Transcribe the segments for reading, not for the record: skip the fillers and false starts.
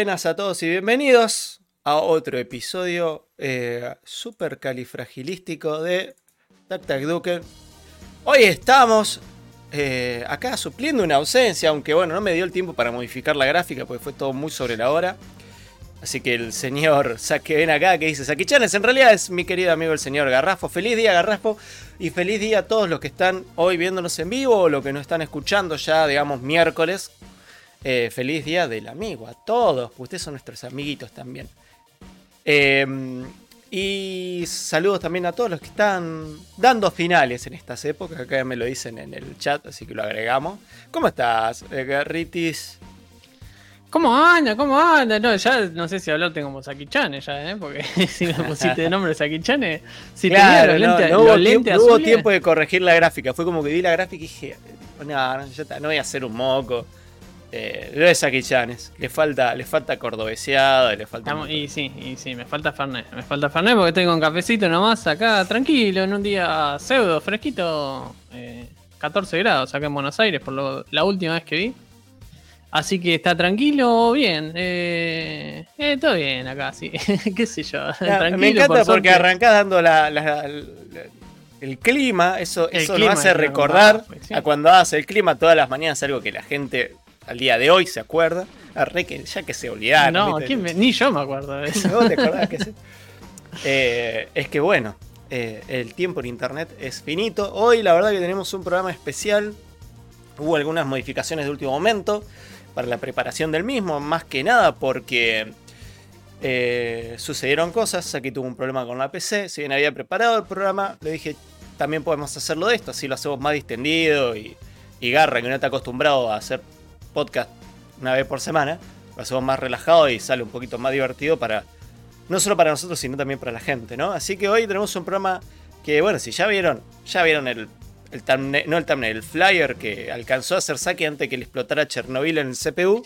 buenas a todos y bienvenidos a otro episodio super califragilístico de Tac Tac Duque. Hoy estamos acá supliendo una ausencia, aunque bueno, no me dio el tiempo para modificar la gráfica porque fue todo muy sobre la hora. Así que el señor que ven acá, que dice Sakichanes, en realidad es mi querido amigo el señor Garrafo. Feliz día, Garrafo, y feliz día a todos los que están hoy viéndonos en vivo o los que nos están escuchando ya, digamos, miércoles. Feliz día del amigo a todos, porque ustedes son nuestros amiguitos también. Y saludos también a todos los que están dando finales en estas épocas. Acá me lo dicen en el chat, así que lo agregamos. ¿Cómo estás, Garritis? ¿Cómo anda? ¿Cómo anda? No, ya no sé si hablarte como Sakichanes ya, porque si me pusiste de nombre Sakichanes, si claro, tenía no hubo azules. tiempo de corregir la gráfica. Fue como que vi la gráfica y dije, no, ya está, no voy a hacer un moco. Lo de Sakichanes, le falta cordobeseado, le falta... Y sí, me falta Fernet porque estoy con cafecito nomás acá, tranquilo, en un día pseudo, fresquito, 14 grados acá en Buenos Aires, por la última vez que vi. Así que está tranquilo, bien, todo bien acá, sí, qué sé yo, tranquilo. Me encanta porque arrancás dando el clima, eso nos hace recordar a cuando hace el clima todas las mañanas, algo que la gente... al día de hoy se acuerda, ya que se olvidaron. No, ni yo me acuerdo de eso. ¿Vos te acordás que sí? Es que bueno, el tiempo en internet es finito. Hoy la verdad que tenemos un programa especial. Hubo algunas modificaciones de último momento para la preparación del mismo, más que nada porque sucedieron cosas. Aquí tuvo un problema con la PC. Si bien había preparado el programa, le dije, también podemos hacerlo de esto, así lo hacemos más distendido y Garra, que no está acostumbrado a hacer podcast una vez por semana, lo hacemos más relajado y sale un poquito más divertido para no solo para nosotros sino también para la gente, ¿no? Así que hoy tenemos un programa que, bueno, si ya vieron el thumbnail, no el thumbnail, el flyer que alcanzó a hacer Saki antes que le explotara Chernobyl en el CPU,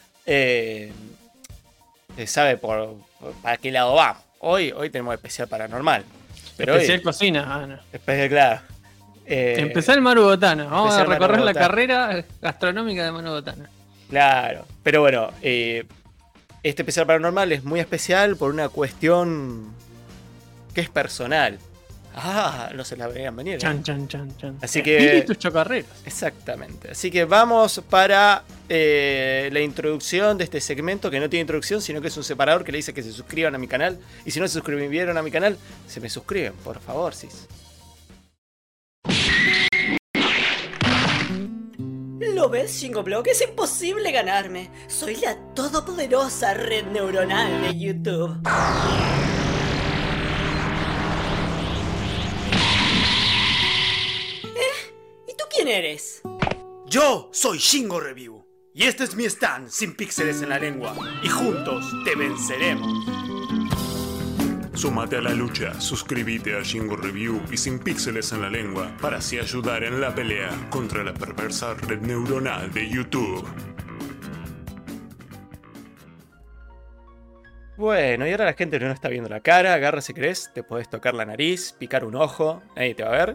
sabe para qué lado va. Hoy tenemos especial paranormal, pero especial hoy, cocina, no. Especial, claro. Empezar el Manu Botana. Vamos a recorrer la carrera gastronómica de Manu Botana. Claro, pero bueno, este especial paranormal es muy especial por una cuestión que es personal. No se la veían venir. Chan. Así que... y tus chocarreros. Exactamente. Así que vamos para la introducción de este segmento, que no tiene introducción, sino que es un separador que le dice que se suscriban a mi canal. Y si no se suscribieron a mi canal, se me suscriben, por favor, sis. ¿Lo ves, Shingoblock? Es imposible ganarme. Soy la todopoderosa red neuronal de YouTube. ¿Y tú quién eres? Yo soy Shingo Review. Y este es mi stand sin píxeles en la lengua. Y juntos te venceremos. Súmate a la lucha, suscríbete a Shingo Review y Sin Píxeles en la Lengua para así ayudar en la pelea contra la perversa red neuronal de YouTube. Bueno, y ahora la gente no está viendo la cara. Agarra si querés, te podés tocar la nariz, picar un ojo, nadie te va a ver.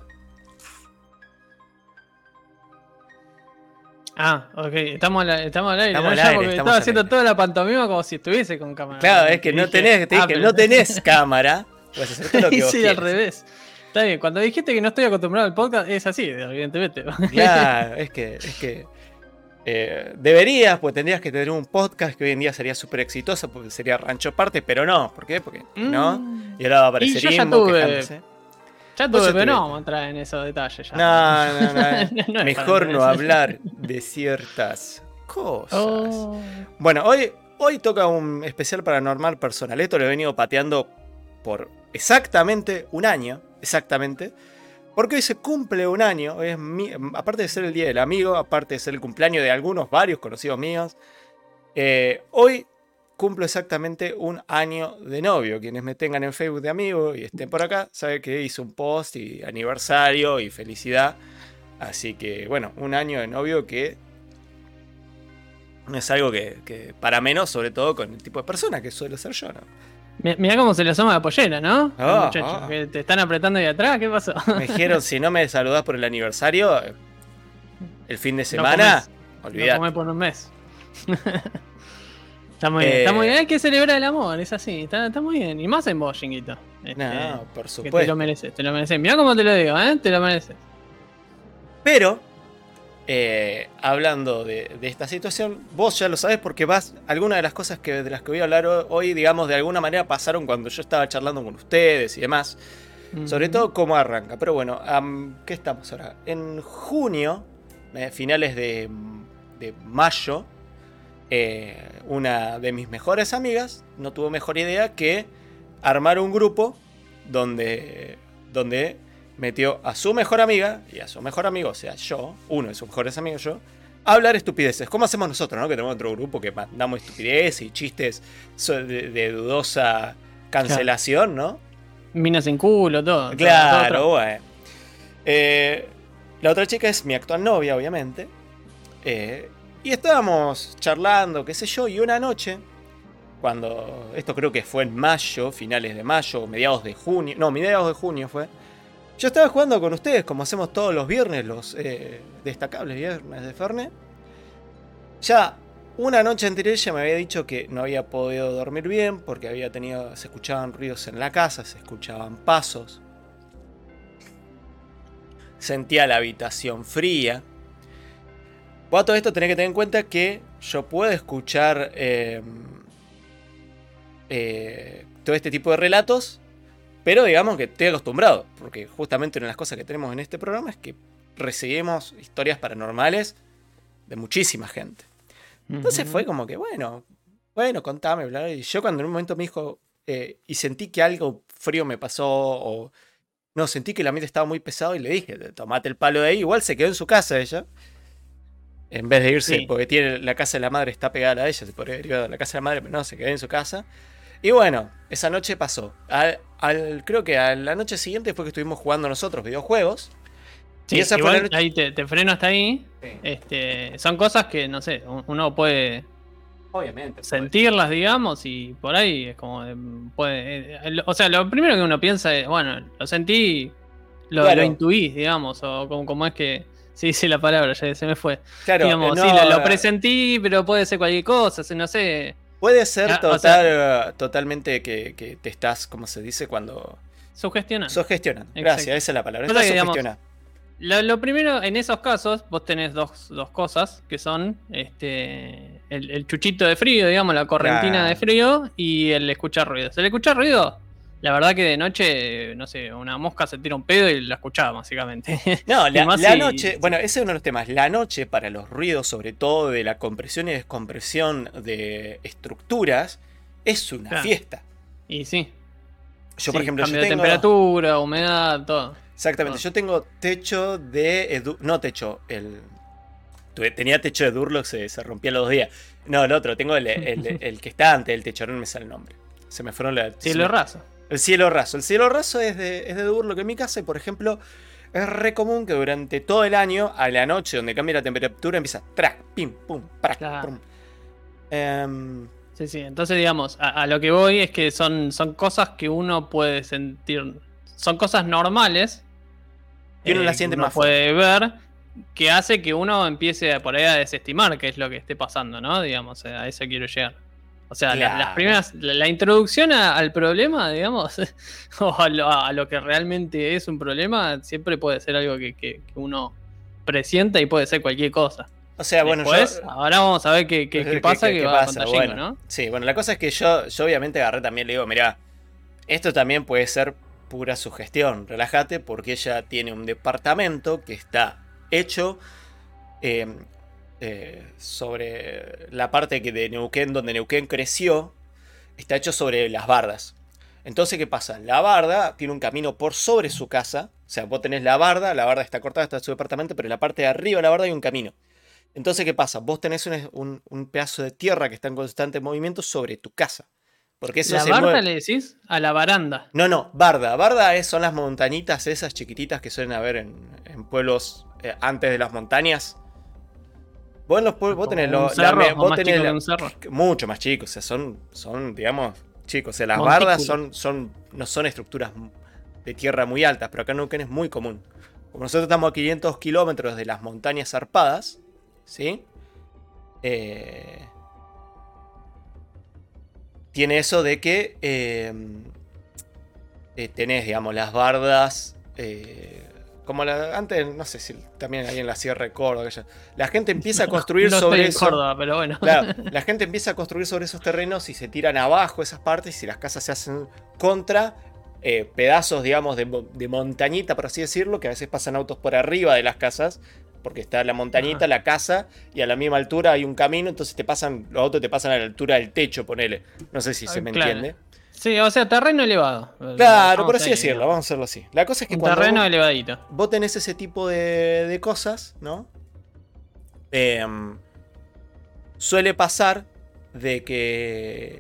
Ok, estamos al aire. Estamos al aire, porque estaba al haciendo aire. toda la pantomima como si estuviese con cámara. Claro, es que no tenés cámara. Puedes hacer todo lo que vos sí, quieras. al revés. Está bien, cuando dijiste que no estoy acostumbrado al podcast, es así, evidentemente. Claro, es que deberías, pues tendrías que tener un podcast que hoy en día sería súper exitoso porque sería Rancho Parte, pero no. ¿Por qué? Porque no. Y ahora va a aparecer yo ya Imbo tuve, quejándose. Ya tuve, pero no vamos a entrar en esos detalles ya. No. No es Mejor para no hablar de ciertas cosas. Bueno, hoy toca un especial paranormal personal. Esto lo he venido pateando por exactamente un año. Exactamente. Porque hoy se cumple un año. Aparte de ser el día del amigo, aparte de ser el cumpleaños de varios conocidos míos. Hoy cumplo exactamente un año de novio. Quienes me tengan en Facebook de amigo y estén por acá, saben que hice un post y aniversario y felicidad. Así que, bueno, un año de novio que no es algo que para menos, sobre todo con el tipo de persona que suelo ser yo, ¿no? Mirá cómo se le asoma la pollera, ¿no? Muchachos, que te están apretando ahí atrás, ¿qué pasó? Me dijeron, si no me saludás por el aniversario, el fin de semana, olvidate. No comés por un mes. Está muy bien, está muy bien. Hay que celebrar el amor, es así. Está muy bien. Y más en vos, Shinguito. No, por Que supuesto. te lo mereces, te lo mereces. Mirá cómo te lo digo, te lo mereces. Pero, hablando de esta situación, vos ya lo sabés porque algunas de las cosas de las que voy a hablar hoy, digamos, de alguna manera pasaron cuando yo estaba charlando con ustedes y demás. Sobre todo cómo arranca. Pero bueno, ¿qué estamos ahora? En junio, finales de mayo, una de mis mejores amigas no tuvo mejor idea que armar un grupo donde metió a su mejor amiga y a su mejor amigo, o sea, yo, uno de sus mejores amigos, yo, a hablar estupideces. ¿Cómo hacemos nosotros, no? Que tenemos otro grupo que mandamos estupideces y chistes de dudosa cancelación, ¿no? Minas en culo, todo. Claro, todo. bueno. La otra chica es mi actual novia, obviamente. Y estábamos charlando, qué sé yo, y una noche, cuando esto creo que fue en mayo, finales de mayo, mediados de junio fue. Yo estaba jugando con ustedes, como hacemos todos los viernes, los destacables viernes de Fernet. Ya una noche anterior ella me había dicho que no había podido dormir bien porque se escuchaban ruidos en la casa, se escuchaban pasos. Sentía la habitación fría. Bueno, todo esto tenés que tener en cuenta que yo puedo escuchar todo este tipo de relatos, pero digamos que estoy acostumbrado, porque justamente una de las cosas que tenemos en este programa es que recibimos historias paranormales de muchísima gente. Entonces fue como que, bueno, contame, bla, bla. Y yo cuando en un momento me dijo, y sentí que algo frío me pasó, no, sentí que el ambiente estaba muy pesado y le dije, tomate el palo de ahí. Igual se quedó en su casa ella, en vez de irse, porque la casa de la madre está pegada a la de ella, se podría haber ido a la casa de la madre, pero no, se quedó en su casa. Y bueno, esa noche pasó. Creo que a la noche siguiente fue que estuvimos jugando nosotros videojuegos. Sí, y esa igual, fue la noche... ahí te freno hasta ahí. Sí. Son cosas que, no sé, uno puede Obviamente. sentirlas, digamos, y por ahí es como... o sea, lo primero que uno piensa es, bueno, lo sentí, lo intuís, digamos, o como es que... Sí, la palabra, ya se me fue. Claro, digamos, no, sí, lo presentí, pero puede ser cualquier cosa, no sé... Puede ser totalmente que te estás, ¿cómo se dice? Cuando... Sugestionando. Sugestionando. Gracias, esa es la palabra. Estás sugestionando. Lo primero, en esos casos, vos tenés dos cosas, que son el chuchito de frío, digamos, la correntina de frío, y el escuchar ruidos. El escuchar ruido, la verdad que de noche, no sé, una mosca se tira un pedo y la escuchaba, básicamente. No, la noche, bueno, ese es uno de los temas. La noche, para los ruidos, sobre todo de la compresión y descompresión de estructuras, es una fiesta. Y sí. Yo, por ejemplo, cambio de temperatura, humedad, todo. Exactamente, yo tengo techo de... no techo, tenía techo de Durlock, se rompía los 2 días. No, el otro, tengo el que está antes del techo, no me sale el nombre. Se me fueron Cielo raso. El cielo raso. El cielo raso es de Durlock en mi casa y, por ejemplo, es re común que durante todo el año, a la noche donde cambia la temperatura, empieza track, pim, pum, prac, pum. Sí, entonces digamos, a lo que voy es que son cosas que uno puede sentir, son cosas normales y uno las siente más puede ver, que hace que uno empiece por ahí a desestimar qué es lo que esté pasando, ¿no? Digamos, a eso quiero llegar. O sea, claro. Las primeras, la introducción al problema, digamos, o a lo que realmente es un problema, siempre puede ser algo que uno presienta y puede ser cualquier cosa. O sea, bueno, después, ahora vamos a ver qué pasa, que va a contar Jingo, ¿no? Sí, bueno, la cosa es que yo obviamente agarré también, le digo, mirá, esto también puede ser pura sugestión, relájate, porque ella tiene un departamento que está hecho sobre la parte de Neuquén, donde Neuquén creció, está hecho sobre las bardas. Entonces, ¿qué pasa? La barda tiene un camino por sobre su casa, o sea, vos tenés la barda está cortada, está en su departamento, pero en la parte de arriba de la barda hay un camino. Entonces, ¿qué pasa? Vos tenés un pedazo de tierra que está en constante movimiento sobre tu casa. Porque eso ¿La barda le decís? A la baranda. No, barda. Barda son las montañitas esas chiquititas que suelen haber en pueblos antes de las montañas. Vos en los pueblos, vos tenés un cerro. Mucho más chicos, o sea, son digamos, chicos. O sea, las bardas no son estructuras de tierra muy altas, pero acá en Neuquén es muy común. Como nosotros estamos a 500 kilómetros de las montañas zarpadas, ¿sí? tiene eso de que tenés, digamos, las bardas. Como antes, no sé si también ahí en la Sierra de Córdoba. La gente empieza a construir no sobre estoy en eso. Córdoba, pero bueno. Claro, la gente empieza a construir sobre esos terrenos y se tiran abajo esas partes y las casas se hacen contra pedazos, digamos, de montañita, por así decirlo, que a veces pasan autos por arriba de las casas, porque está la montañita, la casa, y a la misma altura hay un camino, entonces los autos te pasan a la altura del techo, ponele. No sé si se me entiende. Sí, o sea, terreno elevado. Claro, por así decirlo, vamos a hacerlo así. La cosa es que un cuando terreno elevadito. Vos tenés ese tipo de cosas, ¿no? Suele pasar de que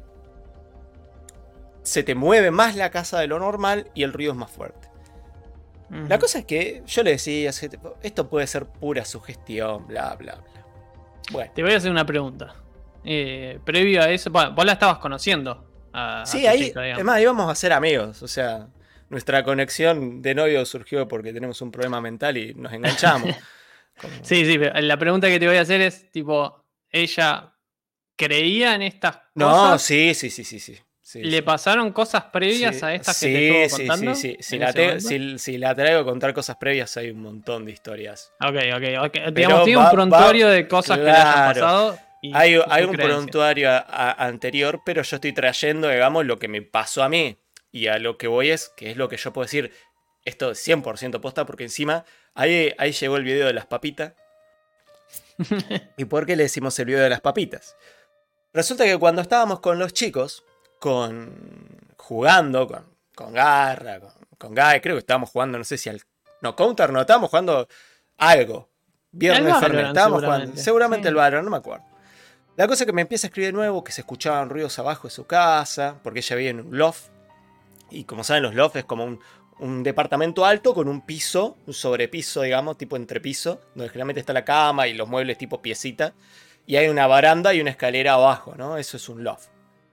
se te mueve más la casa de lo normal y el ruido es más fuerte. La cosa es que yo le decía, esto puede ser pura sugestión, bla, bla, bla. Bueno. Te voy a hacer una pregunta. Previo a eso, bueno, vos la estabas conociendo. Sí, ahí, además íbamos a ser amigos, o sea, nuestra conexión de novio surgió porque tenemos un problema mental y nos enganchamos. Sí, la pregunta que te voy a hacer es, tipo, ¿ella creía en estas cosas? No, sí. ¿Le pasaron cosas previas a estas que te estuvo contando? Sí. Si la traigo a contar cosas previas, hay un montón de historias. Ok. Digamos, tiene un prontuario de cosas que le hayan pasado. Hay un prontuario anterior, pero yo estoy trayendo, digamos, lo que me pasó a mí. Y a lo que voy que es lo que yo puedo decir, esto es 100% posta, porque encima ahí llegó el video de las papitas. ¿Y por qué le decimos el video de las papitas? Resulta que cuando estábamos con los chicos, jugando con Garra, con Guy, creo que estábamos jugando, no sé si Counter no, estábamos jugando algo. Viernes, Fernet, estábamos jugando. Seguramente sí. El Valorant, no me acuerdo. La cosa es que me empieza a escribir de nuevo que se escuchaban ruidos abajo de su casa, porque ella vivía en un loft. Y como saben, los lofts es como un departamento alto con un piso, un sobrepiso, digamos, tipo entrepiso, donde generalmente está la cama y los muebles tipo piecita. Y hay una baranda y una escalera abajo, ¿no? Eso es un loft.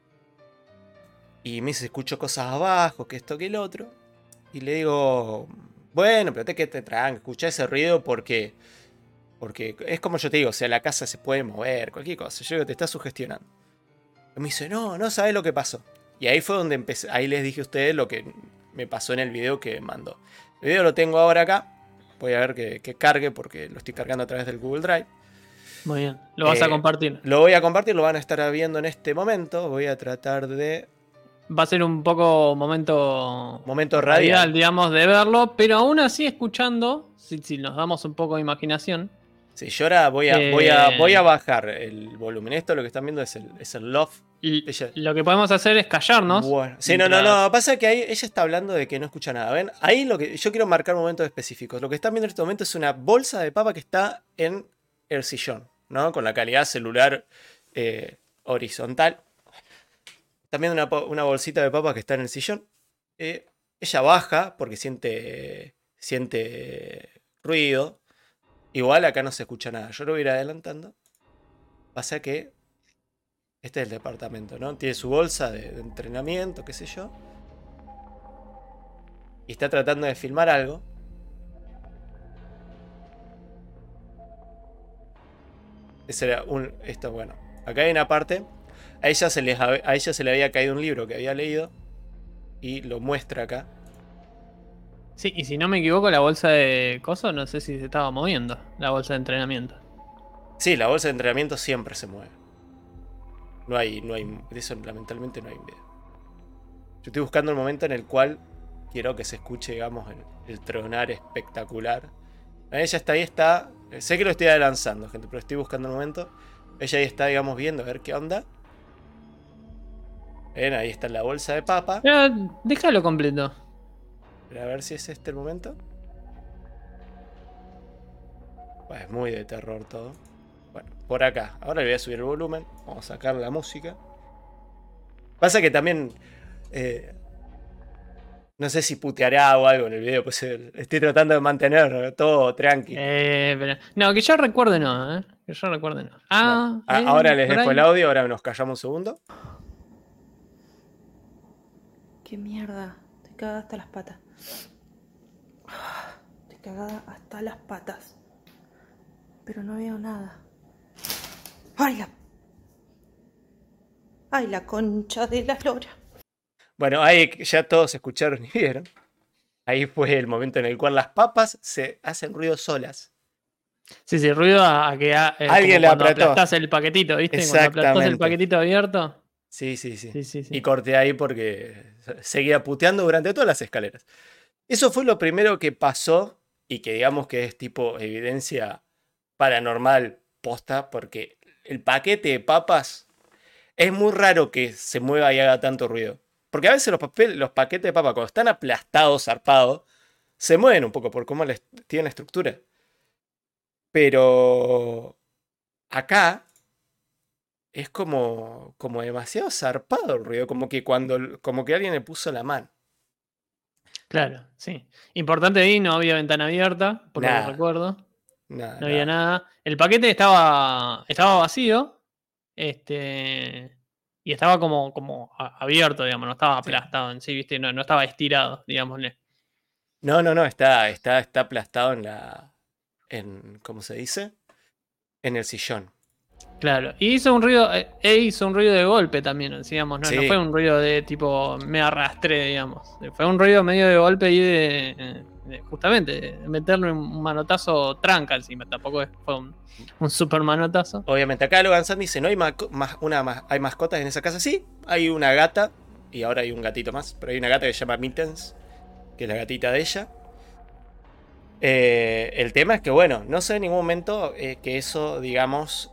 Y me dice, escucho cosas abajo, que esto, que el otro. Y le digo, bueno, pero te tranqui, escuchá ese ruido porque es como yo te digo, o sea, la casa se puede mover, cualquier cosa. Yo digo, te está sugestionando. Y me dice, no sabes lo que pasó. Y ahí fue donde empecé, ahí les dije a ustedes lo que me pasó en el video que mandó. El video lo tengo ahora acá. Voy a ver que cargue porque lo estoy cargando a través del Google Drive. Muy bien, lo vas a compartir. Lo voy a compartir, lo van a estar viendo en este momento. Voy a tratar de... Va a ser un poco momento radial, digamos, de verlo, pero aún así escuchando, si nos damos un poco de imaginación. Sí, yo ahora voy a bajar el volumen. Esto lo que están viendo es el loft. Lo que podemos hacer es callarnos. Bueno. Sí, no. Pasa que ahí ella está hablando de que no escucha nada. ¿Ven? Ahí yo quiero marcar momentos específicos. Lo que están viendo en este momento es una bolsa de papa que está en el sillón, ¿no? Con la calidad celular horizontal. También una bolsita de papa que está en el sillón. Ella baja porque siente ruido. Igual acá no se escucha nada. Yo lo voy a ir adelantando. Pasa que este es el departamento, ¿no? Tiene su bolsa de entrenamiento, qué sé yo. Y está tratando de filmar algo. Bueno. Acá hay una parte. A ella se le había caído un libro que había leído. Y lo muestra acá. Sí, y si no me equivoco, la bolsa de coso no sé si se estaba moviendo. La bolsa de entrenamiento. Sí, la bolsa de entrenamiento siempre se mueve. No hay. De eso lamentablemente no hay video. Yo estoy buscando el momento en el cual quiero que se escuche, digamos, el tronar espectacular. Ella está ahí, sé que lo estoy adelantando, gente, pero estoy buscando el momento. Ella ahí está, digamos, viendo a ver qué onda. Ven, ahí está la bolsa de papa. Déjalo completo. A ver si es este el momento. Pues es muy de terror todo. Bueno, por acá. Ahora le voy a subir el volumen. Vamos a sacar la música. Pasa que también... no sé si puteará o algo en el video. Pues estoy tratando de mantener todo tranqui. Pero, no, que yo recuerde no. Que yo recuerde no. Ahora les dejo el audio. Ahora nos callamos un segundo. Qué mierda. Estoy cagada hasta las patas. Estoy cagada hasta las patas. Pero no veo nada. ¡Ay, Ay, la concha de la lora. Bueno, ahí ya todos escucharon y vieron. Ahí fue el momento en el cual las papas se hacen ruido solas. Sí, ruido a que alguien le cuando apretó. aplastás el paquetito, ¿viste? Cuando aplastás el paquetito abierto. Sí. Sí. Y corté ahí porque seguía puteando durante todas las escaleras. Eso fue lo primero que pasó y que digamos que es tipo evidencia paranormal posta, porque el paquete de papas es muy raro que se mueva y haga tanto ruido. Porque a veces los paquetes de papas cuando están aplastados, zarpados, se mueven un poco por cómo tienen la estructura. Pero acá es como demasiado zarpado el ruido, como que alguien le puso la mano. Claro, sí. Importante ahí, no había ventana abierta, por lo que recuerdo. No había nada. El paquete estaba vacío. Y estaba como abierto, digamos, no estaba aplastado en sí, ¿viste? No estaba estirado, digámosle. No, está aplastado ¿cómo se dice? En el sillón. Claro, y hizo un ruido de golpe también, digamos, no fue un ruido de tipo me arrastré, digamos. Fue un ruido medio de golpe ahí de justamente, de meterle un manotazo tranca encima, tampoco fue un super manotazo. Obviamente acá Logan Sandy dice, no hay hay mascotas en esa casa, sí, hay una gata, y ahora hay un gatito más, pero hay una gata que se llama Mittens, que es la gatita de ella. El tema es que, bueno, no sé en ningún momento que eso, digamos,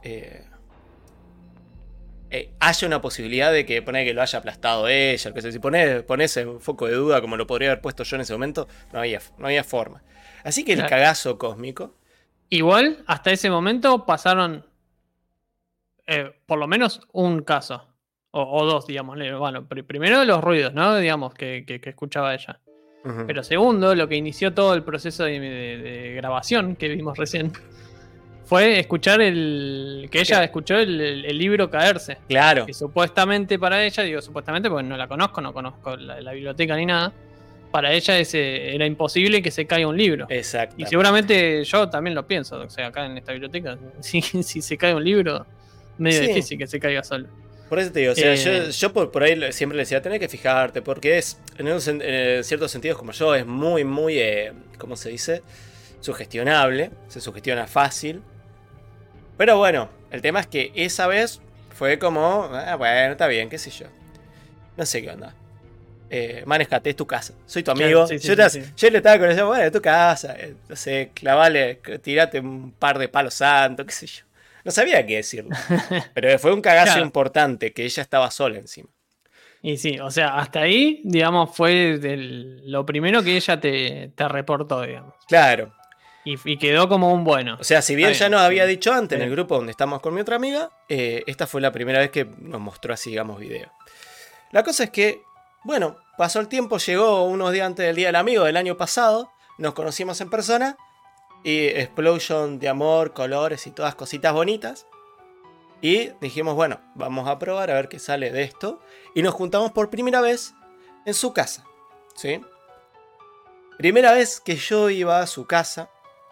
haya una posibilidad de que lo haya aplastado ella. Que si pones en foco de duda como lo podría haber puesto yo en ese momento, no había forma. Así que el cagazo cósmico. Igual, hasta ese momento pasaron por lo menos un caso. O dos, digamos. Bueno, primero los ruidos, ¿no? Digamos, que escuchaba ella. Uh-huh. Pero segundo, lo que inició todo el proceso de grabación que vimos recién fue escuchar ella escuchó el libro caerse. Claro. Que supuestamente para ella, digo supuestamente porque no conozco la biblioteca ni nada. Para ella era imposible que se caiga un libro. Exacto. Y seguramente yo también lo pienso. O sea, acá en esta biblioteca, si se cae un libro, medio difícil que se caiga solo. Por eso te digo, o sea, yo por ahí siempre le decía, tenés que fijarte, porque en ciertos sentidos como yo, es muy, muy, ¿cómo se dice? Sugestionable, se sugestiona fácil. Pero bueno, el tema es que esa vez fue como, bueno, está bien, qué sé yo. No sé qué onda. Manejate, es tu casa, soy tu amigo. Sí, yo le estaba conociendo, bueno, es tu casa, no sé, clavale, tirate un par de palos santos, qué sé yo. No sabía qué decirle. Pero fue un cagazo importante, que ella estaba sola encima. Y sí, o sea, hasta ahí, digamos, fue lo primero que ella te reportó, digamos. Claro. Y quedó como un bueno. O sea, si bien ya nos había dicho antes en el grupo donde estamos con mi otra amiga, esta fue la primera vez que nos mostró así, digamos, video. La cosa es que, bueno, pasó el tiempo, llegó unos días antes del Día del Amigo del año pasado, nos conocimos en persona. Y explosion de amor, colores y todas cositas bonitas. Y dijimos, bueno, vamos a probar a ver qué sale de esto. Y nos juntamos por primera vez en su casa. ¿Sí? Primera vez que yo iba a su casa.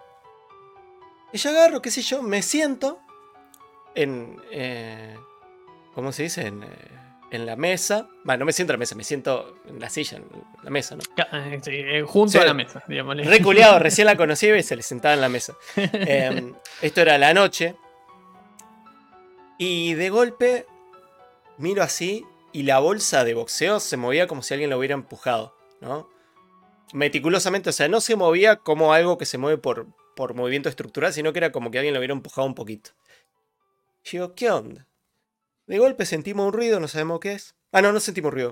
Y yo agarro, qué sé yo, me siento en... ¿cómo se dice? En la mesa. Bueno, no me siento en la mesa, me siento en la silla, en la mesa, ¿no? Sí, junto a la mesa, digamos. Reculeado, recién la conocí y se le sentaba en la mesa. Esto era la noche. Y de golpe miro así y la bolsa de boxeo se movía como si alguien la hubiera empujado, ¿no? Meticulosamente, o sea, no se movía como algo que se mueve por movimiento estructural, sino que era como que alguien la hubiera empujado un poquito. Y digo, ¿qué onda? De golpe sentimos un ruido, no sabemos qué es. No sentimos ruido.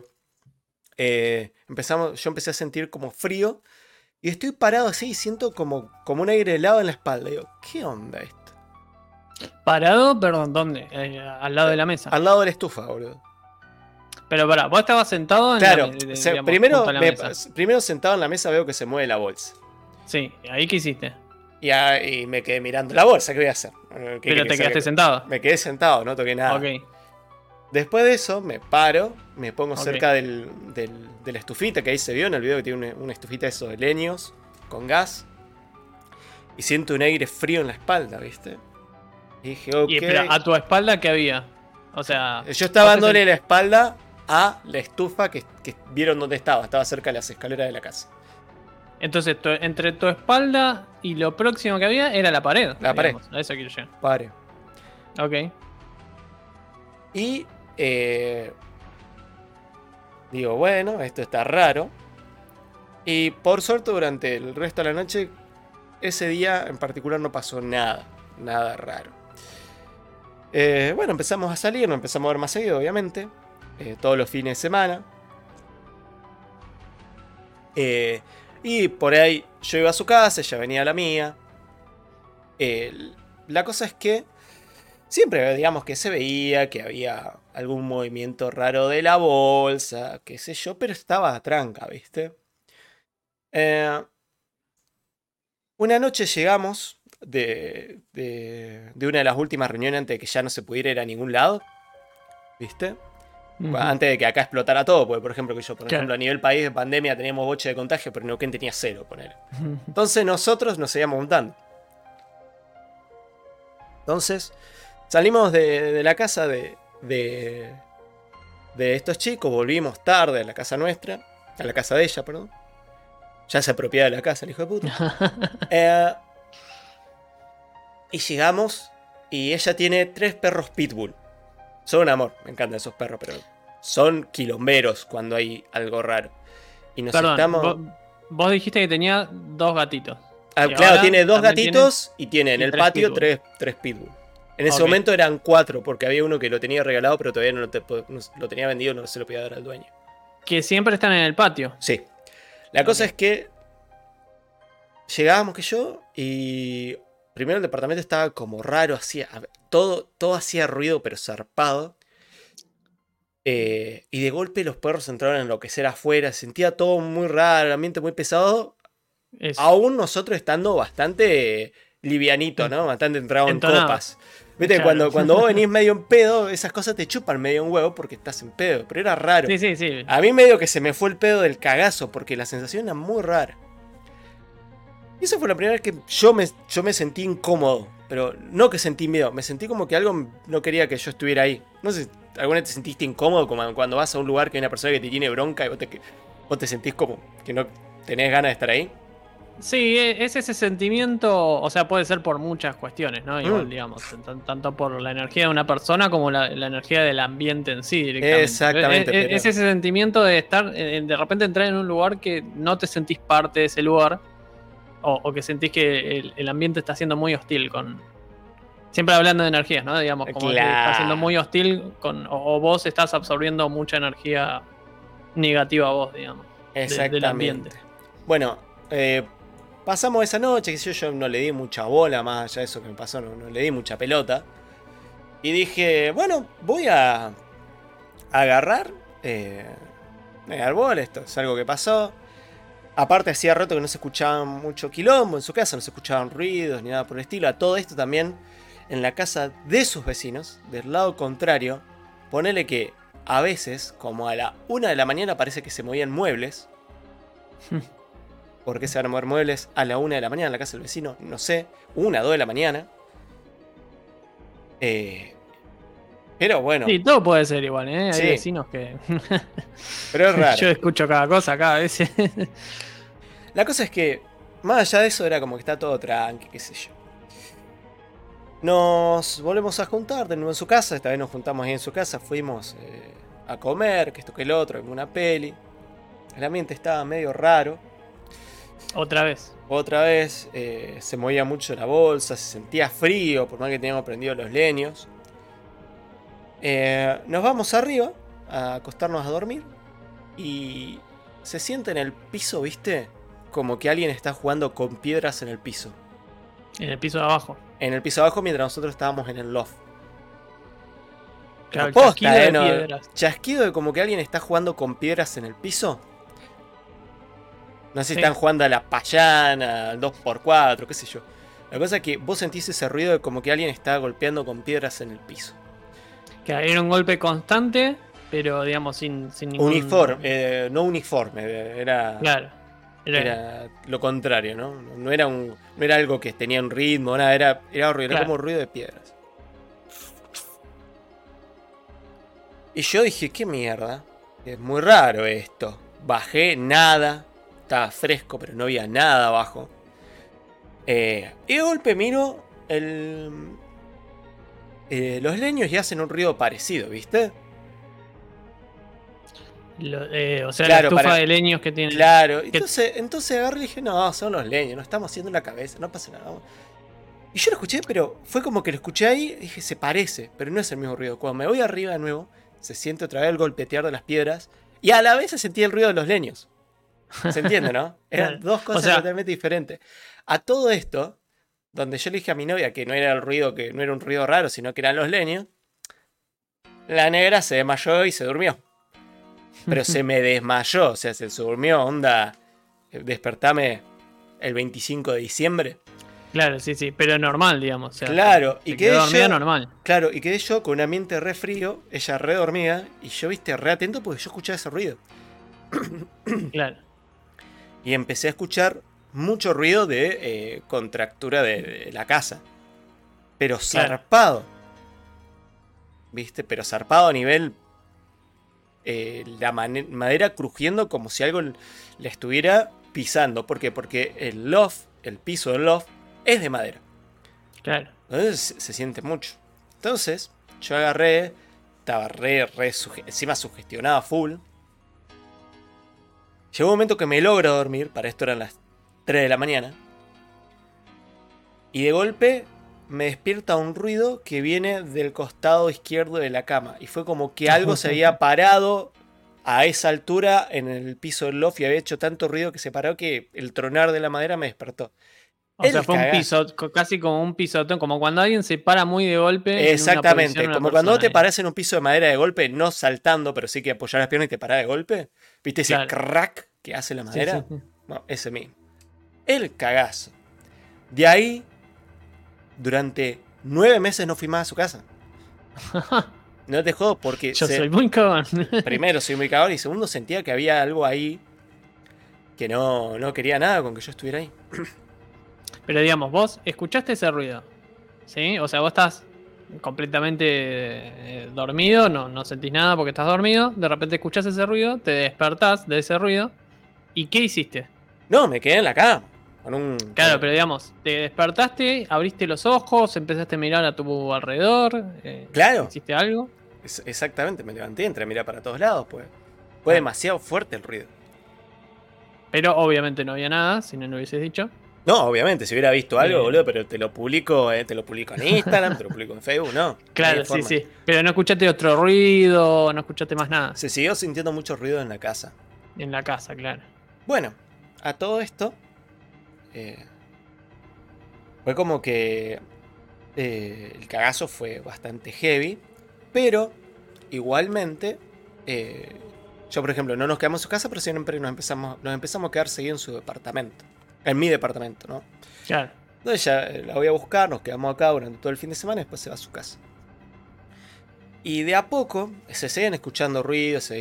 Yo empecé a sentir como frío. Y estoy parado así y siento como un aire helado en la espalda. Digo, ¿qué onda esto? ¿Parado? Perdón, ¿dónde? Al lado de la mesa. Al lado de la estufa, boludo. Pero pará, vos estabas sentado en claro, digamos, primero sentado en la mesa veo que se mueve la bolsa. Sí, ¿ahí qué hiciste? Y me quedé mirando la bolsa, ¿qué voy a hacer? ¿Pero te quedaste sentado? Me quedé sentado, no toqué nada. Ok. Después de eso, me paro, me pongo cerca de la estufita que ahí se vio en el video, que tiene una estufita de esos de leños con gas. Y siento un aire frío en la espalda, ¿viste? Y dije, ok. Y espera, ¿a tu espalda qué había? O sea... Yo estaba dándole la espalda a la estufa que vieron dónde estaba. Estaba cerca de las escaleras de la casa. Entonces, entre tu espalda y lo próximo que había era la pared. La pared. A eso quiero llegar. Padre. Ok. Y digo, bueno, esto está raro. Y por suerte durante el resto de la noche, ese día en particular no pasó nada raro. Bueno, empezamos a salir, nos empezamos a ver más seguido, obviamente. Todos los fines de semana. Y por ahí yo iba a su casa, ella venía a la mía. La cosa es que siempre, digamos, que se veía que había algún movimiento raro de la bolsa, qué sé yo, pero estaba tranca, ¿viste? Una noche llegamos de una de las últimas reuniones antes de que ya no se pudiera ir a ningún lado, ¿viste? Antes de que acá explotara todo, porque por ejemplo por ejemplo a nivel país de pandemia teníamos boche de contagio, pero Neuquén tenía 0, ponele. Entonces nosotros nos seguíamos juntando. Entonces salimos de la casa de estos chicos, volvimos tarde a la casa nuestra, a la casa de ella, perdón. Ya se apropiaba de la casa, el hijo de puta. Y llegamos y ella tiene 3 perros pitbull. Son un amor, me encantan esos perros, pero son quilomberos cuando hay algo raro. Y nos estamos... vos dijiste que tenía 2 gatitos. Claro, tiene 2 gatitos y tiene en el patio 3 pitbull. En ese momento eran 4, porque había uno que lo tenía regalado, pero todavía no lo tenía vendido, no se lo podía dar al dueño. Que siempre están en el patio. Sí. La cosa es que llegábamos que yo y primero el departamento estaba como raro, todo hacía ruido pero zarpado. Y de golpe los perros entraron a enloquecer afuera, sentía todo muy raro, el ambiente muy pesado. Aún nosotros estando bastante livianito, ¿no? Bastante entrado en copas. Viste, claro. cuando vos venís medio en pedo, esas cosas te chupan medio un huevo porque estás en pedo. Pero era raro. Sí. A mí medio que se me fue el pedo del cagazo porque la sensación era muy rara. Y esa fue la primera vez que yo me sentí incómodo. Pero no que sentí miedo, me sentí como que algo no quería que yo estuviera ahí. No sé, ¿alguna vez te sentiste incómodo como cuando vas a un lugar que hay una persona que te tiene bronca y vos te sentís como que no tenés ganas de estar ahí? Sí, es ese sentimiento, o sea, puede ser por muchas cuestiones, ¿no? Igual, digamos, tanto por la energía de una persona como la energía del ambiente en sí, directamente. Exactamente. Es ese sentimiento de estar, de repente entrar en un lugar que no te sentís parte de ese lugar, o que sentís que el ambiente está siendo muy hostil con... Siempre hablando de energías, ¿no? Digamos, como que está siendo muy hostil o vos estás absorbiendo mucha energía negativa a vos, digamos. Exactamente. Del ambiente. Bueno, pasamos esa noche, que yo no le di mucha bola, más allá de eso que me pasó, no le di mucha pelota. Y dije, bueno, voy a agarrar, negar bola, esto es algo que pasó. Aparte hacía rato que no se escuchaban mucho quilombo en su casa, no se escuchaban ruidos ni nada por el estilo. A todo esto también en la casa de sus vecinos, del lado contrario, ponele que a veces, como a la 1 de la mañana parece que se movían muebles. ¿Por qué se van a mover muebles a la 1 de la mañana en la casa del vecino? No sé. 1, 2 de la mañana. Pero bueno. Sí, todo puede ser igual, ¿eh? Hay sí. vecinos que... Pero es raro. Yo escucho cada cosa cada vez. La cosa es que, más allá de eso, era como que está todo tranqui, qué sé yo. Nos volvemos a juntar de nuevo en su casa. Esta vez nos juntamos ahí en su casa. Fuimos a comer, que esto que el otro, en una peli. El ambiente estaba medio raro. Otra vez, se movía mucho la bolsa, se sentía frío, por más que teníamos prendido los leños. Nos vamos arriba a acostarnos a dormir. Y se siente en el piso, ¿viste? Como que alguien está jugando con piedras en el piso. En el piso de abajo. En el piso de abajo mientras nosotros estábamos en el loft. Claro, chasquido de piedras. Chasquido de como que alguien está jugando con piedras en el piso. No sé si están jugando a la payana, al 2x4, qué sé yo. La cosa es que vos sentís ese ruido de como que alguien está golpeando con piedras en el piso. Que era un golpe constante, pero digamos sin ningún... no uniforme, era... Claro. Era lo contrario, ¿no? No era algo que tenía un ritmo, nada, era ruido, era como ruido de piedras. Y yo dije, qué mierda. Es muy raro esto. Bajé, nada. Estaba fresco, pero no había nada abajo. Y de golpe miro los leños y hacen un ruido parecido, ¿viste? O sea, Claro, la estufa de leños que tiene. Claro, entonces agarré y dije, no, son los leños, no estamos haciendo la cabeza, no pasa nada. Y yo lo escuché, pero fue como que lo escuché ahí y dije, se parece, pero no es el mismo ruido. Cuando me voy arriba de nuevo, se siente otra vez el golpetear de las piedras y a la vez se sentía el ruido de los leños. ¿Se entiende, no? Eran dos cosas totalmente diferentes. A todo esto, donde yo le dije a mi novia que no era el ruido, que no era un ruido raro, sino que eran los leños, la negra se desmayó y se durmió. Pero se me desmayó, o sea, se durmió, onda, despertame el 25 de diciembre. Claro, sí, pero normal, digamos. O sea, claro, y quedé dormida normal. Claro, y quedé yo con un ambiente re frío, ella re dormida, y yo, viste, re atento porque yo escuchaba ese ruido. Claro. Y empecé a escuchar mucho ruido de contractura de la casa. Pero zarpado. ¿Viste? Pero zarpado a nivel... la madera crujiendo como si algo le estuviera pisando. ¿Por qué? Porque el loft, el piso del loft, es de madera. Claro. Entonces se siente mucho. Entonces, yo agarré, estaba encima sugestionado full. Llegó un momento que me logro dormir, para esto eran las 3 de la mañana. Y de golpe me despierta un ruido que viene del costado izquierdo de la cama. Y fue como que algo se había parado a esa altura en el piso del loft y había hecho tanto ruido que se paró que el tronar de la madera me despertó. O sea, fue un piso, casi como un pisotón, como cuando alguien se para muy de golpe. Exactamente, como cuando no te parás en un piso de madera de golpe, no saltando, pero sí que apoyar las piernas y te parás de golpe. ¿Viste ese crack que hace la madera? Sí. No, ese mismo. El cagazo. De ahí, durante 9 meses no fui más a su casa. No te jodo porque... Yo soy muy cagón. Primero, soy muy cagón y segundo, sentía que había algo ahí que no quería nada con que yo estuviera ahí. Pero digamos, vos escuchaste ese ruido, ¿sí? O sea, vos estás completamente dormido, no sentís nada porque estás dormido, de repente escuchás ese ruido, te despertás de ese ruido, ¿y qué hiciste? No, me quedé en la cama. Claro, pero digamos, te despertaste, abriste los ojos, empezaste a mirar a tu alrededor. Claro. ¿Hiciste algo? Exactamente, me levanté, entré a mirar para todos lados, pues. Fue demasiado fuerte el ruido. Pero obviamente no había nada, si no lo hubieses dicho. No, obviamente, si hubiera visto algo, boludo, pero te lo publico en Instagram, te lo publico en Facebook, ¿no? Claro, sí. Pero no escuchaste otro ruido, no escuchaste más nada. Se siguió sintiendo mucho ruido en la casa. En la casa, claro. Bueno, a todo esto, fue como que el cagazo fue bastante heavy, pero igualmente, yo por ejemplo, no nos quedamos en su casa, pero siempre nos empezamos a quedar seguidos en su departamento. En mi departamento, ¿no? Claro. Entonces ya la voy a buscar, nos quedamos acá durante todo el fin de semana y después se va a su casa. Y de a poco se seguían escuchando ruidos, se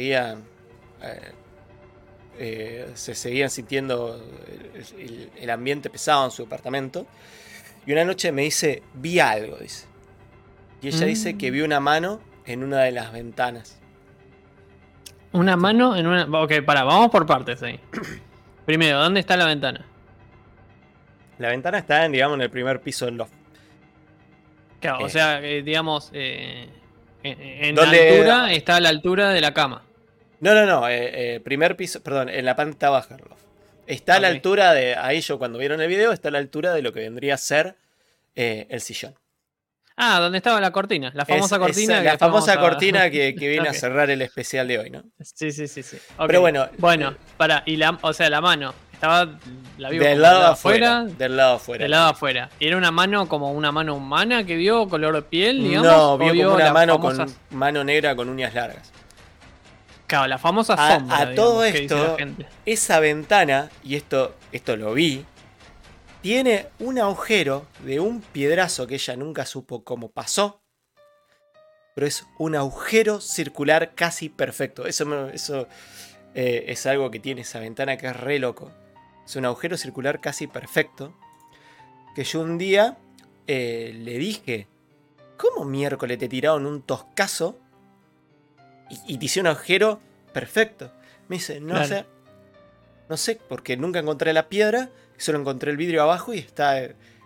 seguían sintiendo el ambiente pesado en su departamento. Y una noche me dice, vi algo, dice. Y ella dice que vio una mano en una de las ventanas. ¿Una mano en una...? Ok, vamos por partes ahí. Primero, ¿dónde está la ventana? La ventana está en el primer piso del loft. Claro, o sea, digamos, en la altura está a la altura de la cama. No, primer piso, perdón, en la planta baja del loft. Está a la altura de, ahí yo cuando vieron el video, está a la altura de lo que vendría a ser el sillón. Ah, donde estaba la cortina, la famosa cortina. La famosa cortina que viene a cerrar el especial de hoy, ¿no? Sí. Okay. Pero bueno. Bueno, la mano. La vio del lado afuera. Del lado afuera. ¿Era una mano como una mano humana que vio, color de piel, digamos? No, vio como una mano con mano negra con uñas largas. Claro, la famosa sombra. A todo esto, esa ventana, y esto lo vi, tiene un agujero de un piedrazo que ella nunca supo cómo pasó. Pero es un agujero circular casi perfecto. Eso es algo que tiene esa ventana que es re loco. Es un agujero circular casi perfecto. Que yo un día le dije, ¿cómo miércoles te tiraron un toscazo y te hice un agujero perfecto. Me dice, Claro. no sé, porque nunca encontré la piedra, solo encontré el vidrio abajo y está...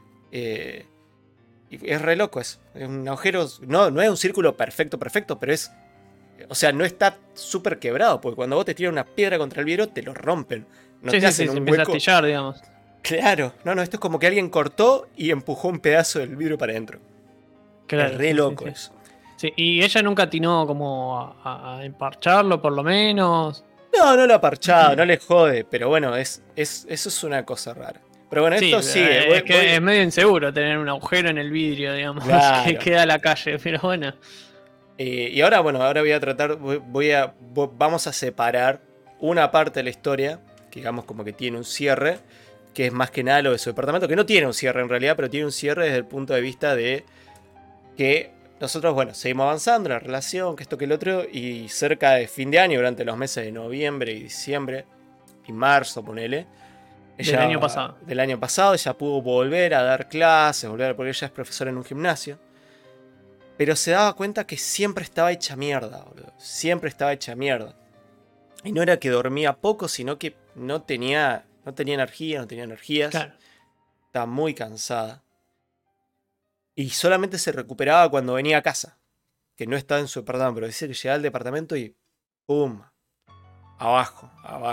y es re loco eso. Es un agujero, no es un círculo perfecto, pero es... O sea, no está súper quebrado, porque cuando vos te tiras una piedra contra el vidrio, te lo rompen. No te hacen se un empieza a hueco. astillar, digamos. Claro, no, esto es como que alguien cortó y empujó un pedazo del vidrio para adentro. Claro, es re sí, loco sí. eso. Sí, y ella nunca atinó como a emparcharlo, por lo menos. No lo ha parchado, no le jode, pero bueno, eso es una cosa rara. Pero bueno, Sí, esto sigue. es que es medio inseguro tener un agujero en el vidrio, digamos, Claro. que queda a la calle, pero bueno. Y ahora, bueno, voy a tratar, vamos a separar una parte de la historia, que digamos como que tiene un cierre, que es más que nada lo de su departamento, que no tiene un cierre en realidad, pero tiene un cierre desde el punto de vista de que nosotros, bueno, seguimos avanzando en la relación, que esto que el otro, y cerca de fin de año, durante los meses de noviembre y diciembre, y marzo, ponele. Del año pasado. Del año pasado, ella pudo volver a dar clases, porque ella es profesora en un gimnasio. Pero se daba cuenta que siempre estaba hecha mierda, boludo. Siempre estaba hecha mierda. Y no era que dormía poco, sino que no tenía energía, no tenía energías. Claro. Estaba muy cansada. Y solamente se recuperaba cuando venía a casa. Que no estaba en su departamento, pero dice que llegaba al departamento y ¡pum! Abajo.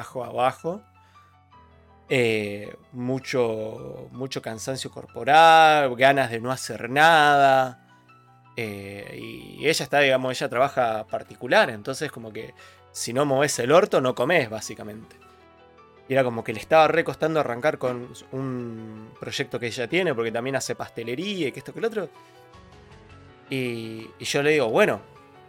Mucho cansancio corporal, ganas de no hacer nada. Y ella está, digamos, ella trabaja particular, entonces como que si no moves el orto no comes, básicamente. Y era como que le estaba re costando arrancar con un proyecto que ella tiene, porque también hace pastelería y que esto que el otro. Y yo le digo, bueno,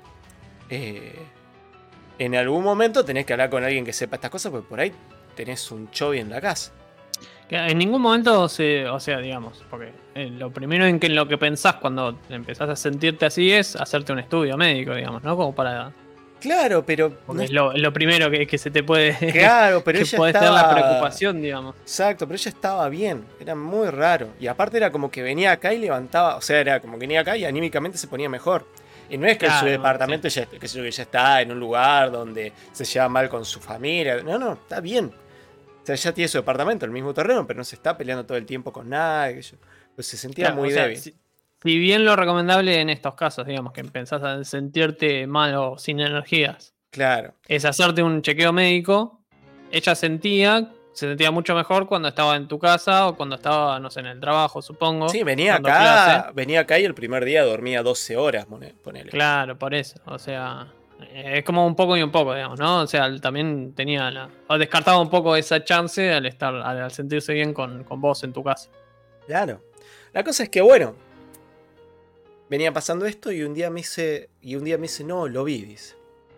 en algún momento tenés que hablar con alguien que sepa estas cosas, porque por ahí tenés un chovi en la casa. En ningún momento o sea, digamos, porque lo primero en lo que pensás cuando empezás a sentirte así es hacerte un estudio médico, digamos, ¿no? Como para... Claro, pero... Porque es lo primero que se te puede... Claro, pero que ella podés estaba... tener la preocupación, digamos. Exacto, pero ella estaba bien, era muy raro. Y aparte era como que venía acá y levantaba, o sea, era como que venía acá y anímicamente se ponía mejor. Y no es que en su Claro, departamento sí. que ya está en un lugar donde se lleva mal con su familia. No, está bien. O sea, ya tiene su departamento, el mismo terreno, pero no se está peleando todo el tiempo con nadie. Pues se sentía Claro, muy o sea, débil. si bien lo recomendable en estos casos, digamos, que empezás a sentirte mal o sin energías, Claro. es hacerte un chequeo médico, ella se sentía mucho mejor cuando estaba en tu casa o cuando estaba, no sé, en el trabajo, supongo. Sí, venía dando clase. acá y el primer día dormía 12 horas, ponele. Claro, por eso. O sea, es como un poco y un poco, digamos, ¿no? O sea, también tenía o descartaba un poco esa chance al sentirse bien con vos en tu casa. Claro. La cosa es que, bueno, venía pasando esto y un día me dice, no, lo vi, dice.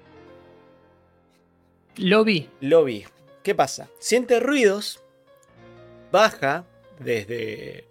Lo vi. Lo vi. ¿Qué pasa? Siente ruidos, baja desde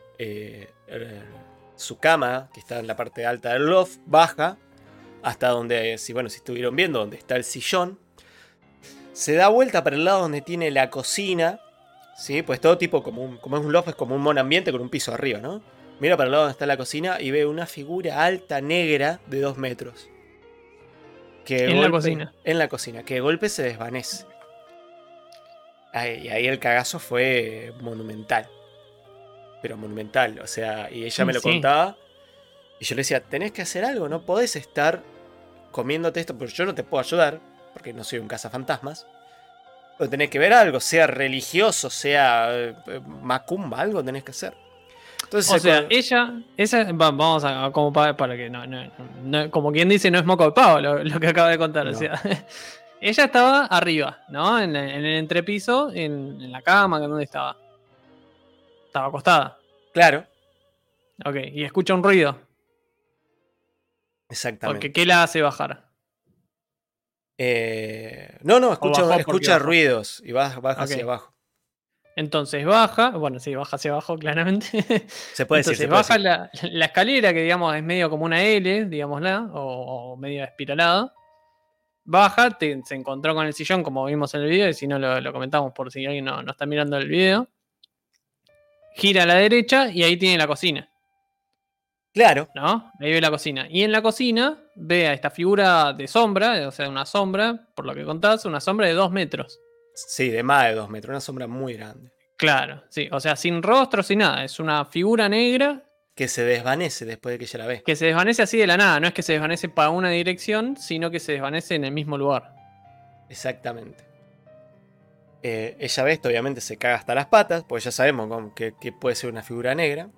su cama, que está en la parte alta del loft, baja hasta donde, si estuvieron viendo, donde está el sillón. Se da vuelta para el lado donde tiene la cocina, ¿sí? Pues todo tipo, como es un loft, es como un monambiente con un piso arriba, ¿no? Mira para el lado donde está la cocina y ve una figura alta, negra, de 2 metros. La cocina. En la cocina, que de golpe se desvanece. Y ahí el cagazo fue monumental. Pero monumental, o sea, y ella me lo contaba. Y yo le decía, tenés que hacer algo, no podés estar comiéndote esto, porque yo no te puedo ayudar, porque no soy un cazafantasmas. Pero tenés que ver algo, sea religioso, sea macumba, algo tenés que hacer. Entonces, o sea, vamos a como para que no, como quien dice, no es moco de pavo lo que acaba de contar. No. O sea, ella estaba arriba, ¿no? En el entrepiso, en la cama, ¿dónde estaba? Estaba acostada. Claro. Ok, y escucha un ruido. Exactamente. Porque ¿qué la hace bajar? No, escucha ruidos y baja hacia abajo. Entonces baja, bueno, sí, baja hacia abajo, claramente. Se puede Entonces decir. baja la escalera, que digamos es medio como una L, digámosla, o medio espiralada. Baja, se encontró con el sillón, como vimos en el video, y si no lo comentamos por si alguien no está mirando el video. Gira a la derecha y ahí tiene la cocina. Claro. ¿no? Ahí ve la cocina. Y en la cocina ve a esta figura de sombra, o sea, una sombra, por lo que contás, una sombra de 2 metros. Sí, de más de 2 metros, una sombra muy grande. Claro, sí. O sea, sin rostro, sin nada. Es una figura negra Que se desvanece después de que ella la ve. que se desvanece así de la nada. No es que se desvanece para una dirección, sino que se desvanece en el mismo lugar. Exactamente. Ella ve esto, obviamente se caga hasta las patas, porque ya sabemos que puede ser una figura negra.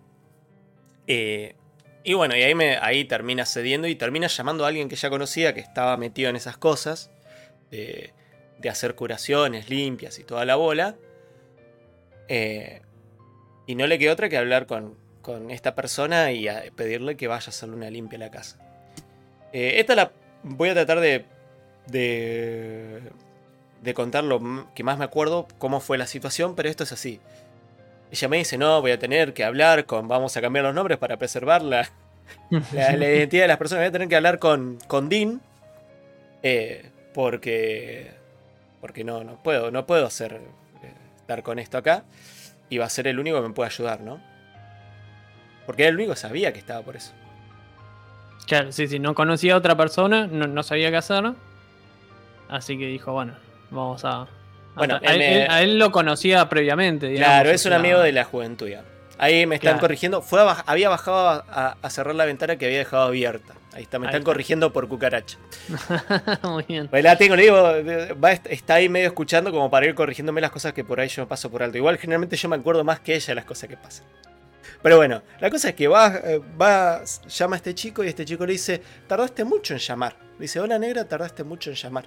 Y bueno, y ahí termina cediendo y termina llamando a alguien que ya conocía, que estaba metido en esas cosas, de hacer curaciones limpias y toda la bola. Y no le quedó otra que hablar con esta persona y pedirle que vaya a hacerle una limpia a la casa. Esta la voy a tratar de contar lo que más me acuerdo, cómo fue la situación, pero esto es así. Ella me dice, no, voy a tener que hablar vamos a cambiar los nombres para preservar la identidad de las personas, voy a tener que hablar con Dean, porque no puedo estar con esto acá, y va a ser el único que me puede ayudar, ¿no? Porque era el único que sabía que estaba por eso. Claro, sí, no conocía a otra persona, no sabía qué hacer. Así que dijo, bueno, vamos a... Bueno, a él lo conocía previamente, digamos. Claro, es un amigo de la juventud ya. Ahí me están corrigiendo. Había bajado a cerrar la ventana que había dejado abierta. Ahí está, me están corrigiendo por cucaracha. Muy bien. Pues la tengo, le digo, está ahí medio escuchando como para ir corrigiéndome las cosas que por ahí yo paso por alto. Igual generalmente yo me acuerdo más que ella de las cosas que pasan. Pero bueno, la cosa es que llama a este chico y este chico le dice, tardaste mucho en llamar. Le dice, hola negra, tardaste mucho en llamar.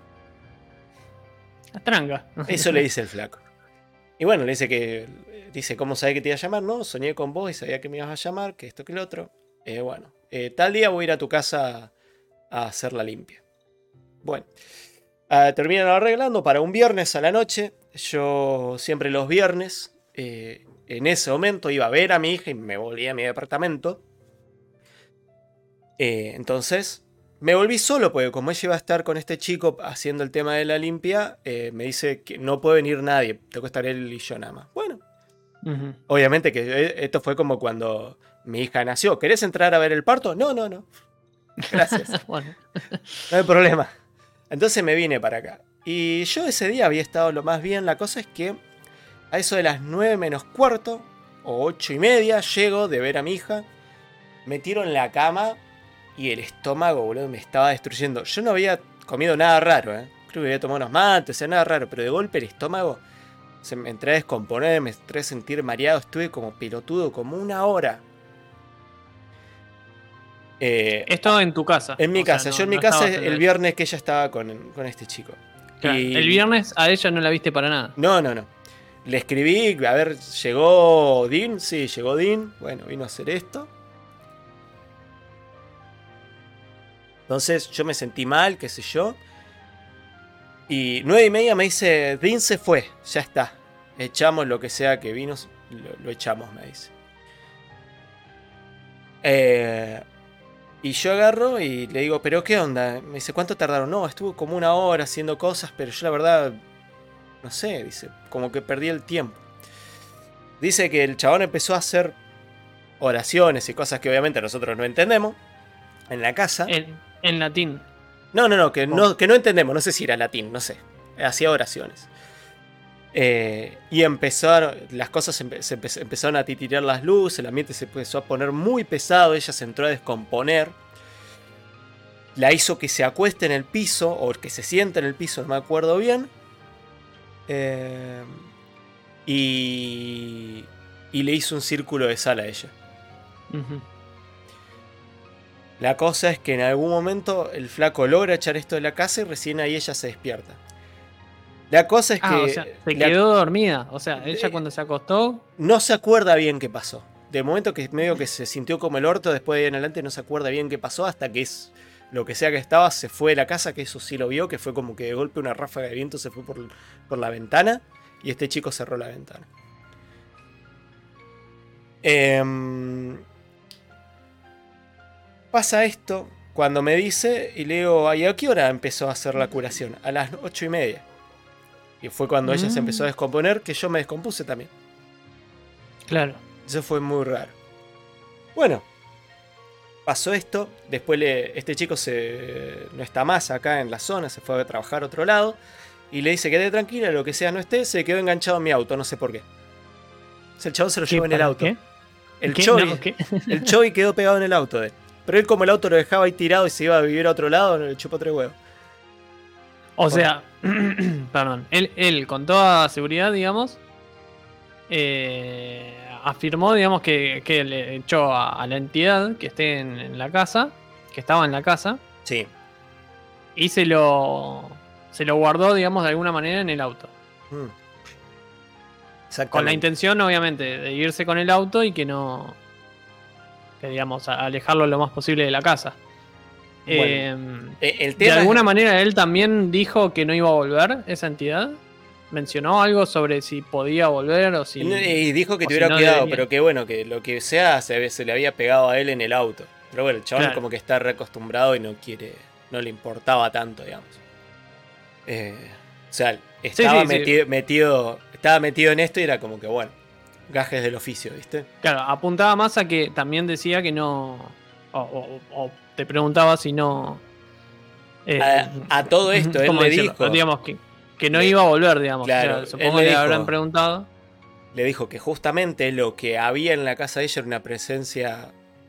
Tranca. Eso le dice el flaco. Y bueno, le dice, ¿cómo sabés que te iba a llamar? No, soñé con vos y sabía que me ibas a llamar, que esto, que lo otro. Tal día voy a ir a tu casa a hacer la limpia. Bueno, terminan arreglando para un viernes a la noche. Yo siempre los viernes, en ese momento iba a ver a mi hija y me volví a mi departamento. Entonces me volví solo, porque como ella iba a estar con este chico haciendo el tema de la limpia, me dice que no puede venir nadie, tengo que estar él y yo nada más. Bueno, obviamente que esto fue como cuando mi hija nació. ¿Querés entrar a ver el parto? No. Gracias. Bueno. No hay problema. Entonces me vine para acá. Y yo ese día había estado lo más bien. La cosa es que a eso de las 9 menos cuarto o 8 y media llego de ver a mi hija. Me tiro en la cama y el estómago, boludo, me estaba destruyendo. Yo no había comido nada raro, Creo que había tomado unos mates, o sea, nada raro. Pero de golpe el estómago se me entré a descomponer, me entré a sentir mareado. Estuve como pelotudo, como una hora. Esto en tu casa. En mi casa. Yo en mi casa el viernes que ella estaba con este chico. Claro, y el viernes a ella no la viste para nada. No. Le escribí, a ver, ¿llegó Dean? Sí, llegó Dean. Bueno, vino a hacer esto. Entonces yo me sentí mal, qué sé yo. Y 9 y media me dice, Dean se fue, ya está. Echamos lo que sea que vino, lo echamos, me dice. Y yo agarro y le digo, ¿pero qué onda? Me dice, ¿cuánto tardaron? No, estuvo como una hora haciendo cosas, pero yo la verdad, no sé, dice, como que perdí el tiempo. Dice que el chabón empezó a hacer oraciones y cosas que obviamente nosotros no entendemos en la casa. En latín. No, que no entendemos, no sé si era latín, no sé. Hacía oraciones. Y empezaron, las cosas empezaron a titirear las luces, el ambiente se empezó a poner muy pesado, ella se entró a descomponer. La hizo que se acueste en el piso, o que se siente en el piso, no me acuerdo bien. Y le hizo un círculo de sal a ella. La cosa es que en algún momento el flaco logra echar esto de la casa y recién ahí ella se despierta. La cosa es que... O sea, se quedó dormida. O sea, ella cuando se acostó... No se acuerda bien qué pasó. De momento que medio que se sintió como el orto, después de ahí en adelante no se acuerda bien qué pasó, hasta que es lo que sea que estaba, se fue de la casa, que eso sí lo vio, que fue como que de golpe una ráfaga de viento se fue por la ventana y este chico cerró la ventana. Pasa esto cuando me dice y le digo, ¿y a qué hora empezó a hacer la curación? A las 8 y media. Y fue cuando ella se empezó a descomponer que yo me descompuse también. Claro. Eso fue muy raro. Bueno, pasó esto. Después este chico no está más acá en la zona, se fue a trabajar a otro lado. Y le dice, quédate tranquila, lo que sea no esté, se quedó enganchado en mi auto, no sé por qué. O sea, el chabón se lo llevó en el auto. ¿Qué? El ¿Qué? Choi, No, ¿qué? el Choi quedó pegado en el auto de él. Pero él, como el auto lo dejaba ahí tirado y se iba a vivir a otro lado, le chupó 3 huevos. O sea, perdón, él con toda seguridad, digamos, afirmó, digamos, que le echó a la entidad que esté en la casa, que estaba en la casa, Sí. y se lo guardó, digamos, de alguna manera en el auto. Mm. Con la Exactamente. intención, obviamente, de irse con el auto y que no. Que, digamos, alejarlo lo más posible de la casa. Bueno, el ¿De tema alguna es- manera él también dijo que no iba a volver esa entidad? ¿Mencionó algo sobre si podía volver o si.? Y dijo que o te si hubiera no cuidado, debería? pero que bueno, que lo que sea se le había pegado a él en el auto. Pero bueno, el chabón Claro. como que está reacostumbrado y no le importaba tanto, digamos. O sea, estaba sí. metido en esto y era como que bueno, gajes del oficio, ¿viste? Claro, apuntaba más a que también decía que no. O te preguntaba si no. A todo esto, él ¿cómo le decirlo? dijo. Digamos que no Le- iba a volver, digamos. Claro, Claro, supongo él que le le habrán dijo- preguntado. Le dijo que justamente lo que había en la casa de ella era una presencia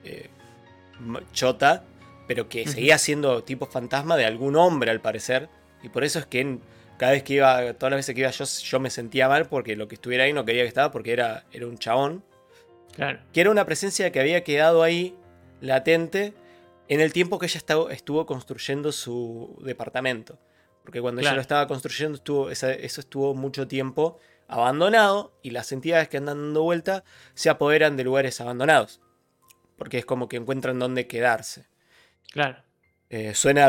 chota, pero que seguía siendo tipo fantasma de algún hombre al parecer. Y por eso es que cada vez que iba, todas las veces que iba yo me sentía mal porque lo que estuviera ahí no quería que estaba porque era un chabón. Claro. Que era una presencia que había quedado ahí latente en el tiempo que ella estuvo construyendo su departamento. Porque cuando ella Claro. lo estaba construyendo, eso estuvo mucho tiempo abandonado y las entidades que andan dando vuelta se apoderan de lugares abandonados. Porque es como que encuentran dónde quedarse. Claro. Suena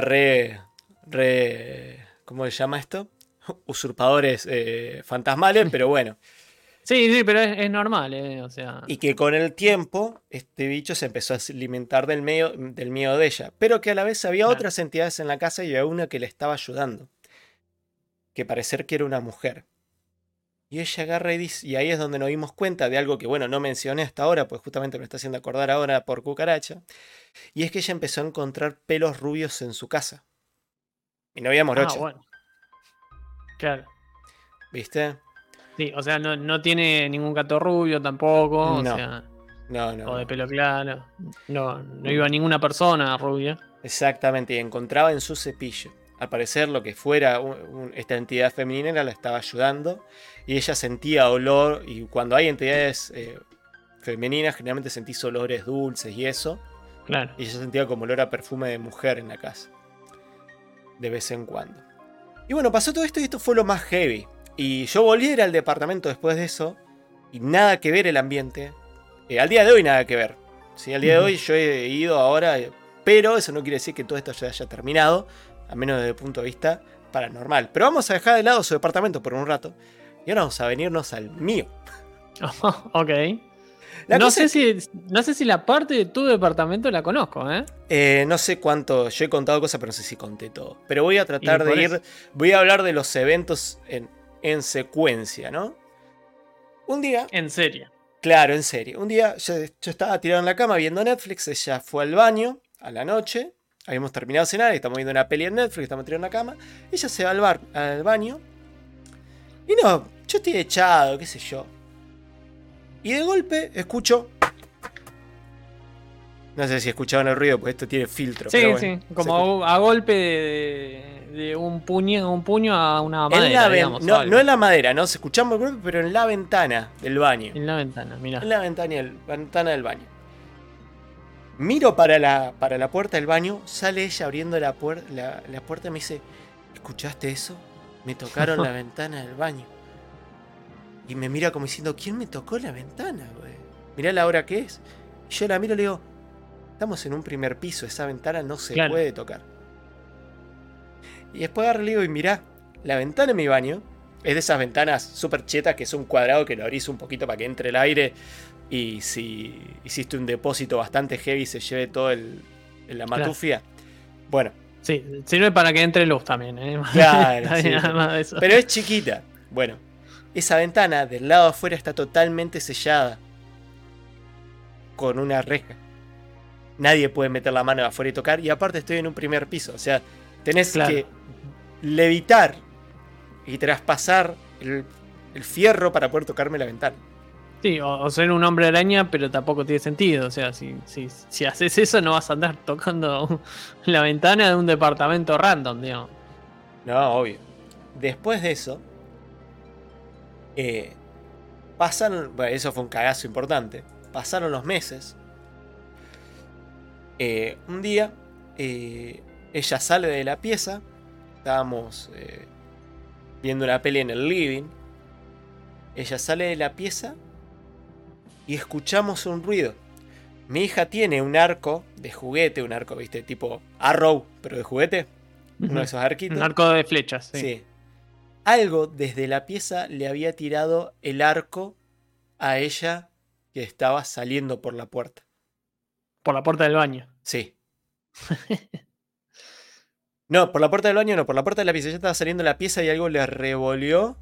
¿cómo se llama esto? Usurpadores fantasmales, pero bueno. Sí, pero es normal, o sea. Y que con el tiempo este bicho se empezó a alimentar del miedo de ella. Pero que a la vez había Claro. otras entidades en la casa y había una que le estaba ayudando. Que parecer que era una mujer. Y ella agarra y dice, y ahí es donde nos dimos cuenta de algo que, bueno, no mencioné hasta ahora, pues justamente me está haciendo acordar ahora por cucaracha. Y es que ella empezó a encontrar pelos rubios en su casa. Mi novia morocha, Bueno. Claro. ¿viste? Sí, o sea, no tiene ningún gato rubio tampoco, No. o sea, No. o de pelo claro. No iba ninguna persona rubia. Exactamente, y encontraba en su cepillo. Al parecer lo que fuera esta entidad femenina la estaba ayudando y ella sentía olor y cuando hay entidades femeninas generalmente sentís olores dulces y eso. Claro. Y ella sentía como olor a perfume de mujer en la casa. De vez en cuando. Y bueno, pasó todo esto y esto fue lo más heavy. Y yo volví a ir al departamento después de eso y nada que ver el ambiente. Al día de hoy nada que ver. ¿Sí? Al día de hoy yo he ido ahora, pero eso no quiere decir que todo esto ya haya terminado, al menos desde el punto de vista paranormal. Pero vamos a dejar de lado su departamento por un rato y ahora vamos a venirnos al mío. Ok. La No cosa sé, es no sé si la parte de tu departamento la conozco, ¿eh? no sé cuánto, yo he contado cosas, pero no sé si conté todo. Pero voy a tratar Y de por ir, voy a hablar de los eventos en secuencia, ¿no? Un día, En serio. claro, en serio, un día yo estaba tirado en la cama viendo Netflix, ella fue al baño a la noche, habíamos terminado de cenar y estamos viendo una peli en Netflix, estamos tirados en la cama, ella se va al baño y no, yo estoy echado, qué sé yo. Y de golpe escucho... No sé si escuchaban el ruido, porque esto tiene filtro. Sí, pero bueno, sí. Como a golpe de un puño a una En madera, la digamos. no, algo. no en la madera, no se escuchamos el golpe, pero en la ventana del baño. En la ventana, mirá. En la ventana del baño. Miro para la puerta del baño, sale ella abriendo la puerta y me dice, ¿escuchaste eso? Me tocaron la ventana del baño. Y me mira como diciendo, ¿quién me tocó la ventana, güey? Mirá la hora que es. Y yo la miro y le digo, estamos en un primer piso, esa ventana no se Claro. puede tocar. Y después agarro y le digo, y mirá, la ventana en mi baño es de esas ventanas súper chetas que es un cuadrado que lo abrís un poquito para que entre el aire y si hiciste un depósito bastante heavy se lleve todo la matufia. Bueno, Sí, sirve para que entre luz también, ¿eh? claro, Está sí, bien, nada más de eso. pero es chiquita. Bueno, esa ventana del lado afuera está totalmente sellada con una reja. nadie puede meter la mano afuera y tocar. Y aparte estoy en un primer piso. O sea, tenés Claro. que levitar y traspasar el fierro para poder tocarme la ventana. Sí, o ser un hombre araña, pero tampoco tiene sentido. O sea, si haces eso, no vas a andar tocando la ventana de un departamento random, digamos. No, obvio. Después de eso, pasaron. Bueno, eso fue un cagazo importante. Pasaron los meses. Un día, ella sale de la pieza. Estábamos viendo una peli en el living. Ella sale de la pieza y escuchamos un ruido. Mi hija tiene un arco de juguete, un arco, viste, tipo Arrow, pero de juguete. Uno de esos arquitos. Un arco de flechas, sí. Sí. Algo desde la pieza le había tirado el arco a ella que estaba saliendo por la puerta. Por la puerta del baño. Sí. No, por la puerta del baño no, por la puerta de la pieza. Ella estaba saliendo de la pieza y algo le revolvió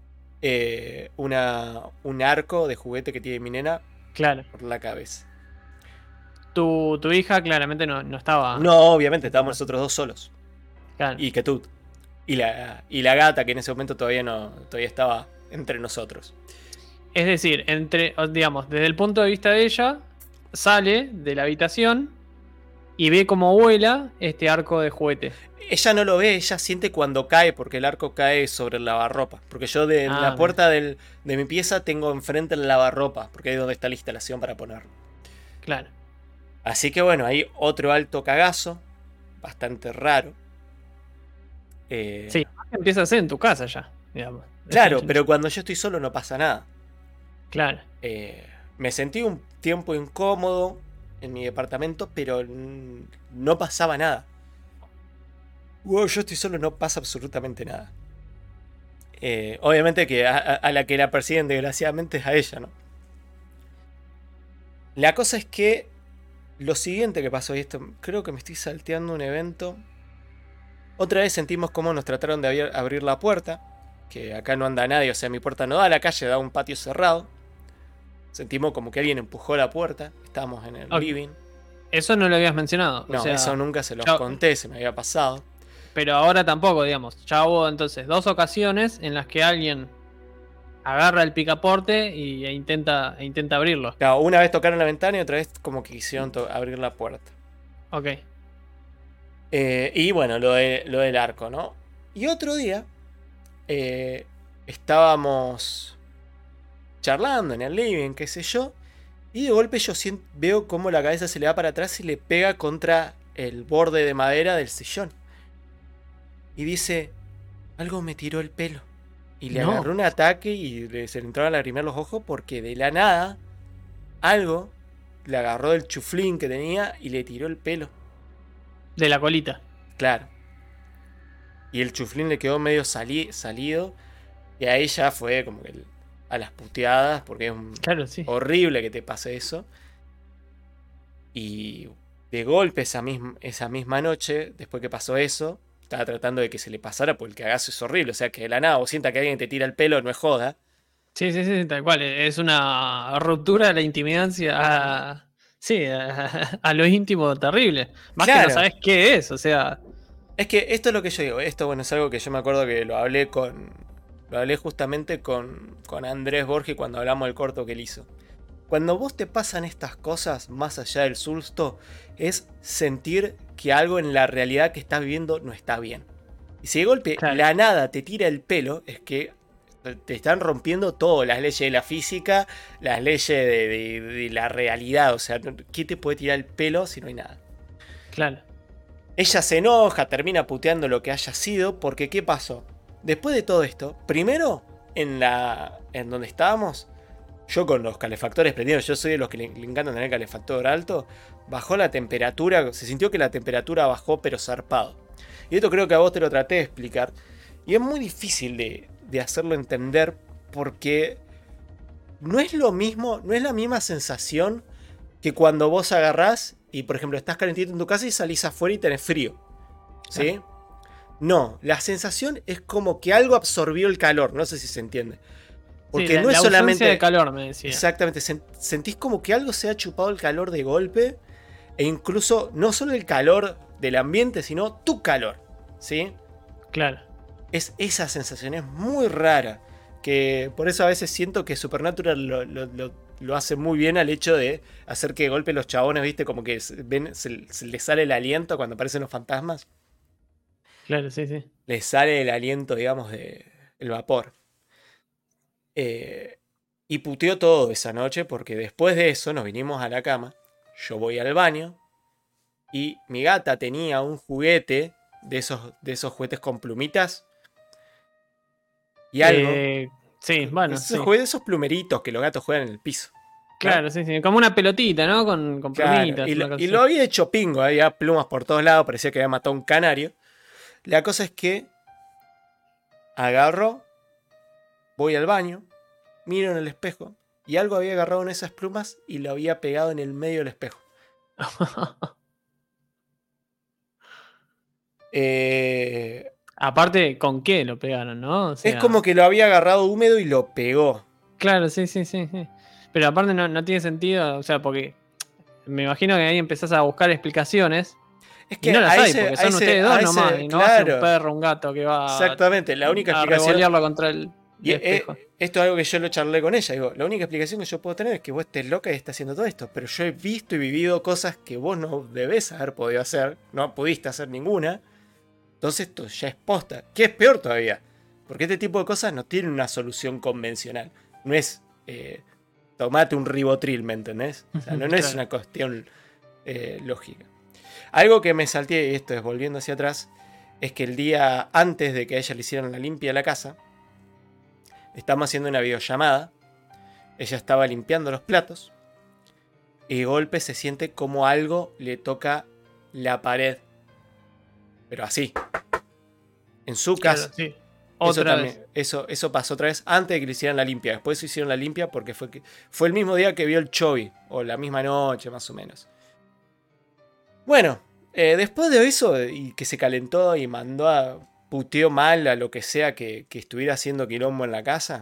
un arco de juguete que tiene mi nena Claro. por la cabeza. Tu hija claramente no estaba. No, obviamente, estábamos nosotros dos solos. Claro. Y Ketut. Y la gata que en ese momento todavía estaba entre nosotros. Es decir, digamos, desde el punto de vista de ella, sale de la habitación y ve cómo vuela este arco de juguete. Ella no lo ve, ella siente cuando cae, porque el arco cae sobre el lavarropa. Porque yo de la mira. puerta de mi pieza tengo enfrente el lavarropa, porque ahí es donde está la instalación para ponerlo. Claro. Así que bueno, hay otro alto cagazo, bastante raro. Sí, empieza a ser en tu casa ya, digamos. Claro, pero cuando yo estoy solo no pasa nada. Claro. Me sentí un tiempo incómodo en mi departamento, pero no pasaba nada. Wow, yo estoy solo, no pasa absolutamente nada. Obviamente que a la que la persiguen desgraciadamente es a ella, ¿no? La cosa es que lo siguiente que pasó, y esto creo que me estoy salteando un evento. Otra vez sentimos cómo nos trataron de abrir la puerta. Que acá no anda nadie, o sea, mi puerta no da a la calle, da a un patio cerrado. Sentimos como que alguien empujó la puerta. Estábamos en el living. Eso no lo habías mencionado. No, o sea, eso nunca se los ya- conté, se me había pasado. Pero ahora tampoco, digamos. Ya hubo entonces 2 ocasiones en las que alguien agarra el picaporte e intenta abrirlo. Claro, una vez tocaron la ventana y otra vez como que quisieron abrir la puerta. Ok. Y bueno, lo del arco, ¿no? Y otro día estábamos charlando en el living, qué sé yo, y de golpe yo veo cómo la cabeza se le va para atrás y le pega contra el borde de madera del sillón. Y dice, algo me tiró el pelo. Y le agarró un ataque y se le entraron a lagrimear los ojos porque de la nada algo le agarró del chuflín que tenía y le tiró el pelo. De la colita. Claro. Y el chuflín le quedó medio salido. Y ahí ya fue como que a las puteadas. Porque es Claro, sí. horrible que te pase eso. Y de golpe esa misma noche, después que pasó eso, estaba tratando de que se le pasara porque el cagazo es horrible. O sea, que de la nada o sienta que alguien te tira el pelo, no es joda. Sí, tal cual. Es una ruptura de la intimidad a lo íntimo terrible. Más que Claro. no sabes qué es, o sea. Es que esto es lo que yo digo. Esto, bueno, es algo que yo me acuerdo que lo hablé justamente con Andrés Borges cuando hablamos del corto que él hizo. Cuando vos te pasan estas cosas, más allá del susto, es sentir que algo en la realidad que estás viviendo no está bien. Y si de golpe la nada te tira el pelo, es que te están rompiendo todo, las leyes de la física, las leyes de la realidad. O sea, ¿qué te puede tirar el pelo si no hay nada? Claro. Ella se enoja, termina puteando lo que haya sido, porque ¿qué pasó? Después de todo esto, primero, en donde estábamos, yo con los calefactores prendidos, yo soy de los que le encanta tener calefactor alto, bajó la temperatura, se sintió que la temperatura bajó pero zarpado. Y esto creo que a vos te lo traté de explicar, y es muy difícil de hacerlo entender porque no es lo mismo, no es la misma sensación que cuando vos agarrás y, por ejemplo, estás calentito en tu casa y salís afuera y tenés frío. ¿Sí? No, la sensación es como que algo absorbió el calor, no sé si se entiende. Porque sí, no es la solamente de calor, me decía. Exactamente, sentís como que algo se ha chupado el calor de golpe. E incluso no solo el calor del ambiente, sino tu calor, ¿sí? Claro. Esa sensación es muy rara. Que por eso a veces siento que Supernatural lo hace muy bien al hecho de hacer que de golpe los chabones, ¿viste? Como que se les sale el aliento cuando aparecen los fantasmas. Claro, sí, sí. Les sale el aliento, digamos, el vapor. Y puteó todo esa noche porque después de eso nos vinimos a la cama. Yo voy al baño y mi gata tenía un juguete de esos juguetes con plumitas. Y algo. Sí, bueno. Esos juguetes, esos plumeritos que los gatos juegan en el piso. ¿No? Claro, sí, sí. Como una pelotita, ¿no? Con Claro, plumitas. y lo había hecho pingo, había plumas por todos lados, parecía que había matado a un canario. La cosa es que agarro, voy al baño, miro en el espejo y algo había agarrado en esas plumas y lo había pegado en el medio del espejo. Aparte, ¿con qué lo pegaron, no? O sea, es como que lo había agarrado húmedo y lo pegó. Claro, sí, sí, sí, sí. Pero aparte no tiene sentido, o sea, porque me imagino que ahí empezás a buscar explicaciones. Es que y no las hay, porque son ustedes dos nomás, y no va a ser un perro, un gato que va exactamente, la única explicación. Revolearlo contra el espejo. Esto es algo que yo lo charlé con ella. Digo, la única explicación que yo puedo tener es que vos estés loca y estás haciendo todo esto. Pero yo he visto y vivido cosas que vos no debés haber podido hacer. No pudiste hacer ninguna. Entonces esto ya es posta. ¿Qué es peor todavía? Porque este tipo de cosas no tienen una solución convencional. No es tomate un ribotril, ¿me entendés? O sea, no es una cuestión lógica. Algo que me salté, y esto es volviendo hacia atrás, es que el día antes de que a ella le hicieran la limpia de la casa, estamos haciendo una videollamada. Ella estaba limpiando los platos y de golpe se siente como algo le toca la pared. Pero así. En su casa. Sí. Eso pasó otra vez antes de que le hicieran la limpia. Después hicieron la limpia porque fue el mismo día que vio el Chovy. O la misma noche, más o menos. Bueno, después de eso y que se calentó y puteó mal a lo que sea que estuviera haciendo quilombo en la casa.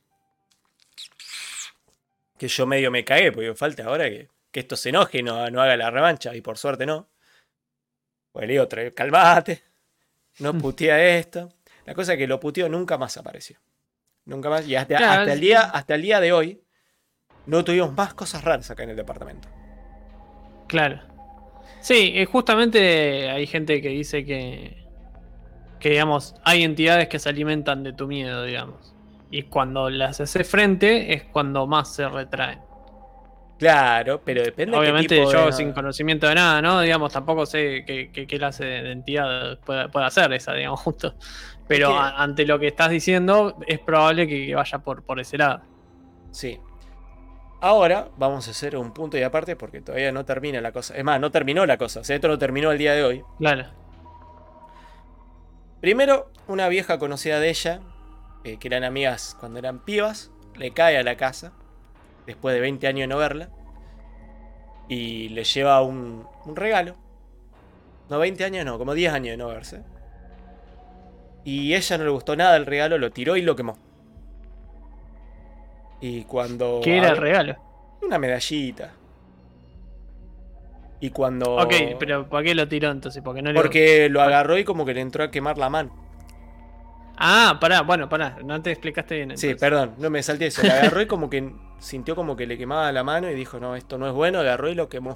Que yo medio me cagué, porque falta ahora que esto se enoje y no haga la revancha. Y por suerte no. Pues le digo, calmate. No putea esto. La cosa es que lo puteó nunca más apareció. Nunca más. Y hasta el día de hoy no tuvimos más cosas raras acá en el departamento. Claro. Sí, justamente hay gente que dice que digamos, hay entidades que se alimentan de tu miedo, digamos. Y cuando las haces frente es cuando más se retraen. Claro, pero depende. Obviamente qué tipo yo sin conocimiento de nada, ¿no? Digamos, tampoco sé qué clase de entidad puede hacer esa, digamos, justo. Pero ante lo que estás diciendo, es probable que vaya por ese lado. Sí. Ahora vamos a hacer un punto y aparte porque todavía no termina la cosa. Es más, no terminó la cosa. O sea, esto no terminó el día de hoy. Claro. Primero, una vieja conocida de ella, que eran amigas cuando eran pibas, le cae a la casa, después de 20 años de no verla, y le lleva un regalo. No, 20 años no, como 10 años de no verse. Y a ella no le gustó nada el regalo, lo tiró y lo quemó. Y cuando... ¿Qué era el regalo? Una medallita. Y cuando... Ok, pero ¿para qué lo tiró entonces? Porque lo agarró y como que le entró a quemar la mano. Ah, pará, no te explicaste bien entonces. Sí, perdón, no me salté eso. Le agarró y como que sintió como que le quemaba la mano y dijo, no, esto no es bueno, agarró y lo quemó.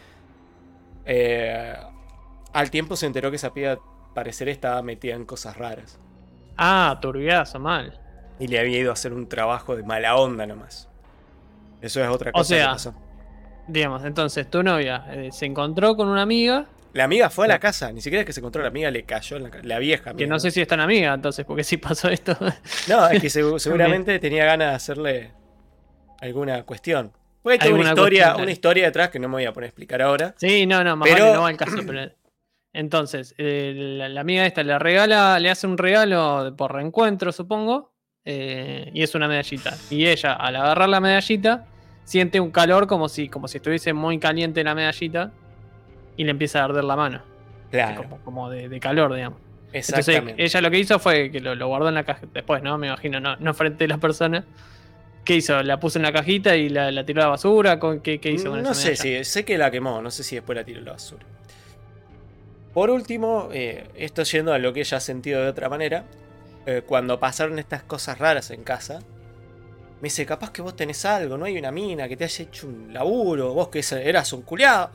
Al tiempo se enteró que esa piba, al parecer, estaba metida en cosas raras. Ah, turbiazo, mal. Y le había ido a hacer un trabajo de mala onda nomás. Eso es otra cosa o sea, que pasó. Digamos, entonces tu novia se encontró con una amiga. La amiga fue a la casa, ni siquiera es que se encontró la amiga, le cayó en la vieja amiga. Que no sé si es tan amiga, entonces, porque sí pasó esto. No, es que seguramente tenía ganas de hacerle alguna cuestión. Porque hay una historia detrás que no me voy a poner a explicar ahora. Sí, no, más vale, no va al caso. Pero... Entonces, la amiga esta le hace un regalo por reencuentro, supongo. Y es una medallita. Y ella, al agarrar la medallita, siente un calor como si estuviese muy caliente la medallita. Y le empieza a arder la mano. Claro. Como de calor, digamos. Exactamente. Entonces ella lo que hizo fue que lo guardó en la caja. Después, ¿no? Me imagino, no frente a la persona. ¿Qué hizo? ¿La puso en la cajita y la tiró a la basura? ¿Qué hizo con No esa sé medalla? si, sé que la quemó, no sé si después la tiró a la basura. Por último, esto yendo a lo que ella ha sentido de otra manera, cuando pasaron estas cosas raras en casa, me dice, capaz que vos tenés algo, no hay una mina que te haya hecho un laburo, vos que eras un culiado.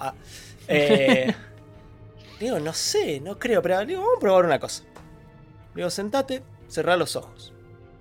Digo, no sé, no creo, pero digo, vamos a probar una cosa. Digo, sentate, cerrá los ojos.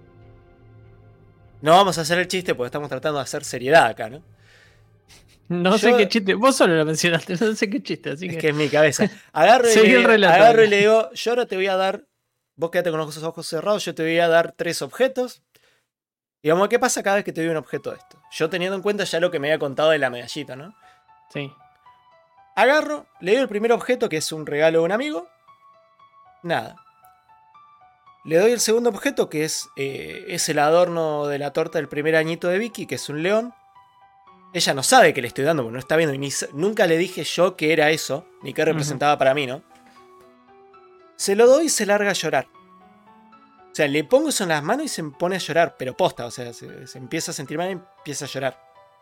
No vamos a hacer el chiste porque estamos tratando de hacer seriedad acá, ¿no? No sé qué chiste. Vos solo lo mencionaste, no sé qué chiste, así Es que. que es mi cabeza. Agarro Seguí el relato. agarro y le digo, yo ahora te voy a dar, vos quédate con los ojos cerrados, yo te voy a dar 3 objetos. Y vamos, ¿qué pasa cada vez que te doy un objeto de esto? Yo teniendo en cuenta ya lo que me había contado de la medallita, ¿no? Sí. Agarro, le doy el primer objeto, que es un regalo de un amigo. Nada. Le doy el segundo objeto, que es el adorno de la torta del primer añito de Vicky, que es un león. Ella no sabe que le estoy dando, porque no está viendo. Y nunca le dije yo que era eso, ni qué representaba para mí, ¿no? Se lo doy y se larga a llorar. O sea, le pongo eso en las manos y se pone a llorar, pero posta, o sea, se empieza a sentir mal y empieza a llorar.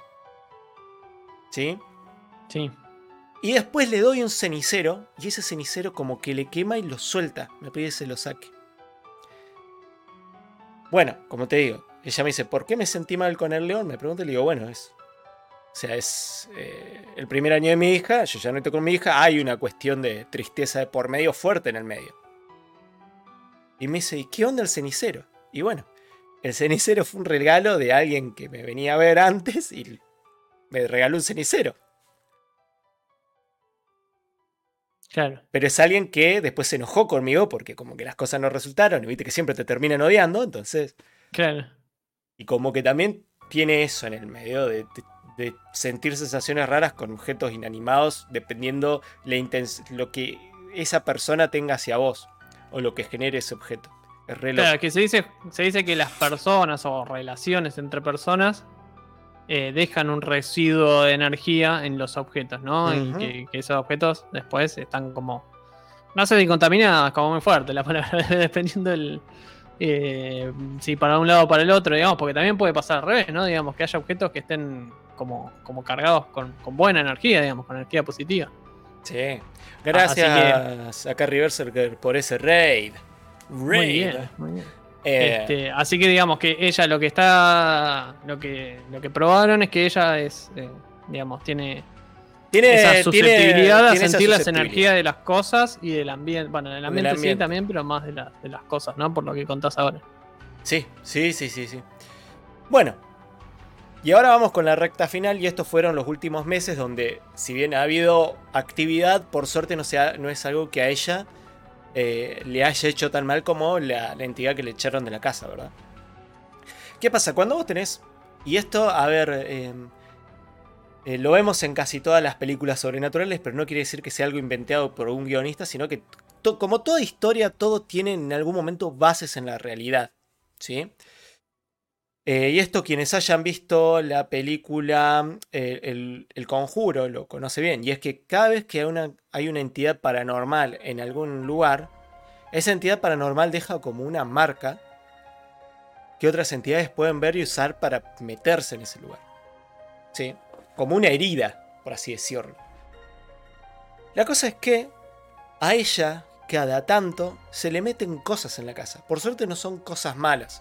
¿Sí? Sí. Y después le doy un cenicero, y ese cenicero como que le quema y lo suelta. Me pide que se lo saque. Bueno, como te digo, ella me dice, ¿por qué me sentí mal con el león? Me pregunta y le digo, bueno, es el primer año de mi hija, yo ya no estoy con mi hija, hay una cuestión de tristeza de por medio fuerte en el medio. Y me dice, ¿y qué onda el cenicero? Y bueno, el cenicero fue un regalo de alguien que me venía a ver antes y me regaló un cenicero. Claro. Pero es alguien que después se enojó conmigo porque como que las cosas no resultaron y viste que siempre te terminan odiando, entonces... Claro. Y como que también tiene eso en el medio de sentir sensaciones raras con objetos inanimados dependiendo lo que esa persona tenga hacia vos o lo que genere ese objeto. Es re loco. Claro, que se dice que las personas o relaciones entre personas dejan un residuo de energía en los objetos, ¿no? Ujú. Y que esos objetos después están como... No sé si contaminadas, como muy fuerte la palabra, dependiendo del... si para un lado o para el otro, digamos, porque también puede pasar al revés, ¿no? Digamos, que haya objetos que estén como cargados con buena energía, digamos, con energía positiva. Sí. Gracias a Carrie Berserker por ese raid. Muy bien, muy bien. Así que digamos que ella lo que probaron es que ella es, digamos, tiene esa susceptibilidad a sentir las energías de las cosas y del ambiente. Bueno, del ambiente sí también, pero más de las cosas, ¿no? Por lo que contás ahora. Sí. Bueno, y ahora vamos con la recta final y estos fueron los últimos meses donde, si bien ha habido actividad, por suerte no es algo que a ella le haya hecho tan mal como la entidad que le echaron de la casa, ¿verdad? ¿Qué pasa? Cuando vos tenés... Y esto, a ver... lo vemos en casi todas las películas sobrenaturales, pero no quiere decir que sea algo inventado por un guionista, sino que como toda historia, todo tiene en algún momento bases en la realidad, ¿sí? Y esto quienes hayan visto la película el Conjuro lo conoce bien, y es que cada vez que hay una entidad paranormal en algún lugar, esa entidad paranormal deja como una marca que otras entidades pueden ver y usar para meterse en ese lugar, ¿sí? Como una herida, por así decirlo. La cosa es que a ella, cada tanto, se le meten cosas en la casa. Por suerte no son cosas malas.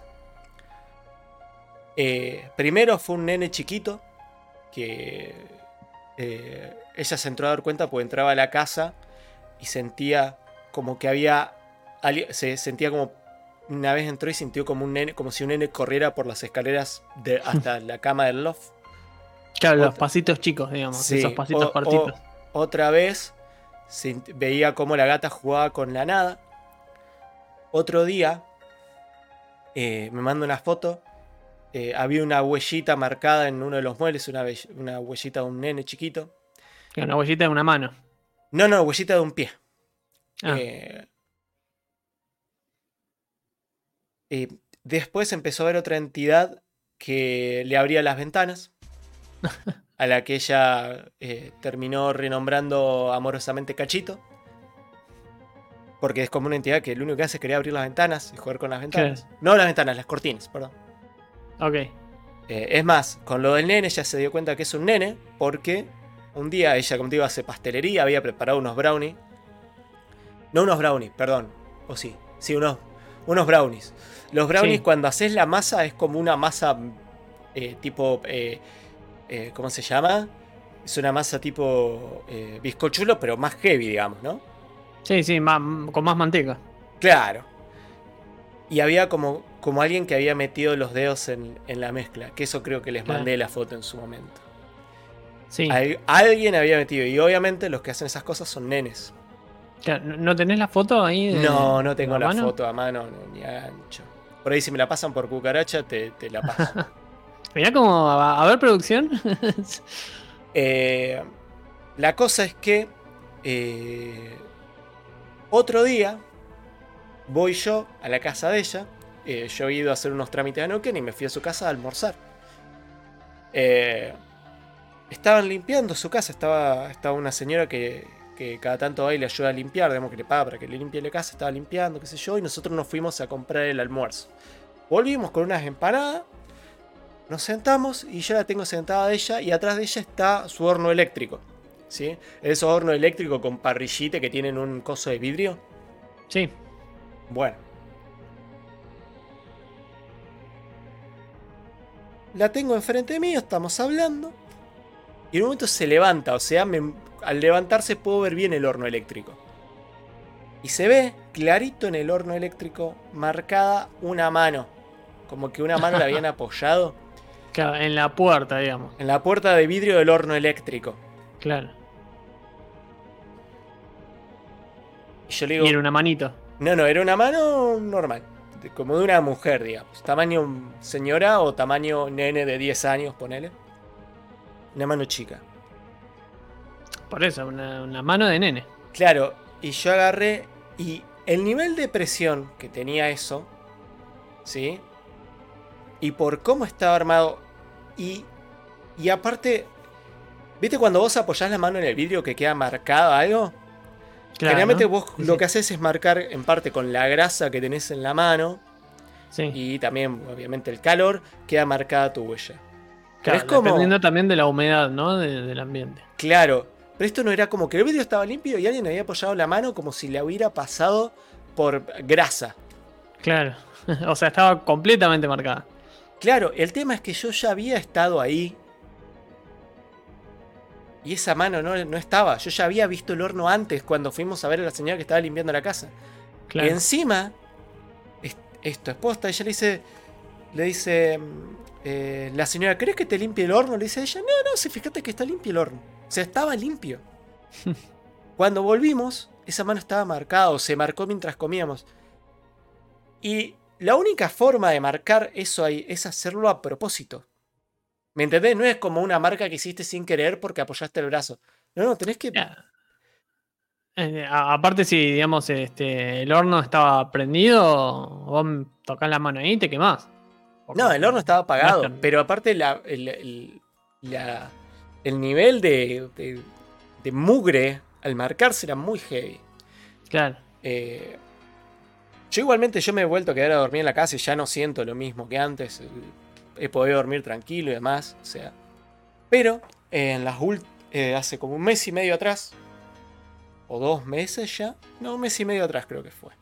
Primero fue un nene chiquito que ella se entró a dar cuenta porque entraba a la casa y sentía como que se sentía como una vez entró y sintió como un nene, como si un nene corriera por las escaleras hasta la cama del loft. Claro, los pasitos chicos, digamos, Sí, esos pasitos cortitos. Otra vez veía cómo la gata jugaba con la nada. Otro día me manda una foto. Había una huellita marcada en uno de los muebles, una huellita de un nene chiquito. Una huellita de una mano. No, huellita de un pie. Ah. Después empezó a ver otra entidad que le abría las ventanas, a la que ella terminó renombrando amorosamente Cachito. Porque es como una entidad que lo único que hace es querer abrir las ventanas y jugar con las ventanas. ¿Qué? No las ventanas, las cortinas, perdón. Ok. Es más, con lo del nene ya se dio cuenta que es un nene porque un día ella, como te digo, hace pastelería, había preparado unos brownies. No unos brownies, perdón. O sí, unos brownies. Los brownies, Sí. cuando haces la masa, es como una masa tipo... ¿cómo se llama? Es una masa tipo bizcochuelo, pero más heavy, digamos, ¿no? Sí, con más manteca. Claro. Y había como alguien que había metido los dedos en la mezcla. Que eso creo que les Claro. mandé la foto en su momento. Sí. Alguien había metido. Y obviamente los que hacen esas cosas son nenes. Claro, ¿no tenés la foto ahí? No tengo de la mano? foto a mano, no, ni a ancho. Por ahí si me la pasan por cucaracha, te la paso. Mirá como, a ver producción. La cosa es que otro día voy yo a la casa de ella. Yo he ido a hacer unos trámites a Neuquén y me fui a su casa a almorzar. Estaban limpiando su casa. Estaba una señora que cada tanto va y le ayuda a limpiar, digamos que le paga para que le limpie la casa. Estaba limpiando, qué sé yo, y nosotros nos fuimos a comprar el almuerzo. Volvimos con unas empanadas. Nos sentamos y yo la tengo sentada a ella y atrás de ella está su horno eléctrico. ¿Sí? Esos hornos eléctricos con parrillita que tienen un coso de vidrio. Sí. Bueno. La tengo enfrente mío, estamos hablando. Y en un momento se levanta, o sea, al levantarse puedo ver bien el horno eléctrico. Y se ve clarito en el horno eléctrico marcada una mano. Como que una mano la habían apoyado Claro, en la puerta, digamos. en la puerta de vidrio del horno eléctrico. Claro. Y yo le digo, Y era una manito. no, era una mano normal. Como de una mujer, digamos. Tamaño señora o tamaño nene de 10 años, ponele. Una mano chica. Por eso, una mano de nene. Claro, y yo agarré y el nivel de presión que tenía eso, ¿sí? Y por cómo estaba armado y aparte, ¿viste cuando vos apoyás la mano en el vidrio que queda marcado algo? Claro, Generalmente ¿no? vos Sí, lo sí. que haces es marcar en parte con la grasa que tenés en la mano Sí. y también, obviamente, el calor, queda marcada tu huella. Pero Claro, es como... dependiendo también de la humedad, ¿no? Del ambiente. Claro, pero esto no era como que el vidrio estaba limpio y alguien había apoyado la mano como si le hubiera pasado por grasa. Claro. O sea, estaba completamente marcada. Claro, el tema es que yo ya había estado ahí y esa mano no estaba. Yo ya había visto el horno antes cuando fuimos a ver a la señora que estaba limpiando la casa. Claro. Y encima, esto es posta, ella le dice, la señora, ¿querés que te limpie el horno? Le dice ella, no, si fíjate que está limpio el horno. O sea, estaba limpio. Cuando volvimos, esa mano estaba marcada o se marcó mientras comíamos. Y la única forma de marcar eso ahí es hacerlo a propósito. ¿Me entendés? No es como una marca que hiciste sin querer porque apoyaste el brazo. No, tenés que... Ya. Aparte, si digamos el horno estaba prendido, vos tocás la mano ahí y te quemás. Porque No, el horno estaba apagado. no es- Pero aparte el nivel de mugre al marcarse era muy heavy. Claro. Yo igualmente me he vuelto a quedar a dormir en la casa y ya no siento lo mismo que antes. He podido dormir tranquilo y demás. O sea. Pero hace como un mes y medio atrás. O 2 meses ya. No, un mes y medio atrás creo que fue.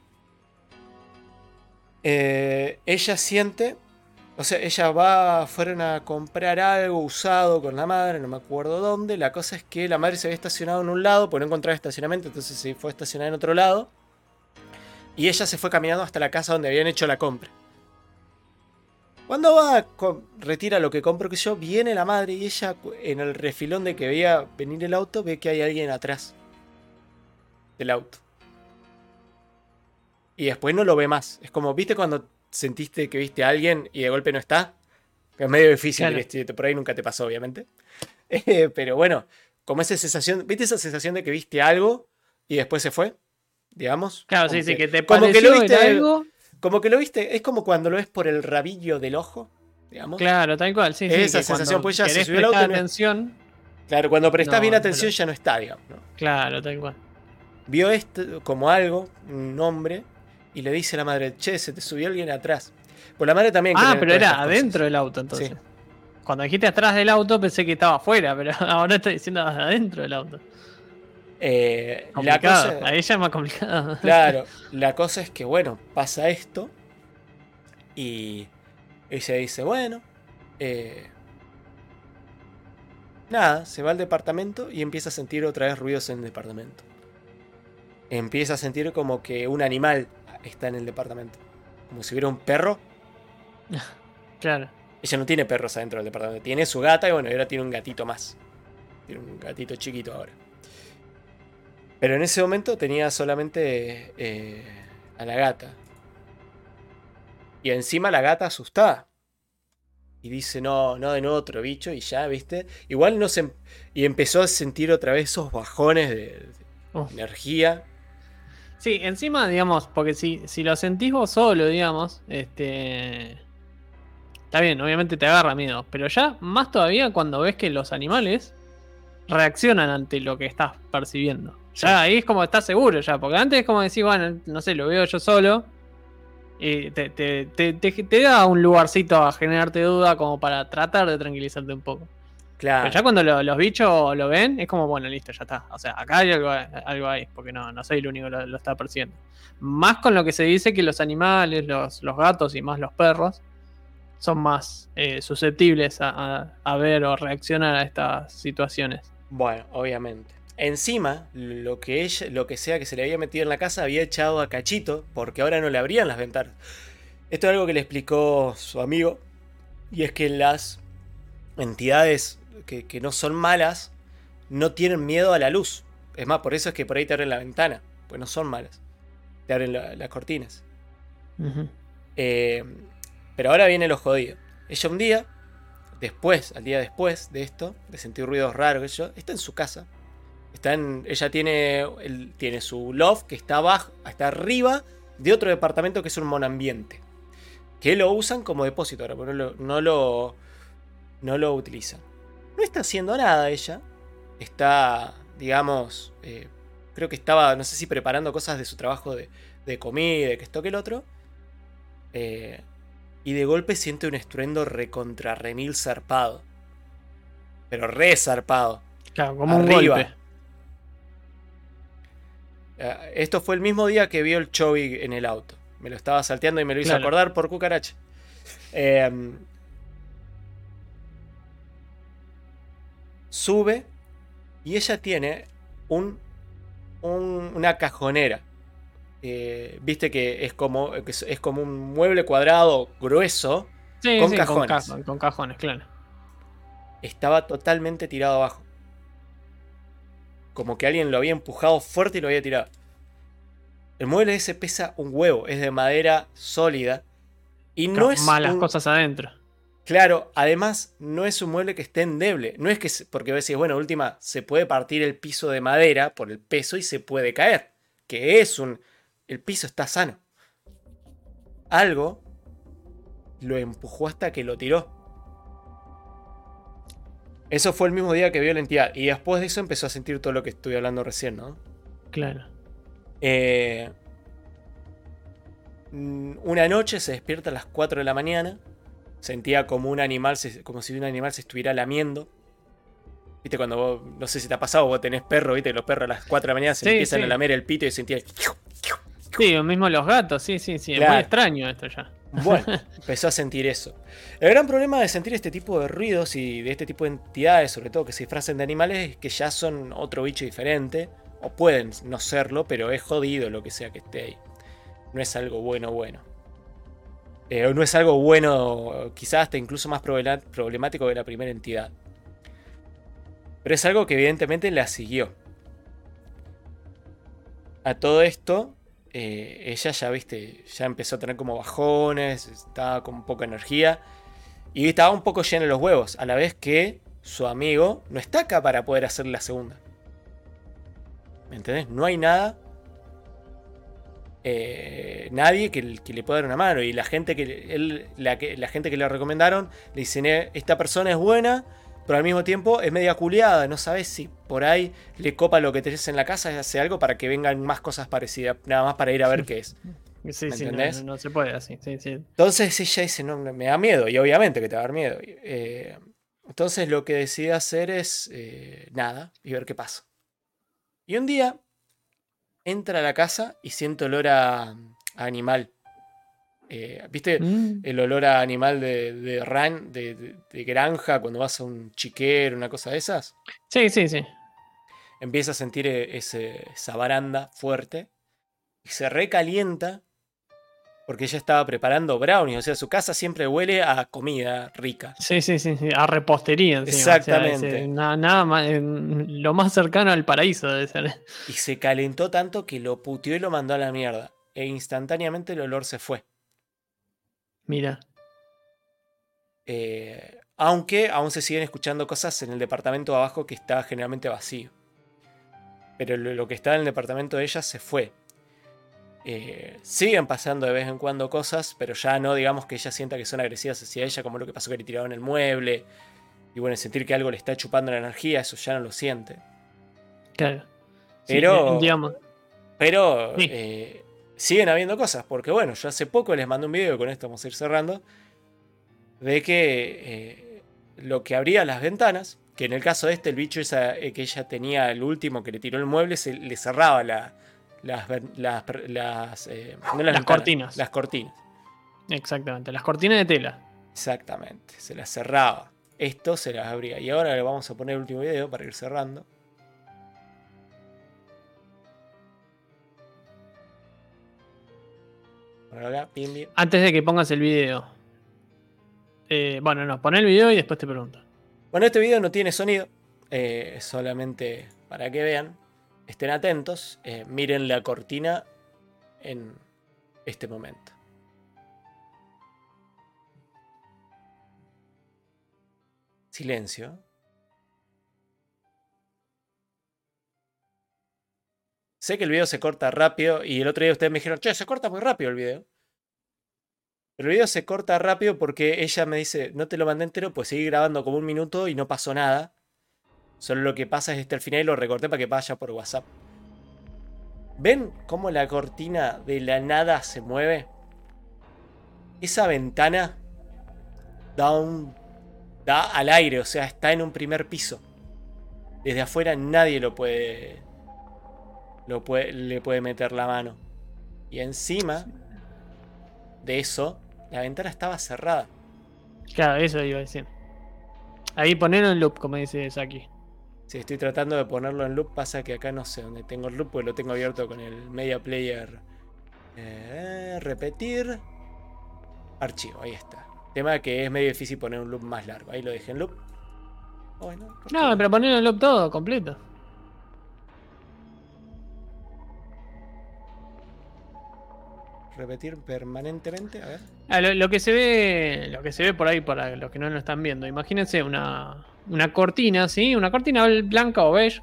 Ella siente. O sea, fueron a comprar algo usado con la madre, no me acuerdo dónde. La cosa es que la madre se había estacionado en un lado, porque no encontraba estacionamiento, entonces se fue a estacionar en otro lado. Y ella se fue caminando hasta la casa donde habían hecho la compra. Cuando retira lo que compro, que yo, viene la madre y ella, en el refilón de que veía venir el auto, ve que hay alguien atrás del auto. Y después no lo ve más. Es como, ¿viste cuando sentiste que viste a alguien y de golpe no está? Que es medio difícil, Claro. por ahí nunca te pasó, obviamente. Pero bueno, como esa sensación, ¿viste esa sensación de que viste algo y después se fue? Digamos. Claro, Como sí, que te como pareció que lo viste ver algo. Como que lo viste, es como cuando lo ves por el rabillo del ojo, digamos. Claro, tal cual, sí, sí. Esa que sensación, cuando pues ya se querés subió al auto prestar y no- atención. Claro, cuando prestás No, bien no atención lo- ya no está, digamos, ¿no? Claro, tal cual. Vio esto como algo, un hombre, y le dice a la madre, che, se te subió alguien atrás. Pues la madre también Ah, cree en pero todas era estas cosas. adentro del auto entonces. Sí. Cuando dijiste atrás del auto pensé que estaba afuera, pero ahora estoy diciendo adentro del auto. La cosa, ahí ya es más complicado. claro, la cosa es que, bueno, pasa esto. Y ella dice, bueno, nada, se va al departamento y empieza a sentir otra vez ruidos en el departamento. Empieza a sentir como que un animal está en el departamento. Como si hubiera un perro. Claro. Ella no tiene perros adentro del departamento. Tiene su gata y bueno, ahora tiene un gatito más. Tiene un gatito chiquito ahora. Pero en ese momento tenía solamente a la gata. Y encima la gata asustada. Y dice, no, de nuevo otro bicho. Y ya, ¿viste? Igual no se... Y empezó a sentir otra vez esos bajones de energía. Sí, encima, digamos, porque si lo sentís vos solo, digamos, está bien, obviamente te agarra miedo. Pero ya, más todavía cuando ves que los animales reaccionan ante lo que estás percibiendo. Ya ahí es como estás seguro ya. Porque antes es como decir, bueno, no sé, lo veo yo solo. Y te da un lugarcito a generarte duda como para tratar de tranquilizarte un poco. Claro. Pero ya cuando los bichos lo ven, es como, bueno, listo, ya está. O sea, acá hay algo ahí, porque no soy el único que lo está percibiendo. Más con lo que se dice que los animales, los gatos y más los perros, son más susceptibles a ver o reaccionar a estas situaciones. Bueno, obviamente. Encima, lo que sea que se le había metido en la casa había echado a Cachito, porque ahora no le abrían las ventanas. Esto es algo que le explicó su amigo, y es que las entidades que no son malas no tienen miedo a la luz. Es más, por eso es que por ahí te abren la ventana, pues no son malas. Te abren las cortinas. Uh-huh. Pero ahora viene lo jodido. Ella un día, al día después de esto, de sentir ruidos raros, está en su casa. Ella tiene su loft que está arriba de otro departamento que es un monoambiente. Que lo usan como depósito ahora, pero no lo utilizan. No está haciendo nada ella. Está, digamos, creo que estaba, no sé si preparando cosas de su trabajo de comida, de que esto que el otro. Y de golpe siente un estruendo recontra remil zarpado. Pero re zarpado. Claro, como arriba. Un golpe. Esto fue el mismo día que vio el Chovy en el auto. Me lo estaba salteando y me lo hizo acordar por cucaracha. Sube y ella tiene una cajonera. Viste que es como un mueble cuadrado grueso con cajones. Con cajones, claro. Estaba totalmente tirado abajo. Como que alguien lo había empujado fuerte y lo había tirado. El mueble ese pesa un huevo, es de madera sólida. Y no es malas cosas adentro. Claro, además no es un mueble que esté endeble. No es que, porque vos decís, bueno, última, se puede partir el piso de madera por el peso y se puede caer. El piso está sano. Algo lo empujó hasta que lo tiró. Eso fue el mismo día que vio la entidad. Y después de eso empezó a sentir todo lo que estuve hablando recién, ¿no? Claro. Una noche se despierta a las 4 de la mañana. Sentía como como si un animal se estuviera lamiendo. Viste, cuando vos, no sé si te ha pasado, vos tenés perro, viste, los perros a las 4 de la mañana se empiezan a lamer el pito y sentías. Sí, lo mismo los gatos, sí. Claro. Es muy extraño esto ya. Bueno, empezó a sentir eso. El gran problema de sentir este tipo de ruidos y de este tipo de entidades, sobre todo que se disfrazan de animales, es que ya son otro bicho diferente. O pueden no serlo, pero es jodido lo que sea que esté ahí. No es algo bueno. No es algo bueno, quizás hasta incluso más problemático que la primera entidad. Pero es algo que evidentemente la siguió. A todo esto, ella ya empezó a tener como bajones, estaba con poca energía y estaba un poco llena de los huevos, a la vez que su amigo no está acá para poder hacer la segunda. ¿Me entendés? No hay nada, nadie que le pueda dar una mano, y la gente la gente que le recomendaron le dicen, esta persona es buena, pero al mismo tiempo es media culiada, no sabes si por ahí le copa lo que tenés en la casa y hace algo para que vengan más cosas parecidas, nada más para ir a ver qué es. Sí, ¿Me entendés? No se puede así, sí. Entonces ella dice, no, me da miedo, y obviamente que te va a dar miedo. Entonces lo que decidí hacer es nada y ver qué pasa. Y un día entra a la casa y siento olor a animal. ¿Viste el olor a animal de granja cuando vas a un chiquero, una cosa de esas? Sí. Empieza a sentir esa baranda fuerte y se recalienta porque ella estaba preparando brownies. O sea, su casa siempre huele a comida rica. Sí. A repostería encima. Exactamente. O sea, nada más, lo más cercano al paraíso debe ser. Y se calentó tanto que lo puteó y lo mandó a la mierda. E instantáneamente el olor se fue. Mira. Aunque aún se siguen escuchando cosas en el departamento de abajo que está generalmente vacío. Pero lo que está en el departamento de ella se fue. Siguen pasando de vez en cuando cosas, pero ya no digamos que ella sienta que son agresivas hacia ella, como lo que pasó que le tiraron el mueble. Y bueno, sentir que algo le está chupando la energía, eso ya no lo siente. Claro. Pero, sí, digamos. pero Sí. siguen habiendo cosas, porque bueno, yo hace poco les mandé un video, y con esto vamos a ir cerrando, de que lo que abría las ventanas, que en el caso de el bicho que ella tenía, el último que le tiró el mueble, se le cerraba las cortinas. Las cortinas. Exactamente, las cortinas de tela. Exactamente, se las cerraba. Esto se las abría. Y ahora le vamos a poner el último video para ir cerrando. Acá, pim. Antes de que pongas el video. Pon el video y después te pregunto. Bueno, este video no tiene sonido. Solamente para que vean. Estén atentos. Miren la cortina en este momento. Silencio. Sé que el video se corta rápido y el otro día ustedes me dijeron, che, se corta muy rápido el video. Pero el video se corta rápido porque ella me dice, no te lo mandé entero, pues seguí grabando como 1 minuto y no pasó nada. Solo lo que pasa es al final y lo recorté para que vaya por WhatsApp. ¿Ven cómo la cortina de la nada se mueve? Esa ventana da al aire, o sea, está en un primer piso. Desde afuera nadie le puede meter la mano. Y encima de eso, la ventana estaba cerrada. Claro, eso iba a decir. Ahí ponerlo en loop, como dice Saki. Si estoy tratando de ponerlo en loop, pasa que acá no sé dónde tengo el loop, porque lo tengo abierto con el Media Player. Repetir. Archivo, ahí está. Tema que es medio difícil poner un loop más largo. Ahí lo dejé en loop. Bueno, no, pero ponerlo en loop todo, completo. Repetir permanentemente, a ver. Lo que se ve por ahí para los que no lo están viendo, imagínense una cortina, ¿sí? Una cortina blanca o beige,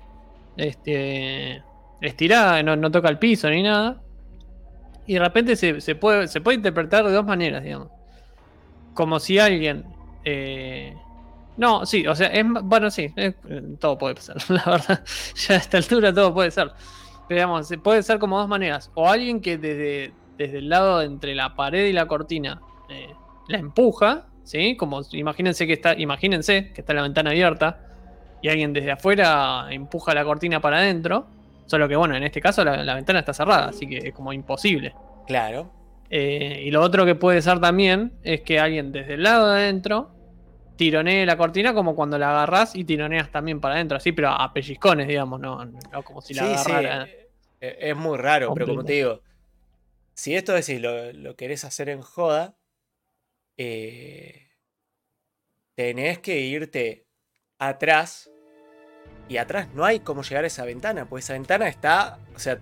estirada, no toca el piso ni nada. Y de repente se puede interpretar de dos maneras, digamos. Como si alguien... no, sí, o sea, todo puede pasar, la verdad. Ya a esta altura todo puede ser. Pero digamos, puede ser como dos maneras. O alguien que desde el lado entre la pared y la cortina la empuja, ¿sí? Como imagínense que está la ventana abierta y alguien desde afuera empuja la cortina para adentro. Solo que bueno, en este caso la ventana está cerrada, así que es como imposible. Claro. Y lo otro que puede ser también es que alguien desde el lado de adentro tironee la cortina como cuando la agarrás y tironeas también para adentro, así, pero a pellizcones, digamos, no como si la agarrara. Sí, es muy raro, completo. Pero como te digo, si esto decís lo querés hacer en joda, tenés que irte atrás. Y atrás no hay cómo llegar a esa ventana, pues esa ventana está, o sea,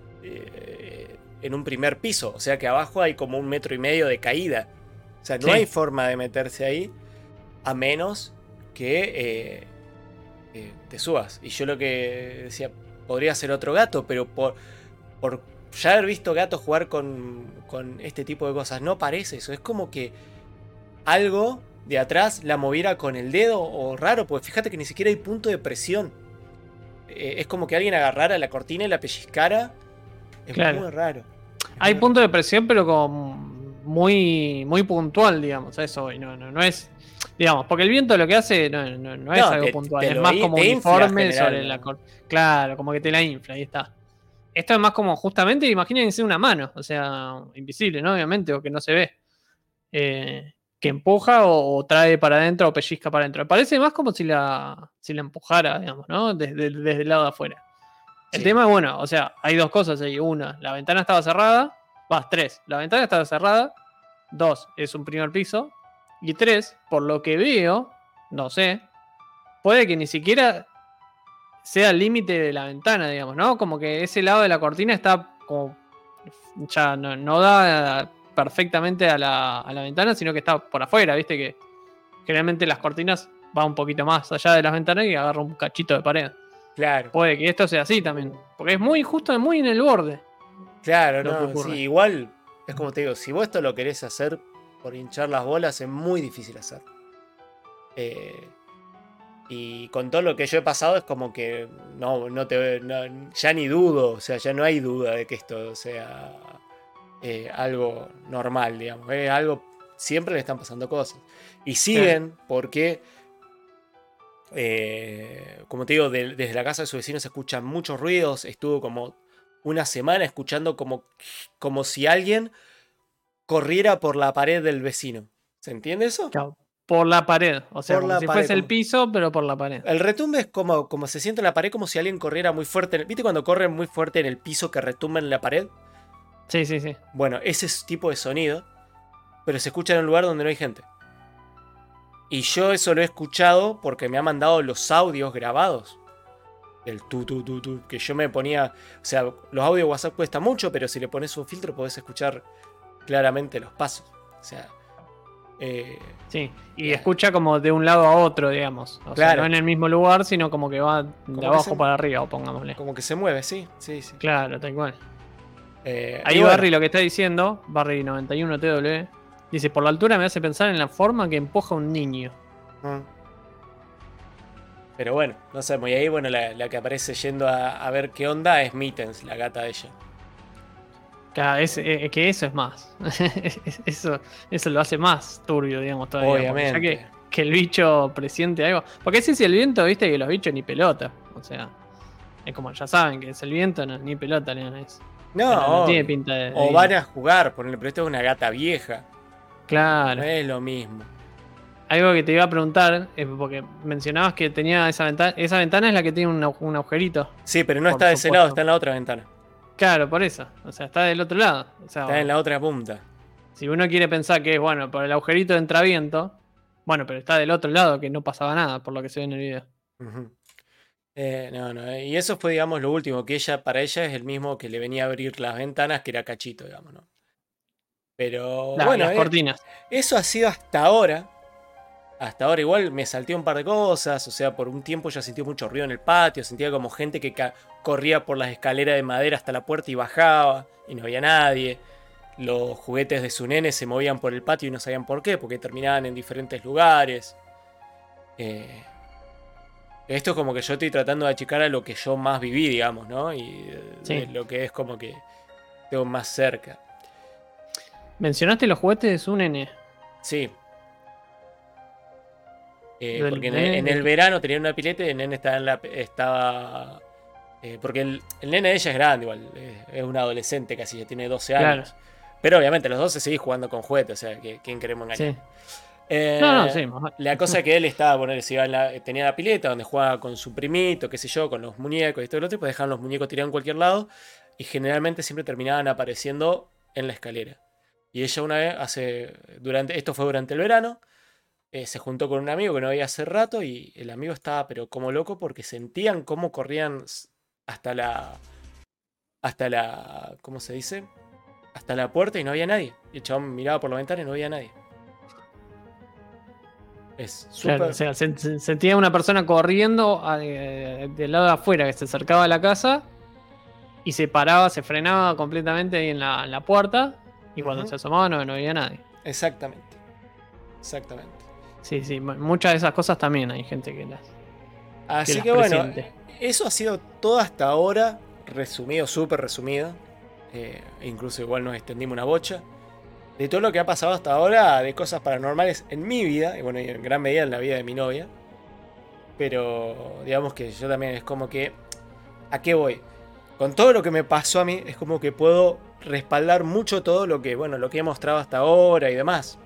en un primer piso, o sea que abajo hay como 1,5 metros de caída. O sea, no hay forma de meterse ahí a menos que te subas. Y yo lo que decía, podría ser otro gato, pero por ya haber visto gatos jugar con este tipo de cosas, no parece eso. Es como que algo de atrás la moviera con el dedo o raro, porque fíjate que ni siquiera hay punto de presión. Es como que alguien agarrara la cortina y la pellizcara. Es muy raro. Hay punto de presión, pero como muy, muy puntual, digamos. Eso hoy no es. Digamos, porque el viento lo que hace no es No, algo puntual, te es lo más como te infla uniforme general, sobre ¿no? la Claro, como que te la infla, ahí está. Esto es más como justamente, imagínense una mano, o sea, invisible, ¿no? Obviamente, o que no se ve. Que empuja o trae para adentro o pellizca para adentro. Parece más como si la empujara, digamos, ¿no? Desde el lado de afuera. El Sí. tema es, bueno, o sea, hay dos cosas ahí. Una, la ventana estaba cerrada. Tres, la ventana estaba cerrada. Dos, es un primer piso. Y tres, por lo que veo, no sé, puede que ni siquiera sea el límite de la ventana, digamos, ¿no? Como que ese lado de la cortina está como. Ya no da perfectamente a la ventana, sino que está por afuera, viste que generalmente las cortinas van un poquito más allá de las ventanas y agarra un cachito de pared. Claro. Puede que esto sea así también, porque es muy justo, muy en el borde Claro, lo que no, ocurre. sí, igual es como te digo, si vos esto lo querés hacer por hinchar las bolas, es muy difícil hacer. Y con todo lo que yo he pasado es como que ya ni dudo, o sea, ya no hay duda de que esto sea algo normal, digamos. Es algo, siempre le están pasando cosas. Y siguen porque, como te digo, desde la casa de su vecino se escuchan muchos ruidos. Estuvo como una semana escuchando como si alguien corriera por la pared del vecino. ¿Se entiende eso? Claro, por la pared, o sea, Por como la si pared, fuese el como- piso, pero por la pared. El retumbe es como se siente en la pared, como si alguien corriera muy fuerte. ¿Viste cuando corren muy fuerte en el piso que retumba en la pared? Sí, sí, sí. Bueno, ese tipo de sonido, pero se escucha en un lugar donde no hay gente. Y yo eso lo he escuchado porque me ha mandado los audios grabados. El tu, que yo me ponía. O sea, los audios de WhatsApp cuesta mucho, pero si le pones un filtro podés escuchar claramente los pasos. O sea. Sí, y Bien. escucha como de un lado a otro, digamos. O sea, Claro. no en el mismo lugar, sino como que va Como de que abajo se- para arriba, pongámosle. Como que se mueve, sí. Claro, tal cual. Y Ahí bueno, Barry lo que está diciendo, Barry 91TW, dice, por la altura me hace pensar en la forma que empuja un niño. Pero bueno, no sabemos. Y ahí, bueno, la que aparece yendo a ver qué onda es Mittens, la gata de ella. Claro, que eso es más. eso lo hace más turbio, digamos, todavía. porque Obviamente. Ya que el bicho presiente algo. Porque si es el viento, viste que los bichos ni pelota. O sea, es como ya saben que es el viento, no, ni pelota le dan a eso. Pero no tiene pinta de o van a jugar, ponele, pero esto es una gata vieja. Claro. No es lo mismo. Algo que te iba a preguntar, porque mencionabas que tenía esa ventana. Esa ventana es la que tiene un agujerito. Sí, pero no Por está de ese supuesto. lado, está en la otra ventana. Claro, por eso. O sea, está del otro lado. O sea, Está en la otra punta. si uno quiere pensar que es bueno por el agujerito de entraviento, bueno, pero está del otro lado que no pasaba nada, por lo que se ve en el video. Ujú. No. Y eso fue, digamos, lo último. Que para ella es el mismo que le venía a abrir las ventanas, que era Cachito, digamos, ¿no? Pero bueno, Las cortinas. eso ha sido hasta ahora. Hasta ahora igual me salté un par de cosas, o sea, por un tiempo ya sentí mucho ruido en el patio, sentía como gente que corría por las escaleras de madera hasta la puerta y bajaba, y no había nadie. Los juguetes de su nene se movían por el patio y no sabían por qué, porque terminaban en diferentes lugares. Esto es como que yo estoy tratando de achicar a lo que yo más viví, digamos, ¿no? Y Sí. lo que es como que tengo más cerca. Mencionaste los juguetes de su nene. Sí. Del Porque nene en el verano tenía una pileta y el nene estaba porque el nene de ella es grande igual, es un adolescente casi, ya tiene 12 años. Claro. Pero obviamente los 12 seguís jugando con juguetes, o sea, ¿quién queremos engañar? Sí. No, sí, más vale. La cosa que él estaba, tenía la pileta donde jugaba con su primito, qué sé yo, con los muñecos y esto y lo otro, y pues dejaban los muñecos tirados en cualquier lado, y generalmente siempre terminaban apareciendo en la escalera. Y ella una vez, esto fue durante el verano, se juntó con un amigo que no veía hace rato, y el amigo estaba pero como loco porque sentían cómo corrían hasta la, ¿cómo se dice? Hasta la puerta y no había nadie. Y el chabón miraba por la ventana y no había nadie. Es súper... Claro, o sea, sentía una persona corriendo del lado de afuera que se acercaba a la casa y se paraba, se frenaba completamente ahí en la puerta y cuando Ujú. se asomaba no había nadie. Exactamente. Sí, muchas de esas cosas también hay gente que las... Así las que bueno, presiente. eso ha sido todo hasta ahora, resumido, súper resumido. Incluso igual nos extendimos una bocha. de todo lo que ha pasado hasta ahora, de cosas paranormales en mi vida, y bueno, y en gran medida en la vida de mi novia. Pero digamos que yo también es como que, ¿a qué voy? Con todo lo que me pasó a mí, es como que puedo respaldar mucho todo lo que, bueno, lo que he mostrado hasta ahora y demás.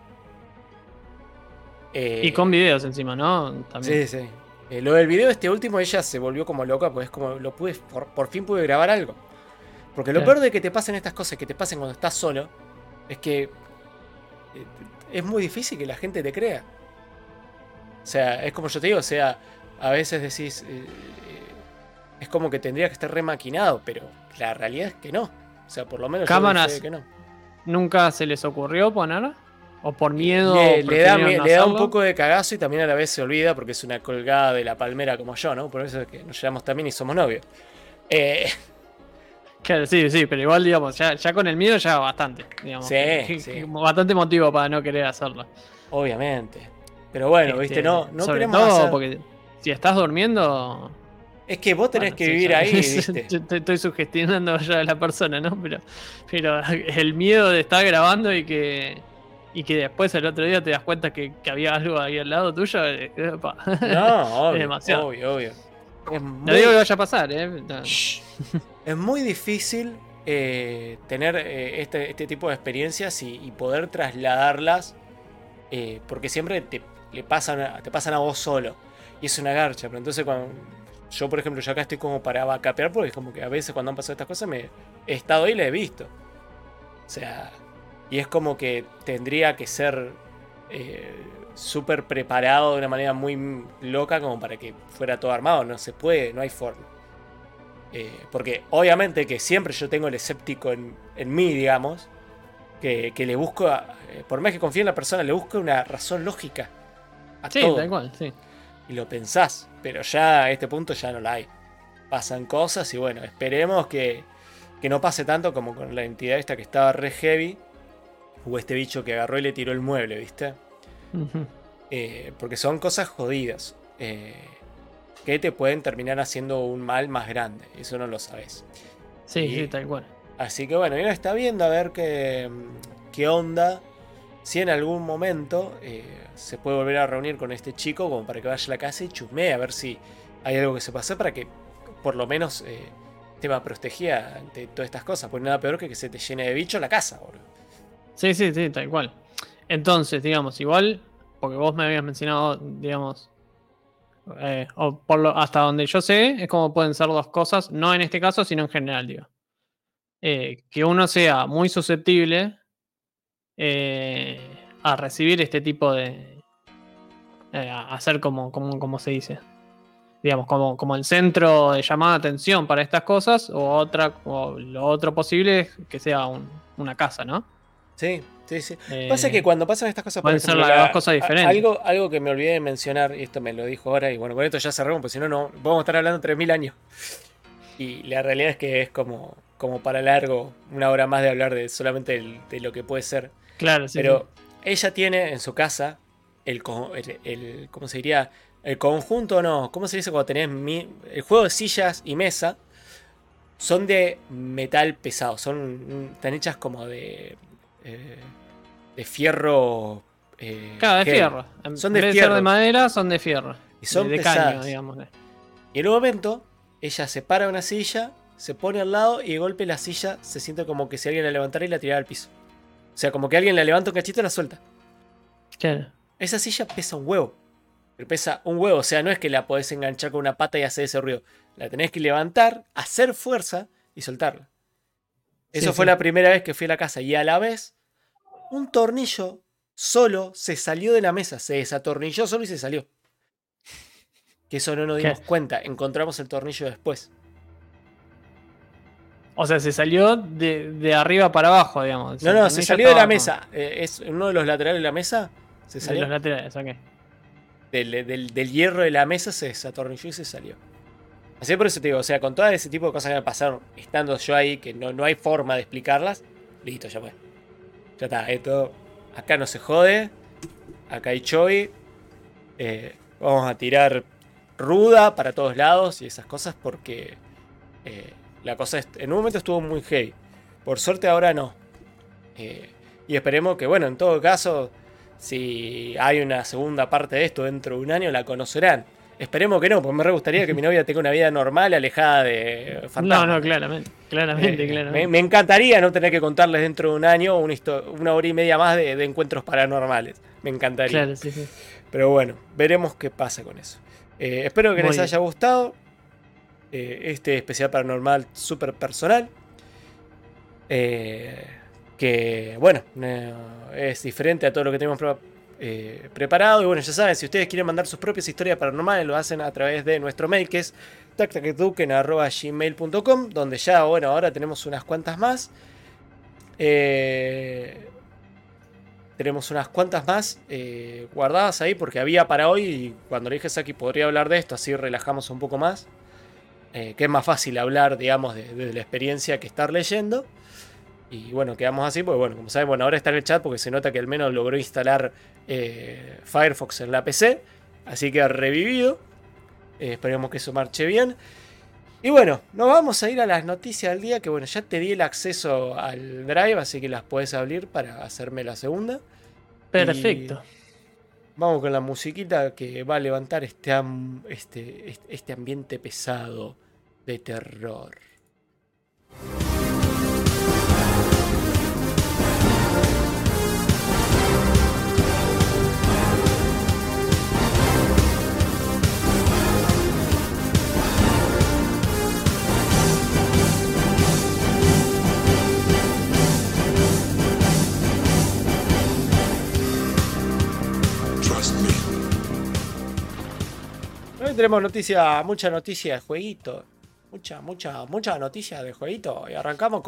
Y con videos encima, ¿no? También. Sí, sí. Lo del video este último, ella se volvió como loca, pues es como, por fin pude grabar algo. Porque lo Claro. peor de que te pasen estas cosas, que te pasen cuando estás solo, es que es muy difícil que la gente te crea. O sea, es como yo te digo, o sea, a veces decís, es como que tendría que estar remaquinado, pero la realidad es que no. O sea, por lo menos Cámaras. yo sé que no. ¿Nunca se les ocurrió poner? ¿O por miedo? Le da un hacerlo? poco de cagazo y también a la vez se olvida porque es una colgada de la palmera como yo, ¿no? Por eso es que nos llevamos también y somos novios. Claro, sí, pero igual, digamos, ya con el miedo ya bastante. Digamos, Sí. Bastante motivo para no querer hacerlo. Obviamente. Pero bueno, viste, no sobre queremos todo hacer... porque si estás durmiendo... Es que vos tenés bueno, que sí, vivir ya- ahí, viste. Yo estoy sugestionando ya a la persona, ¿no? Pero el miedo de estar grabando y que después el otro día te das cuenta que había algo ahí al lado tuyo. Epa. No, obvio, Es demasiado. obvio. Es No digo que vaya a pasar, No. Es muy difícil tener este tipo de experiencias y poder trasladarlas porque siempre te pasan a vos solo y es una garcha. Pero entonces cuando yo, por ejemplo, yo acá estoy como para backupear porque es como que a veces cuando han pasado estas cosas he estado ahí y la he visto. O sea, y es como que tendría que ser súper preparado de una manera muy loca como para que fuera todo armado. No se puede, no hay forma. Porque obviamente que siempre yo tengo el escéptico en mí, digamos, que le busco, por más que confíe en la persona, le busco una razón lógica a Sí, todo. tal cual, sí. Y lo pensás, pero ya a este punto ya no la hay. Pasan cosas y bueno, esperemos que no pase tanto como con la entidad esta que estaba re heavy, o este bicho que agarró y le tiró el mueble, ¿viste? Ujú. Porque son cosas jodidas. Que te pueden terminar haciendo un mal más grande. Eso no lo sabes. Sí, tal cual. Así que bueno, uno está viendo a ver qué onda. Si en algún momento se puede volver a reunir con este chico como para que vaya a la casa y chusmee a ver si hay algo que se pase para que por lo menos te va protegida ante todas estas cosas. Pues nada peor que se te llene de bicho la casa, boludo. Sí, tal cual. Entonces, digamos, igual, porque vos me habías mencionado, digamos, o hasta donde yo sé, es como pueden ser dos cosas, no en este caso, sino en general, digo. Que uno sea muy susceptible a recibir este tipo de... a ser como se dice. Digamos, como el centro de llamada de atención para estas cosas, o lo otro posible es que sea una casa, ¿no? Sí. Pasa que cuando pasan estas cosas, por pueden ser ejemplo, las dos cosas diferentes. Algo que me olvidé de mencionar, y esto me lo dijo ahora, y bueno, con esto ya cerramos, porque si no, vamos a estar hablando 3000 años. Y la realidad es que es como para largo, una hora más de hablar de solamente de lo que puede ser. Claro, sí. Pero ella tiene en su casa ¿cómo se diría? El conjunto, no, ¿cómo se dice cuando tenés el juego de sillas y mesa? Son de metal pesado, están hechas como de fierro. Claro, de heavy. fierro. Son En de vez fierro. ser de madera, son de fierro. Y son de pesadas. caño, digamos. Y en un momento, ella se para una silla, se pone al lado y de golpe la silla se siente como que si alguien la levantara y la tirara al piso. O sea, como que alguien la levanta un cachito y la suelta. Claro. Esa silla pesa un huevo. Pero pesa un huevo, o sea, no es que la podés enganchar con una pata y hacer ese ruido. La tenés que levantar, hacer fuerza y soltarla. Eso fue la primera vez que fui a la casa. Y a la vez, un tornillo solo se salió de la mesa. Se desatornilló solo y se salió. Que eso no nos dimos cuenta. Encontramos el tornillo después. O sea, se salió de arriba para abajo, digamos. No, se salió de la mesa. Es uno de los laterales de la mesa. Se salió. De los laterales, ok. Del hierro de la mesa se desatornilló y se salió. Así por eso te digo, o sea, con todo ese tipo de cosas que me pasaron, estando yo ahí, que no hay forma de explicarlas, listo, ya fue. Ya está, esto. Acá no se jode. Acá hay Choi. Vamos a tirar ruda para todos lados y esas cosas porque la cosa en un momento estuvo muy heavy. Por suerte ahora no. Y esperemos que, bueno, en todo caso, si hay una segunda parte de esto dentro de un año, la conocerán. Esperemos que no, porque me re gustaría que mi novia tenga una vida normal, alejada de fantasmas. No, claramente. Me encantaría no tener que contarles dentro de un año una hora y media más de encuentros paranormales. Me encantaría. Claro, sí. Pero bueno, veremos qué pasa con eso. Espero que les haya gustado este especial paranormal súper personal. Que bueno, es diferente a todo lo que tenemos preparado. Y bueno, ya saben, si ustedes quieren mandar sus propias historias paranormales, lo hacen a través de nuestro mail, que es tactaqueduquen@gmail.com, donde ya, bueno, ahora tenemos unas cuantas más. Tenemos unas cuantas más guardadas ahí, porque había para hoy, y cuando le dije a Saki podría hablar de esto, así relajamos un poco más. Que es más fácil hablar, digamos, de la experiencia que estar leyendo. Y bueno, quedamos así, porque bueno, como saben, bueno, ahora está en el chat porque se nota que al menos logró instalar Firefox en la PC. Así que ha revivido. Esperemos que eso marche bien. Y bueno, nos vamos a ir a las noticias del día, que bueno, ya te di el acceso al Drive, así que las puedes abrir para hacerme la segunda. Perfecto. Y vamos con la musiquita que va a levantar este ambiente pesado de terror. Hoy tenemos mucha noticia de jueguito. Mucha noticia de jueguito. Y arrancamos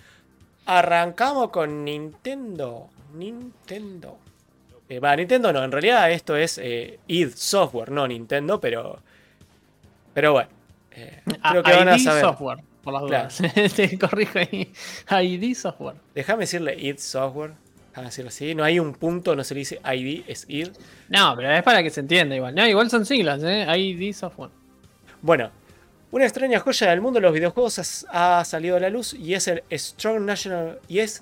con Nintendo. Nintendo no, en realidad esto es id Software, no Nintendo, pero bueno. Creo que van a saber. Software, por las dudas. Claro. Te corrijo ahí. ID Software. Déjame decirle id Software. Déjame decirlo así. No hay un punto, no se le dice ID, es id. No, pero es para que se entienda igual. No, igual son siglas, ID Software. Bueno, una extraña joya del mundo de los videojuegos ha salido a la luz y es el Strong National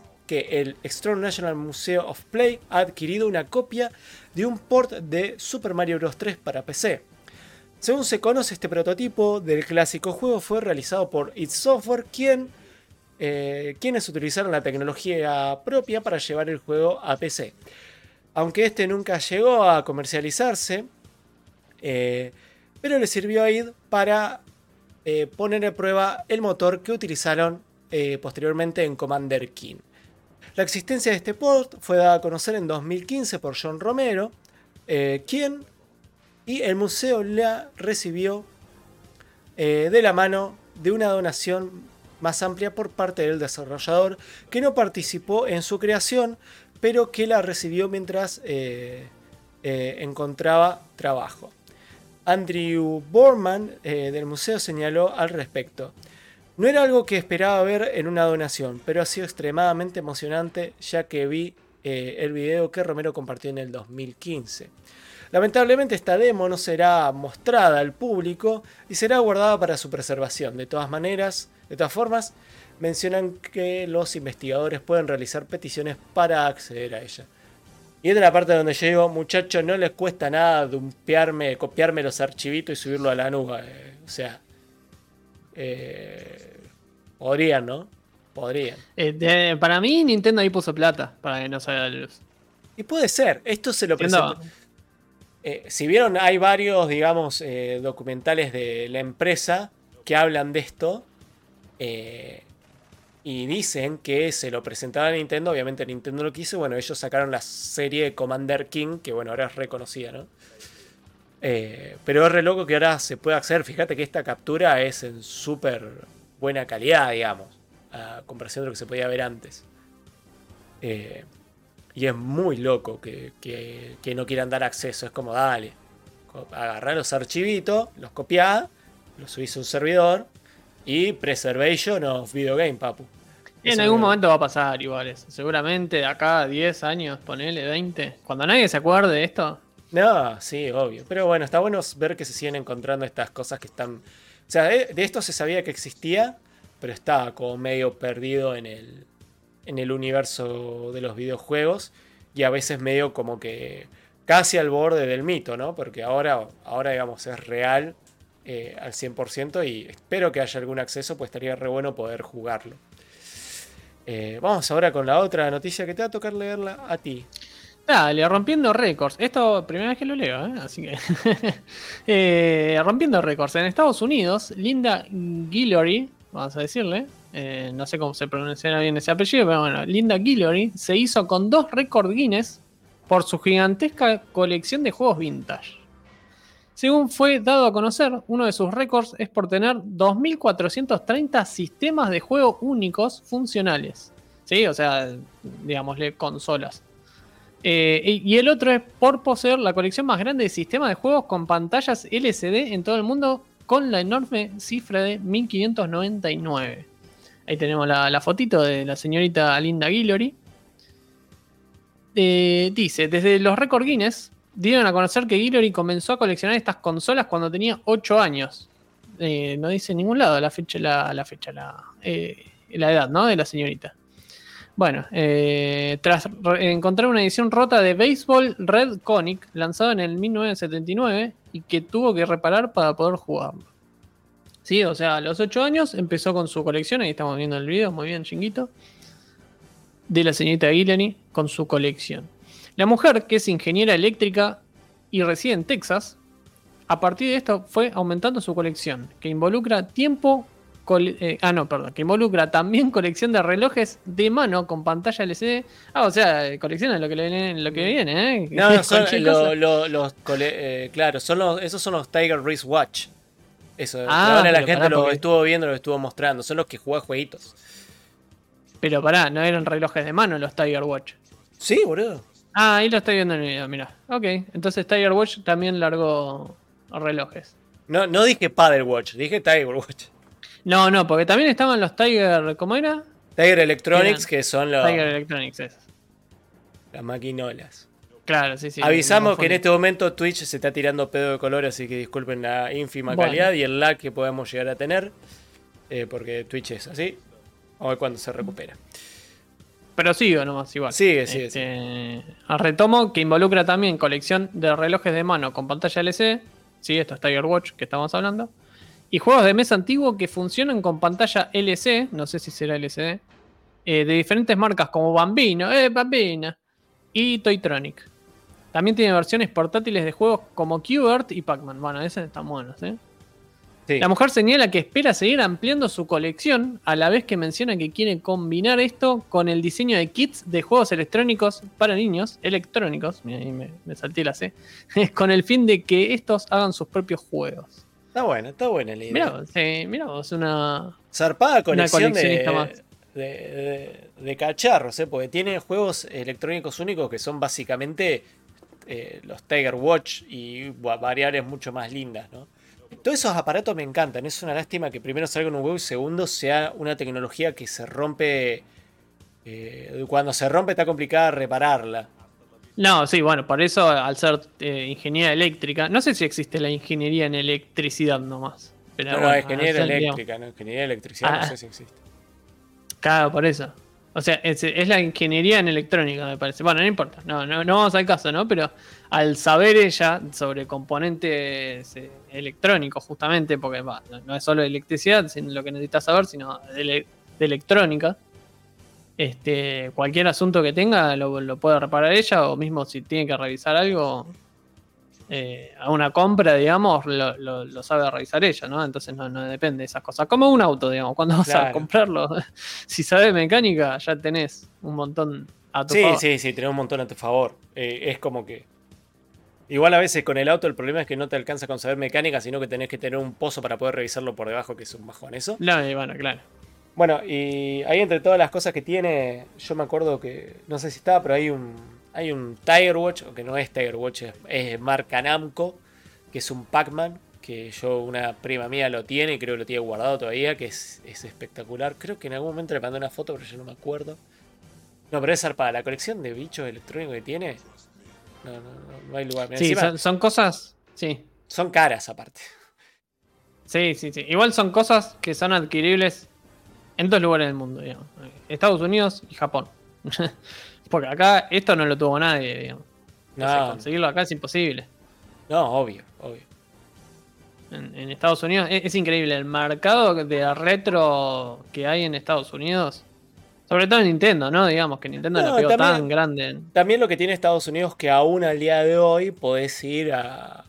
Museum of Play ha adquirido una copia de un port de Super Mario Bros. 3 para PC. Según se conoce, este prototipo del clásico juego fue realizado por id Software, quienes utilizaron la tecnología propia para llevar el juego a PC. Aunque este nunca llegó a comercializarse, pero le sirvió a id para poner a prueba el motor que utilizaron posteriormente en Commander King. La existencia de este port fue dada a conocer en 2015 por John Romero, y el museo la recibió de la mano de una donación más amplia por parte del desarrollador, que no participó en su creación, pero que la recibió mientras encontraba trabajo. Andrew Borman del museo señaló al respecto: no era algo que esperaba ver en una donación, pero ha sido extremadamente emocionante ya que vi el video que Romero compartió en el 2015. Lamentablemente esta demo no será mostrada al público y será guardada para su preservación. De todas formas, mencionan que los investigadores pueden realizar peticiones para acceder a ella. Y esta es la parte donde yo digo, muchachos, no les cuesta nada copiarme los archivitos y subirlo a la nube. O sea, podrían, ¿no? Podrían. Para mí, Nintendo ahí puso plata para que no salga de la luz. Y puede ser, esto se lo presento. Si vieron, hay varios, digamos, documentales de la empresa que hablan de esto. Y dicen que se lo presentaba a Nintendo. Obviamente Nintendo lo quiso. Bueno, ellos sacaron la serie Commander King, que bueno, ahora es reconocida, ¿no? Pero es re loco que ahora se pueda acceder. Fíjate que esta captura es en súper buena calidad, digamos, a comparación de lo que se podía ver antes. Y es muy loco que no quieran dar acceso. Es como, dale, agarrá los archivitos, los copiá, los subís a un servidor y preservation of video game, papu. En algún momento va a pasar igual eso. Seguramente de acá a 10 años, ponele 20. Cuando nadie se acuerde de esto. No, sí, obvio. Pero bueno, está bueno ver que se siguen encontrando estas cosas que están... O sea, de esto se sabía que existía, pero estaba como medio perdido en en el universo de los videojuegos y a veces medio como que casi al borde del mito, ¿no? Porque ahora digamos, es real al 100% y espero que haya algún acceso, pues estaría re bueno poder jugarlo. Vamos ahora con la otra noticia que te va a tocar leerla a ti. Dale, rompiendo récords. Esto, primera vez que lo leo, así que. Rompiendo récords. En Estados Unidos, Linda Guillory, vamos a decirle, no sé cómo se pronunciará bien ese apellido, pero bueno, Linda Guillory se hizo con 2 récords Guinness por su gigantesca colección de juegos vintage. Según fue dado a conocer, uno de sus récords es por tener 2.430 sistemas de juego únicos funcionales. ¿Sí? O sea, digámosle, consolas. Y el otro es por poseer la colección más grande de sistemas de juegos con pantallas LCD en todo el mundo, con la enorme cifra de 1599. Ahí tenemos la fotito de la señorita Linda Guillory. Dice, desde los récords Guinness dieron a conocer que Guillory comenzó a coleccionar estas consolas cuando tenía 8 años. No dice en ningún lado la edad, ¿no? De la señorita. Bueno, tras encontrar una edición rota de Baseball Red Conic lanzado en el 1979 y que tuvo que reparar para poder jugarlo. Sí, o sea, a los 8 años empezó con su colección, ahí estamos viendo el video, muy bien, chinguito, de la señorita Guillory con su colección. La mujer, que es ingeniera eléctrica y reside en Texas, a partir de esto fue aumentando su colección, que involucra que involucra también colección de relojes de mano con pantalla LCD. O sea, colecciona lo que viene, ¿eh? No, son claro, esos son los Tiger Wristwatch. Eso, ahora la gente lo estuvo viendo, lo estuvo mostrando. Son los que juegan jueguitos. Pero pará, no eran relojes de mano los Tiger Watch. Sí, boludo. Ahí lo estoy viendo en el video, mirá. Ok, entonces Tiger Watch también largó relojes. No dije Paddle Watch, dije Tiger Watch. No, porque también estaban los Tiger, ¿cómo era? Tiger Electronics, que son los... Tiger Electronics, esas. Las maquinolas. Claro, sí. Avisamos que en este momento Twitch se está tirando pedo de color, así que disculpen la ínfima calidad y el lag que podemos llegar a tener. Porque Twitch es así. A ver cuándo se recupera. Pero sigo nomás, igual. Sigue. Retomo, que involucra también colección de relojes de mano con pantalla LCD. Sí, esto es Tiger Watch que estamos hablando. Y juegos de mesa antiguo que funcionan con pantalla LCD, no sé si será LCD, de diferentes marcas como Bambina, y Toytronic. También tiene versiones portátiles de juegos como Q-Bert y Pac-Man. Bueno, esos están buenos, ¿eh? Sí. La mujer señala que espera seguir ampliando su colección, a la vez que menciona que quiere combinar esto con el diseño de kits de juegos electrónicos para niños, ahí me salté la C, con el fin de que estos hagan sus propios juegos. Está buena la idea. Mirá vos, una zarpada colección de cacharros, porque tiene juegos electrónicos únicos que son básicamente los Tiger Watch y variables mucho más lindas, ¿no? Todos esos aparatos me encantan. Es una lástima que primero salga en un juego y segundo sea una tecnología que se rompe. Cuando se rompe está complicada repararla. No, sí, bueno, por eso al ser ingeniería eléctrica, no sé si existe la ingeniería en electricidad nomás. Pero no, ingeniería eléctrica, no, ingeniería de electricidad no sé si existe. Claro, por eso. O sea, es la ingeniería en electrónica, me parece. Bueno, no importa, no vamos al caso, ¿no? Pero al saber ella sobre componentes electrónicos, justamente, porque no es solo de electricidad, sino lo que necesitas saber, sino de electrónica. Cualquier asunto que tenga lo puede reparar ella, o mismo si tiene que revisar algo a una compra, digamos, lo sabe revisar ella, ¿no? Entonces no depende de esas cosas. Como un auto, digamos, cuando vas a comprarlo, si sabes mecánica, ya tenés un montón a tu favor. Sí, tenés un montón a tu favor. Es como que... Igual a veces con el auto el problema es que no te alcanza con saber mecánica, sino que tenés que tener un pozo para poder revisarlo por debajo, que es un bajón eso. No, y bueno, claro. Bueno, y ahí entre todas las cosas que tiene, yo me acuerdo que, no sé si estaba, pero hay un Tiger Watch, o que no es Tiger Watch, es marca Namco, que es un Pac-Man, que una prima mía lo tiene y creo que lo tiene guardado todavía, que es espectacular. Creo que en algún momento le mandé una foto, pero yo no me acuerdo. No, pero es zarpada, la colección de bichos electrónicos que tiene, no hay lugar. Sí, son cosas, sí. Son caras aparte. Sí. Igual son cosas que son adquiribles En 2 lugares del mundo, digamos. Estados Unidos y Japón. Porque acá esto no lo tuvo nadie, digamos. Entonces, No, conseguirlo acá es imposible. no, obvio. En Estados Unidos es increíble el mercado de retro que hay en Estados Unidos. Sobre todo en Nintendo, ¿no? Digamos que Nintendo No, la pegó también- tan grande. También lo que tiene Estados Unidos que aún al día de hoy podés ir a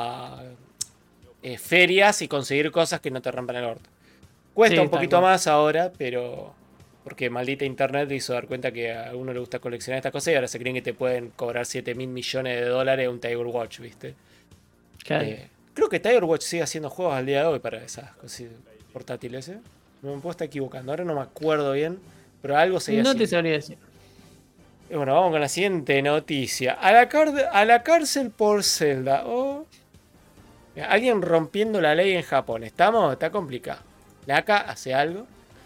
ferias y conseguir cosas que no te rompan el orto. Cuesta Sí, un tal poquito cual. más ahora, pero porque maldita internet le hizo dar cuenta que a uno le gusta coleccionar estas cosas y ahora se creen que te pueden cobrar 7.000 millones de dólares un Tiger Watch, ¿viste? Claro. Creo que Tiger Watch sigue haciendo juegos al día de hoy para esas cosas portátiles, ¿eh? No me puedo estar equivocando, ahora no me acuerdo bien, pero algo seguía No haciendo. te sabría decir. Y bueno, vamos con la siguiente noticia. A la cárcel por Zelda. Oh. Mira, alguien rompiendo la ley en Japón. Está complicado. Naka hace algo.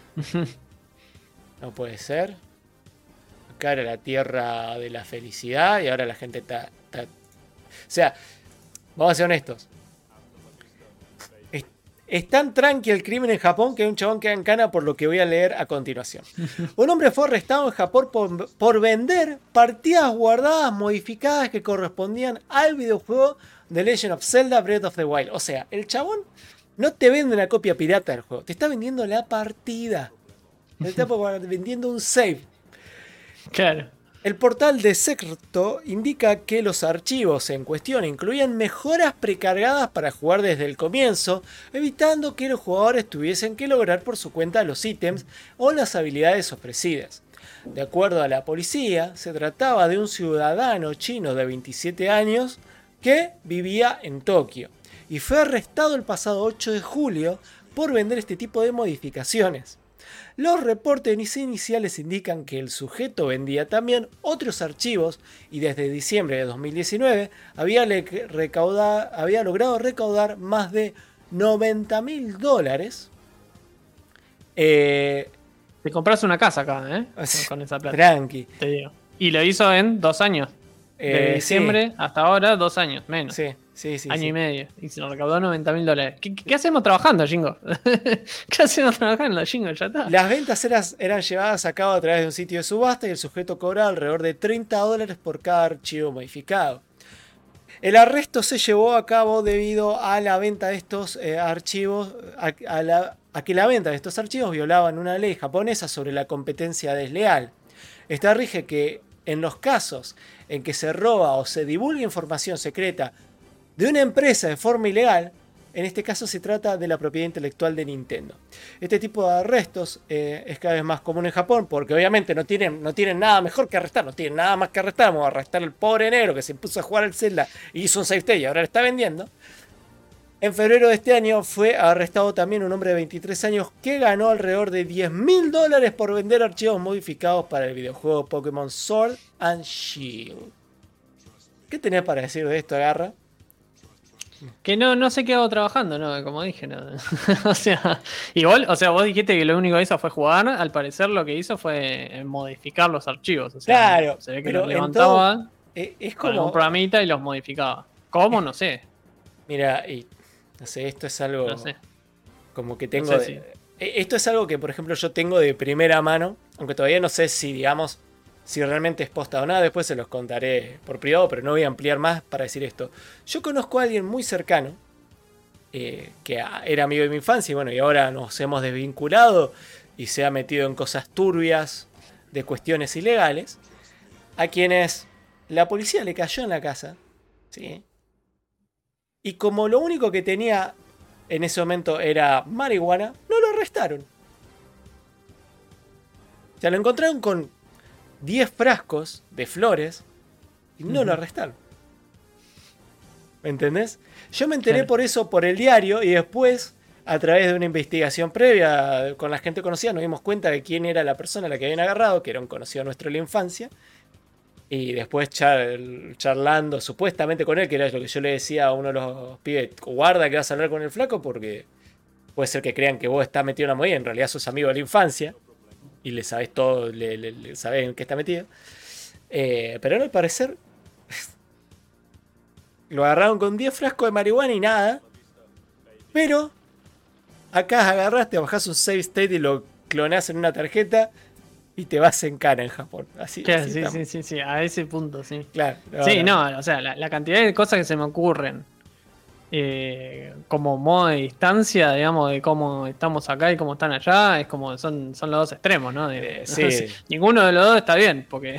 No puede ser. Acá era la tierra de la felicidad y ahora la gente está... O sea, vamos a ser honestos. Es tan tranqui el crimen en Japón que hay un chabón queda en cana por lo que voy a leer a continuación. Un hombre fue arrestado en Japón por vender partidas guardadas modificadas que correspondían al videojuego The Legend of Zelda Breath of the Wild. O sea, el chabón no te vende una copia pirata del juego, te está vendiendo la partida. Te está vendiendo un save. Claro. El portal de Secto indica que los archivos en cuestión incluían mejoras precargadas para jugar desde el comienzo, evitando que los jugadores tuviesen que lograr por su cuenta los ítems o las habilidades ofrecidas. De acuerdo a la policía, se trataba de un ciudadano chino de 27 años que vivía en Tokio y fue arrestado el pasado 8 de julio por vender este tipo de modificaciones. Los reportes iniciales indican que el sujeto vendía también otros archivos y desde diciembre de 2019 había logrado recaudar más de $90.000. Te compras una casa acá, ¿eh? Con esa plata. Tranqui. Te digo. Y lo hizo en 2 años. De diciembre hasta ahora, 2 años, menos. Sí. Año y medio. Y se lo recaudó $90.000. ¿Qué hacemos trabajando, Jingo? ¿Qué hacemos trabajando, Jingo? Ya está. Las ventas eran llevadas a cabo a través de un sitio de subasta y el sujeto cobraba alrededor de $30 por cada archivo modificado. El arresto se llevó a cabo debido a la venta de estos archivos, a que la venta de estos archivos violaban una ley japonesa sobre la competencia desleal. Esta rige que en los casos en que se roba o se divulga información secreta de una empresa de forma ilegal, en este caso se trata de la propiedad intelectual de Nintendo. Este tipo de arrestos es cada vez más común en Japón porque obviamente no tienen nada mejor que arrestar, no tienen nada más que arrestar. Vamos a arrestar al pobre negro que se puso a jugar al Zelda y hizo un save state y ahora lo está vendiendo. En febrero de este año fue arrestado también un hombre de 23 años que ganó alrededor de $10.000 por vender archivos modificados para el videojuego Pokémon Sword and Shield. ¿Qué tenés para decir de esto, Garra? Que no se quedó trabajando, ¿no? Como dije, no. O sea, igual, o sea, vos dijiste que lo único que hizo fue jugar. Al parecer lo que hizo fue modificar los archivos. O sea, Claro, se ve que pero los levantaba es con como... un programita y los modificaba. ¿Cómo? No sé. Mira, y no sé, esto es algo No sé. como que tengo... No sé Esto es algo que, por ejemplo, yo tengo de primera mano, aunque todavía no sé si, digamos, si realmente es posta o nada, después se los contaré por privado, pero no voy a ampliar más para decir esto. Yo conozco a alguien muy cercano, que era amigo de mi infancia, y bueno, y ahora nos hemos desvinculado y se ha metido en cosas turbias de cuestiones ilegales, a quienes la policía le cayó en la casa, ¿sí? Y como lo único que tenía en ese momento era marihuana, no lo arrestaron. O sea, lo encontraron con 10 frascos de flores y no lo arrestaron. ¿Me entendés? Yo me enteré por eso por el diario y después, a través de una investigación previa con la gente conocida, nos dimos cuenta de quién era la persona a la que habían agarrado, que era un conocido nuestro de la infancia. Y después charlando supuestamente con él, que era lo que yo le decía a uno de los pibes, guarda que vas a hablar con el flaco porque puede ser que crean que vos estás metido en una movida, en realidad sos amigo de la infancia y le sabés todo, le sabés en qué está metido. Pero al parecer lo agarraron con 10 frascos de marihuana y nada. Pero acá agarraste, bajás un save state y lo clonás en una tarjeta y te vas en cana en Japón. Así, Claro, así sí, a ese punto, sí. Claro. O sea, la cantidad de cosas que se me ocurren como modo de distancia, digamos, de cómo estamos acá y cómo están allá, es como son los dos extremos, ¿no? Sí. Ninguno de los dos está bien, porque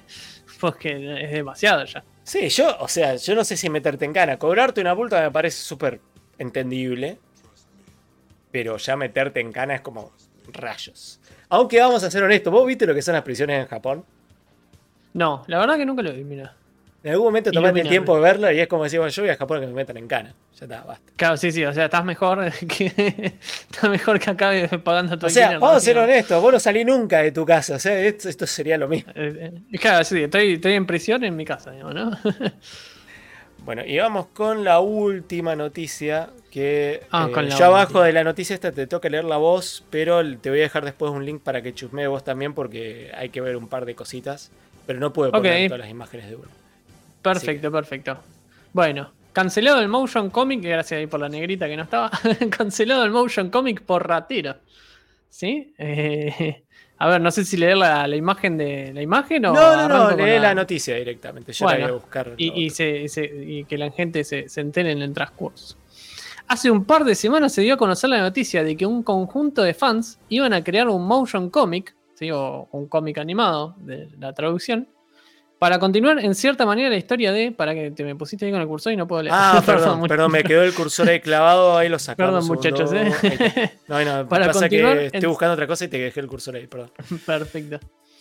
es demasiado ya. Sí, yo no sé si meterte en cana. Cobrarte una multa me parece súper entendible. Pero ya meterte en cana es como rayos. Aunque vamos a ser honestos, ¿vos viste lo que son las prisiones en Japón? No, la verdad que nunca lo vi, mira. En algún momento tomaste el tiempo de verlo y es como decir, bueno, yo voy a Japón que me metan en cana. Ya está, basta. Claro, sí, o sea, estás mejor que acabes pagando tu O sea, alquiler, vamos ¿no? a ser honestos, vos no salís nunca de tu casa. O sea, esto sería lo mismo. Claro, sí, estoy en prisión en mi casa, digamos, ¿no? Bueno, y vamos con la última noticia. Que con la yo abajo última. de la noticia esta te toca leer la voz, pero te voy a dejar después un link para que chusmee vos también, porque hay que ver un par de cositas. Pero no puedo poner todas las imágenes de uno. Perfecto. Bueno, cancelado el motion comic, gracias ahí por la negrita que no estaba. Cancelado el motion comic por ratero. ¿Sí? A ver, no sé si leer la imagen de la imagen o. No, lee la noticia directamente. Yo la voy a buscar. Y que la gente se entere en el transcurso. Hace un par de semanas se dio a conocer la noticia de que un conjunto de fans iban a crear un motion comic, ¿sí? O un cómic animado, de la traducción, para continuar en cierta manera la historia de... Para que te me pusiste ahí con el cursor y no puedo leer. Perdón, me quedó el cursor ahí clavado, ahí lo sacamos. Perdón, muchachos, No, para pasa que estoy en... buscando otra cosa y te dejé el cursor ahí, perdón. Perfecto.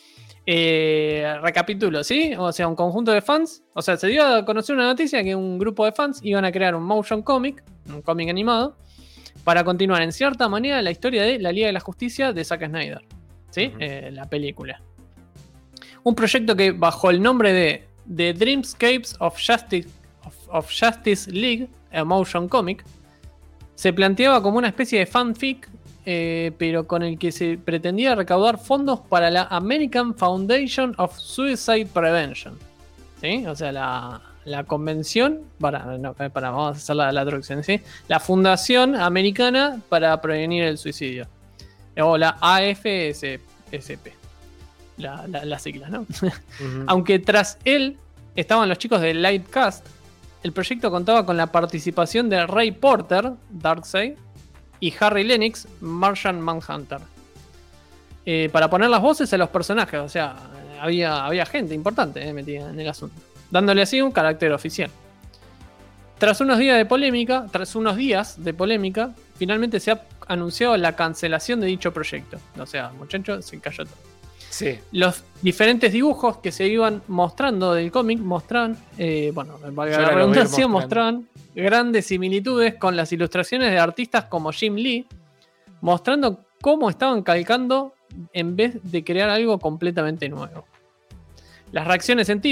Recapitulo, ¿sí? O sea, un conjunto de fans. O sea, se dio a conocer una noticia que un grupo de fans iban a crear un motion comic, un cómic animado, para continuar en cierta manera la historia de la Liga de la Justicia de Zack Snyder, ¿sí? La película. Un proyecto que bajo el nombre de The Dreamscapes of Justice League, a motion comic, se planteaba como una especie de fanfic, pero con el que se pretendía recaudar fondos para la American Foundation of Suicide Prevention, ¿sí? O sea, la convención vamos a hacer la traducción, ¿sí? La Fundación Americana para Prevenir el Suicidio, o la AFSP, las siglas, ¿no? Aunque tras él estaban los chicos de Lightcast, el proyecto contaba con la participación de Ray Porter, Darkseid, y Harry Lennox, Martian Manhunter, para poner las voces a los personajes. O sea, había gente importante metida en el asunto, dándole así un carácter oficial. Tras unos días de polémica, finalmente se ha anunciado la cancelación de dicho proyecto. O sea, muchachos, se cayó todo. Sí. Los diferentes dibujos que se iban mostrando del cómic mostraban, valga la redundancia, mostraban grandes similitudes con las ilustraciones de artistas como Jim Lee, mostrando cómo estaban calcando en vez de crear algo completamente nuevo. Las reacciones en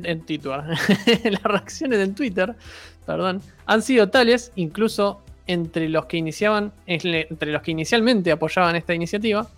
Twitter, han sido tales, incluso entre los que inicialmente apoyaban esta iniciativa.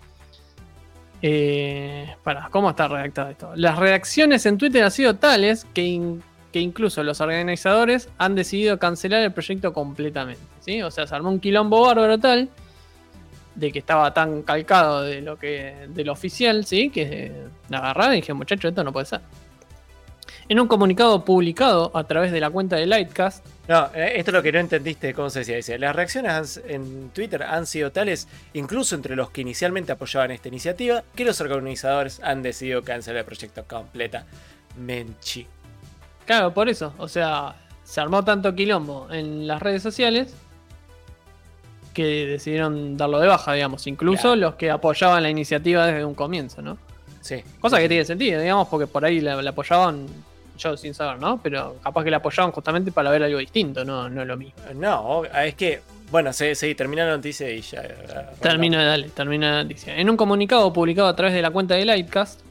¿Cómo está redactado esto? Las reacciones en Twitter han sido tales que incluso los organizadores han decidido cancelar el proyecto completamente, ¿sí? O sea, se armó un quilombo bárbaro tal de que estaba tan calcado de lo oficial, ¿sí? Que la agarraron y dije, muchacho, esto no puede ser. En un comunicado publicado a través de la cuenta de Lightcast. No, esto es lo que no entendiste, ¿cómo se decía? Dice, las reacciones en Twitter han sido tales, incluso entre los que inicialmente apoyaban esta iniciativa, que los organizadores han decidido cancelar el proyecto completamente. Claro, por eso. O sea, se armó tanto quilombo en las redes sociales que decidieron darlo de baja, digamos. Incluso los que apoyaban la iniciativa desde un comienzo, ¿no? Sí. Cosa que tiene sentido, digamos, porque por ahí la apoyaban, yo sin saber, ¿no? Pero capaz que la apoyaban justamente para ver algo distinto, no lo mismo. No, es que, bueno, sí, termina la noticia y ya. Termina la noticia. En un comunicado publicado a través de la cuenta de Lightcast,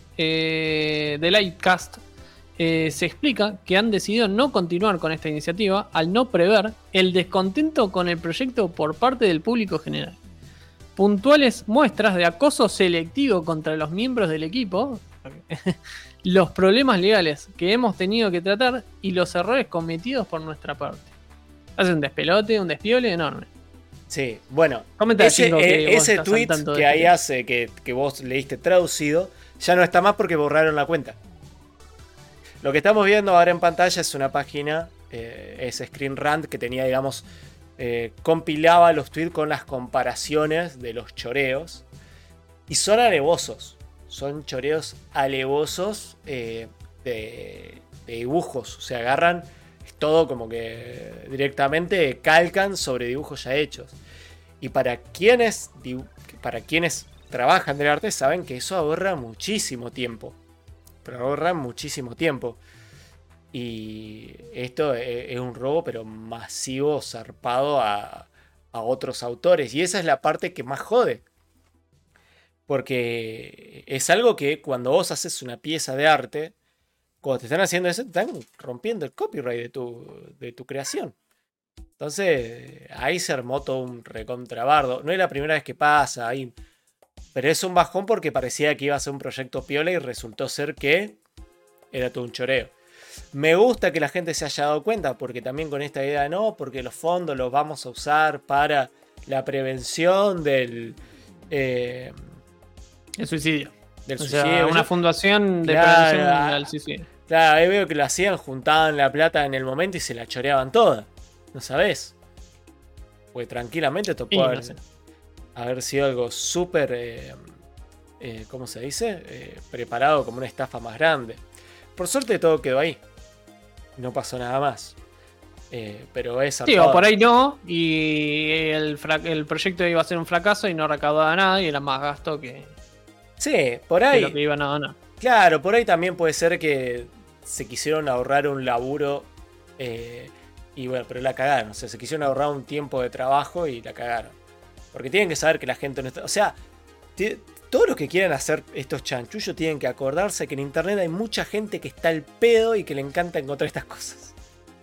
se explica que han decidido no continuar con esta iniciativa al no prever el descontento con el proyecto por parte del público general. Puntuales muestras de acoso selectivo contra los miembros del equipo, los problemas legales que hemos tenido que tratar y los errores cometidos por nuestra parte. Hace un despelote, un despiole enorme. Sí, bueno, Comenta, Jingo, que vos ese estás tweet al tanto de que este ahí tema. hace que vos leíste traducido, ya no está más porque borraron la cuenta. Lo que estamos viendo ahora en pantalla es una página, es Screen Rant, que tenía, digamos, compilaba los tweets con las comparaciones de los choreos. Y son alevosos, son choreos alevosos de dibujos, o sea, agarran... todo como que directamente calcan sobre dibujos ya hechos. Y para quienes trabajan del arte saben que eso ahorra muchísimo tiempo. Pero ahorra muchísimo tiempo. Y esto es un robo, pero masivo, zarpado a otros autores. Y esa es la parte que más jode. Porque es algo que cuando vos haces una pieza de arte... Cuando te están haciendo eso, te están rompiendo el copyright de tu creación. Entonces, ahí se armó todo un recontrabardo. No es la primera vez que pasa, ahí, pero es un bajón porque parecía que iba a ser un proyecto piola y resultó ser que era todo un choreo. Me gusta que la gente se haya dado cuenta, porque también con esta idea no, porque los fondos los vamos a usar para la prevención del El suicidio. del O sea, suicidio. una fundación de Claro, prevención al suicidio. Claro, ahí veo que lo hacían, juntaban la plata en el momento y se la choreaban toda. No sabés. Pues tranquilamente esto Y puede no sé. haber sido algo súper, ¿cómo se dice? Preparado como una estafa más grande. Por suerte todo quedó ahí. No pasó nada más. Pero es Sí, o zarpado. por ahí no, y el proyecto iba a ser un fracaso y no recaudaba nada y era más gasto que Sí, por ahí. lo que iban a donar. Claro, por ahí también puede ser que se quisieron ahorrar un laburo y bueno, pero la cagaron. O sea, se quisieron ahorrar un tiempo de trabajo y la cagaron. Porque tienen que saber que la gente no está... O sea, todos los que quieran hacer estos chanchullos tienen que acordarse que en internet hay mucha gente que está al pedo y que le encanta encontrar estas cosas.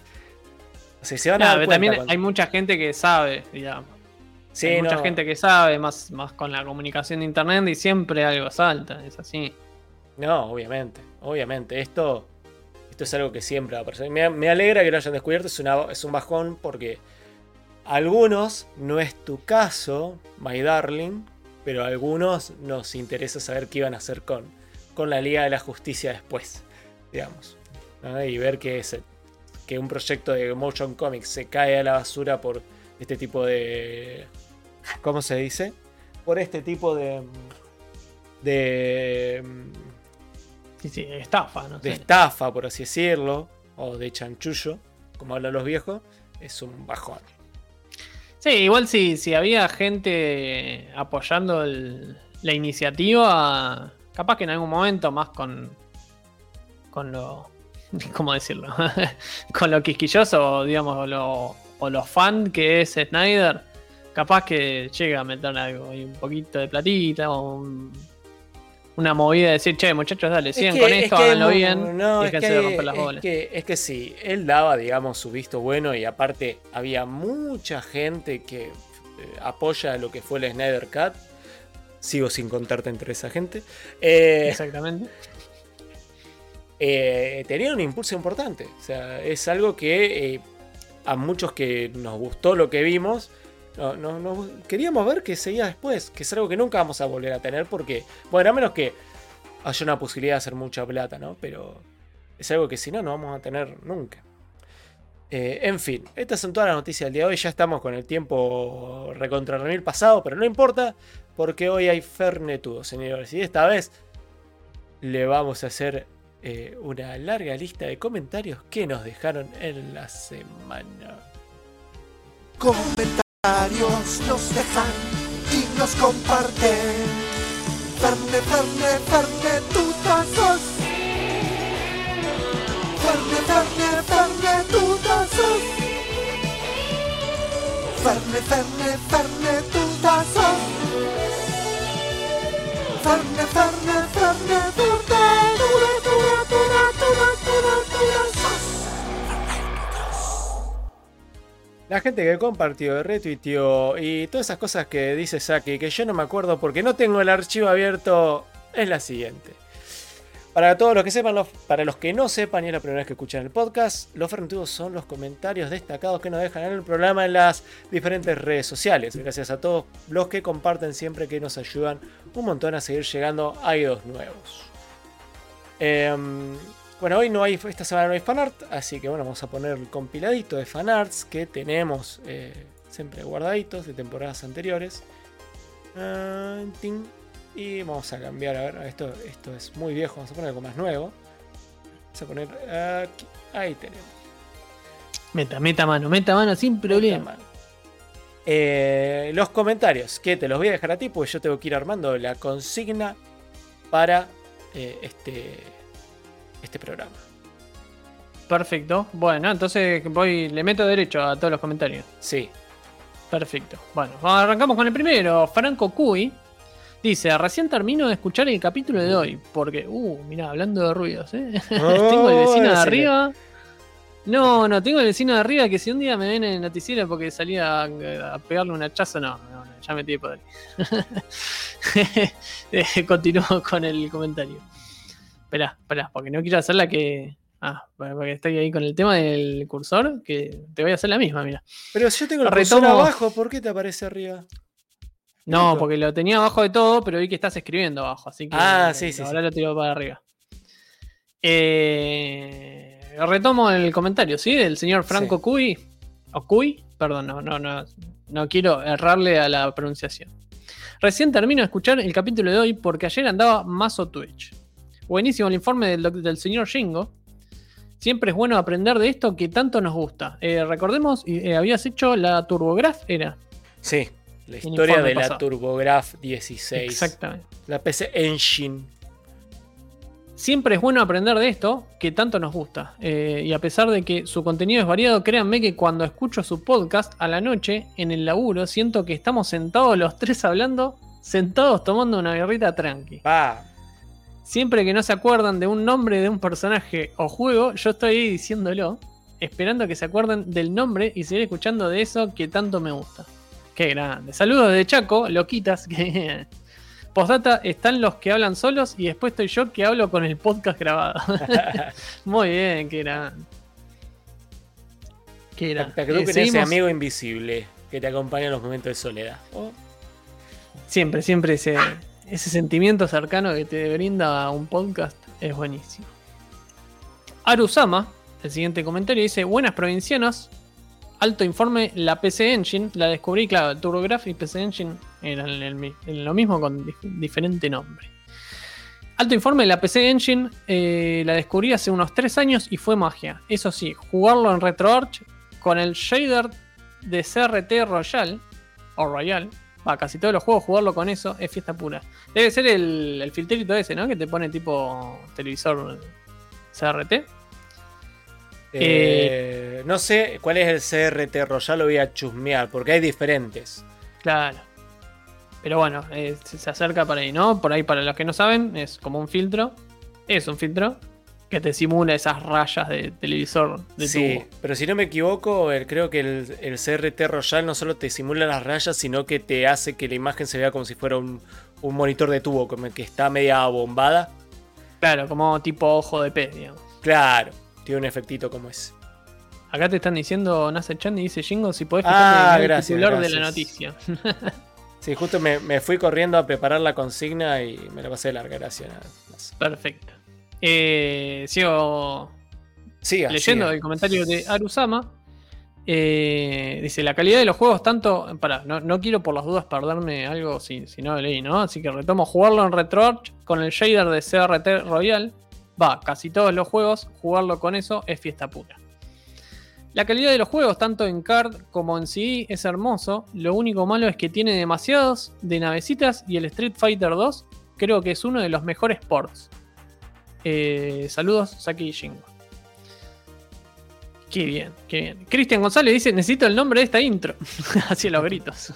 O sea, se van a dar cuenta También cuando... hay mucha gente que sabe, digamos. Sí, Hay mucha no. gente que sabe, más con la comunicación de internet y siempre algo salta, es así. No, obviamente. Obviamente. Esto es algo que siempre va a pasar. Me alegra que lo hayan descubierto. Es un bajón porque algunos, no es tu caso, my darling, pero a algunos nos interesa saber qué iban a hacer con la Liga de la Justicia después, digamos, ¿no? Y ver que un proyecto de Motion Comics se cae a la basura por este tipo de... ¿Cómo se dice? Por este tipo de Sí, estafa, no de sé. estafa, por así decirlo, o de chanchullo, como hablan los viejos, es un bajón. Sí, igual si había gente apoyando la iniciativa, capaz que en algún momento más con lo... ¿Cómo decirlo? Con lo quisquilloso, digamos, o lo fan que es Snyder, capaz que llega a meter algo y un poquito de platita o una movida de decir, che, muchachos, dale, sigan con esto, háganlo bien, no, déjense de romper las bolas. Es que sí, él daba, digamos, su visto bueno y aparte había mucha gente que apoya lo que fue el Snyder Cut. Sigo sin contarte entre esa gente. Exactamente. Tenía un impulso importante. O sea, es algo que a muchos que nos gustó lo que vimos, queríamos ver qué seguía después. Que es algo que nunca vamos a volver a tener porque, bueno, a menos que haya una posibilidad de hacer mucha plata, ¿no? Pero es algo que si no, no vamos a tener nunca. En fin, estas son todas las noticias del día de hoy. Ya estamos con el tiempo recontra remil pasado, pero no importa porque hoy hay Fernetudo, señores. Y esta vez le vamos a hacer una larga lista de comentarios que nos dejaron en la semana. Comentarios nos dejan y nos comparten. Fernetutazos. Fernetutazos. Fernetutazos. La gente que compartió, retuiteó y todas esas cosas que dice Saki, que yo no me acuerdo porque no tengo el archivo abierto, es la siguiente. Para todos los que sepan, para los que no sepan y es la primera vez que escuchan el podcast, los fernetudos son los comentarios destacados que nos dejan en el programa en las diferentes redes sociales. Gracias a todos los que comparten siempre, que nos ayudan un montón a seguir llegando a idos nuevos. Bueno, esta semana no hay fanart, así que bueno, vamos a poner el compiladito de fanarts que tenemos siempre guardaditos de temporadas anteriores. Y vamos a cambiar, a ver, esto es muy viejo, vamos a poner algo más nuevo. Vamos a poner aquí, ahí tenemos. Meta mano sin problema. Los comentarios, que te los voy a dejar a ti, porque yo tengo que ir armando la consigna para este programa. Perfecto. Bueno, entonces le meto derecho a todos los comentarios. Sí. Perfecto. Bueno, arrancamos con el primero. Franco Cuy dice: recién termino de escuchar el capítulo de hoy. Porque, mirá, hablando de ruidos, tengo el vecino de arriba. No, tengo el vecino de arriba que si un día me ven en el noticiero porque salía a pegarle un hachazo, no, ya me tiene poder. Continúo con el comentario. Esperá, porque no quiero hacer la que... porque estoy ahí con el tema del cursor, que te voy a hacer la misma, mira. Pero si yo tengo el cursor abajo, ¿por qué te aparece arriba? No, porque lo tenía abajo de todo, pero vi que estás escribiendo abajo, así que sí. Ahora lo tiro para arriba. Retomo el comentario, ¿sí? Del señor Franco Cuy. O Cuy, perdón, no quiero errarle a la pronunciación. Recién termino de escuchar el capítulo de hoy porque ayer andaba mazo Twitch. Buenísimo el informe del señor Shingo. Siempre es bueno aprender de esto que tanto nos gusta. Recordemos, habías hecho la TurboGrafx, ¿era? Sí, la historia de la TurboGrafx 16. Exactamente. La PC Engine. Siempre es bueno aprender de esto que tanto nos gusta. Y a pesar de que su contenido es variado, créanme que cuando escucho su podcast a la noche, en el laburo, siento que estamos sentados los tres hablando, sentados tomando una birrita tranqui. Siempre que no se acuerdan de un nombre de un personaje o juego, yo estoy ahí diciéndolo, esperando que se acuerden del nombre y seguir escuchando de eso que tanto me gusta. Qué grande. Saludos de Chaco, loquitas. Postdata, están los que hablan solos y después estoy yo que hablo con el podcast grabado. Muy bien, qué grande. Te creo que ese amigo invisible que te acompaña en los momentos de soledad. Siempre ese sentimiento cercano que te brinda un podcast es buenísimo. Arusama, el siguiente comentario, dice: buenas provincianos, alto informe, la PC Engine, la descubrí, claro, el TurboGrafx y PC Engine eran lo mismo con diferente nombre. Alto informe, la PC Engine la descubrí hace unos 3 años y fue magia. Eso sí, jugarlo en RetroArch con el shader de CRT Royal, o Royal, casi todos los juegos jugarlo con eso es fiesta pura. Debe ser el filtrito ese, ¿no? Que te pone tipo televisor CRT. No sé cuál es el CRT Royal, lo voy a chusmear, porque hay diferentes. Claro. Pero bueno, se acerca para ahí, ¿no? Por ahí, para los que no saben, es como un filtro. Es un filtro que te simula esas rayas de televisor de tubo. Pero si no me equivoco, creo que el CRT Royal no solo te simula las rayas, sino que te hace que la imagen se vea como si fuera un monitor de tubo, como que está media bombada. Claro, como tipo ojo de pez, digamos. Claro, tiene un efectito como ese. Acá te están diciendo, Nace Chan y dice: Jingo, si podés fijarte en el titular de la noticia. Sí, justo me fui corriendo a preparar la consigna y me la pasé larga, gracias. Perfecto. Sigo leyendo el comentario de Arusama. Dice: la calidad de los juegos tanto... no quiero por las dudas perderme algo si no lo leí, ¿no? Así que retomo: jugarlo en RetroArch con el shader de CRT Royal. Casi todos los juegos, jugarlo con eso es fiesta pura. La calidad de los juegos, tanto en card como en CD, es hermoso. Lo único malo es que tiene demasiados de navecitas y el Street Fighter 2 creo que es uno de los mejores ports. Saludos, Saki y Shingo. Qué bien, qué bien. Cristian González dice: necesito el nombre de esta intro. Hacia los gritos.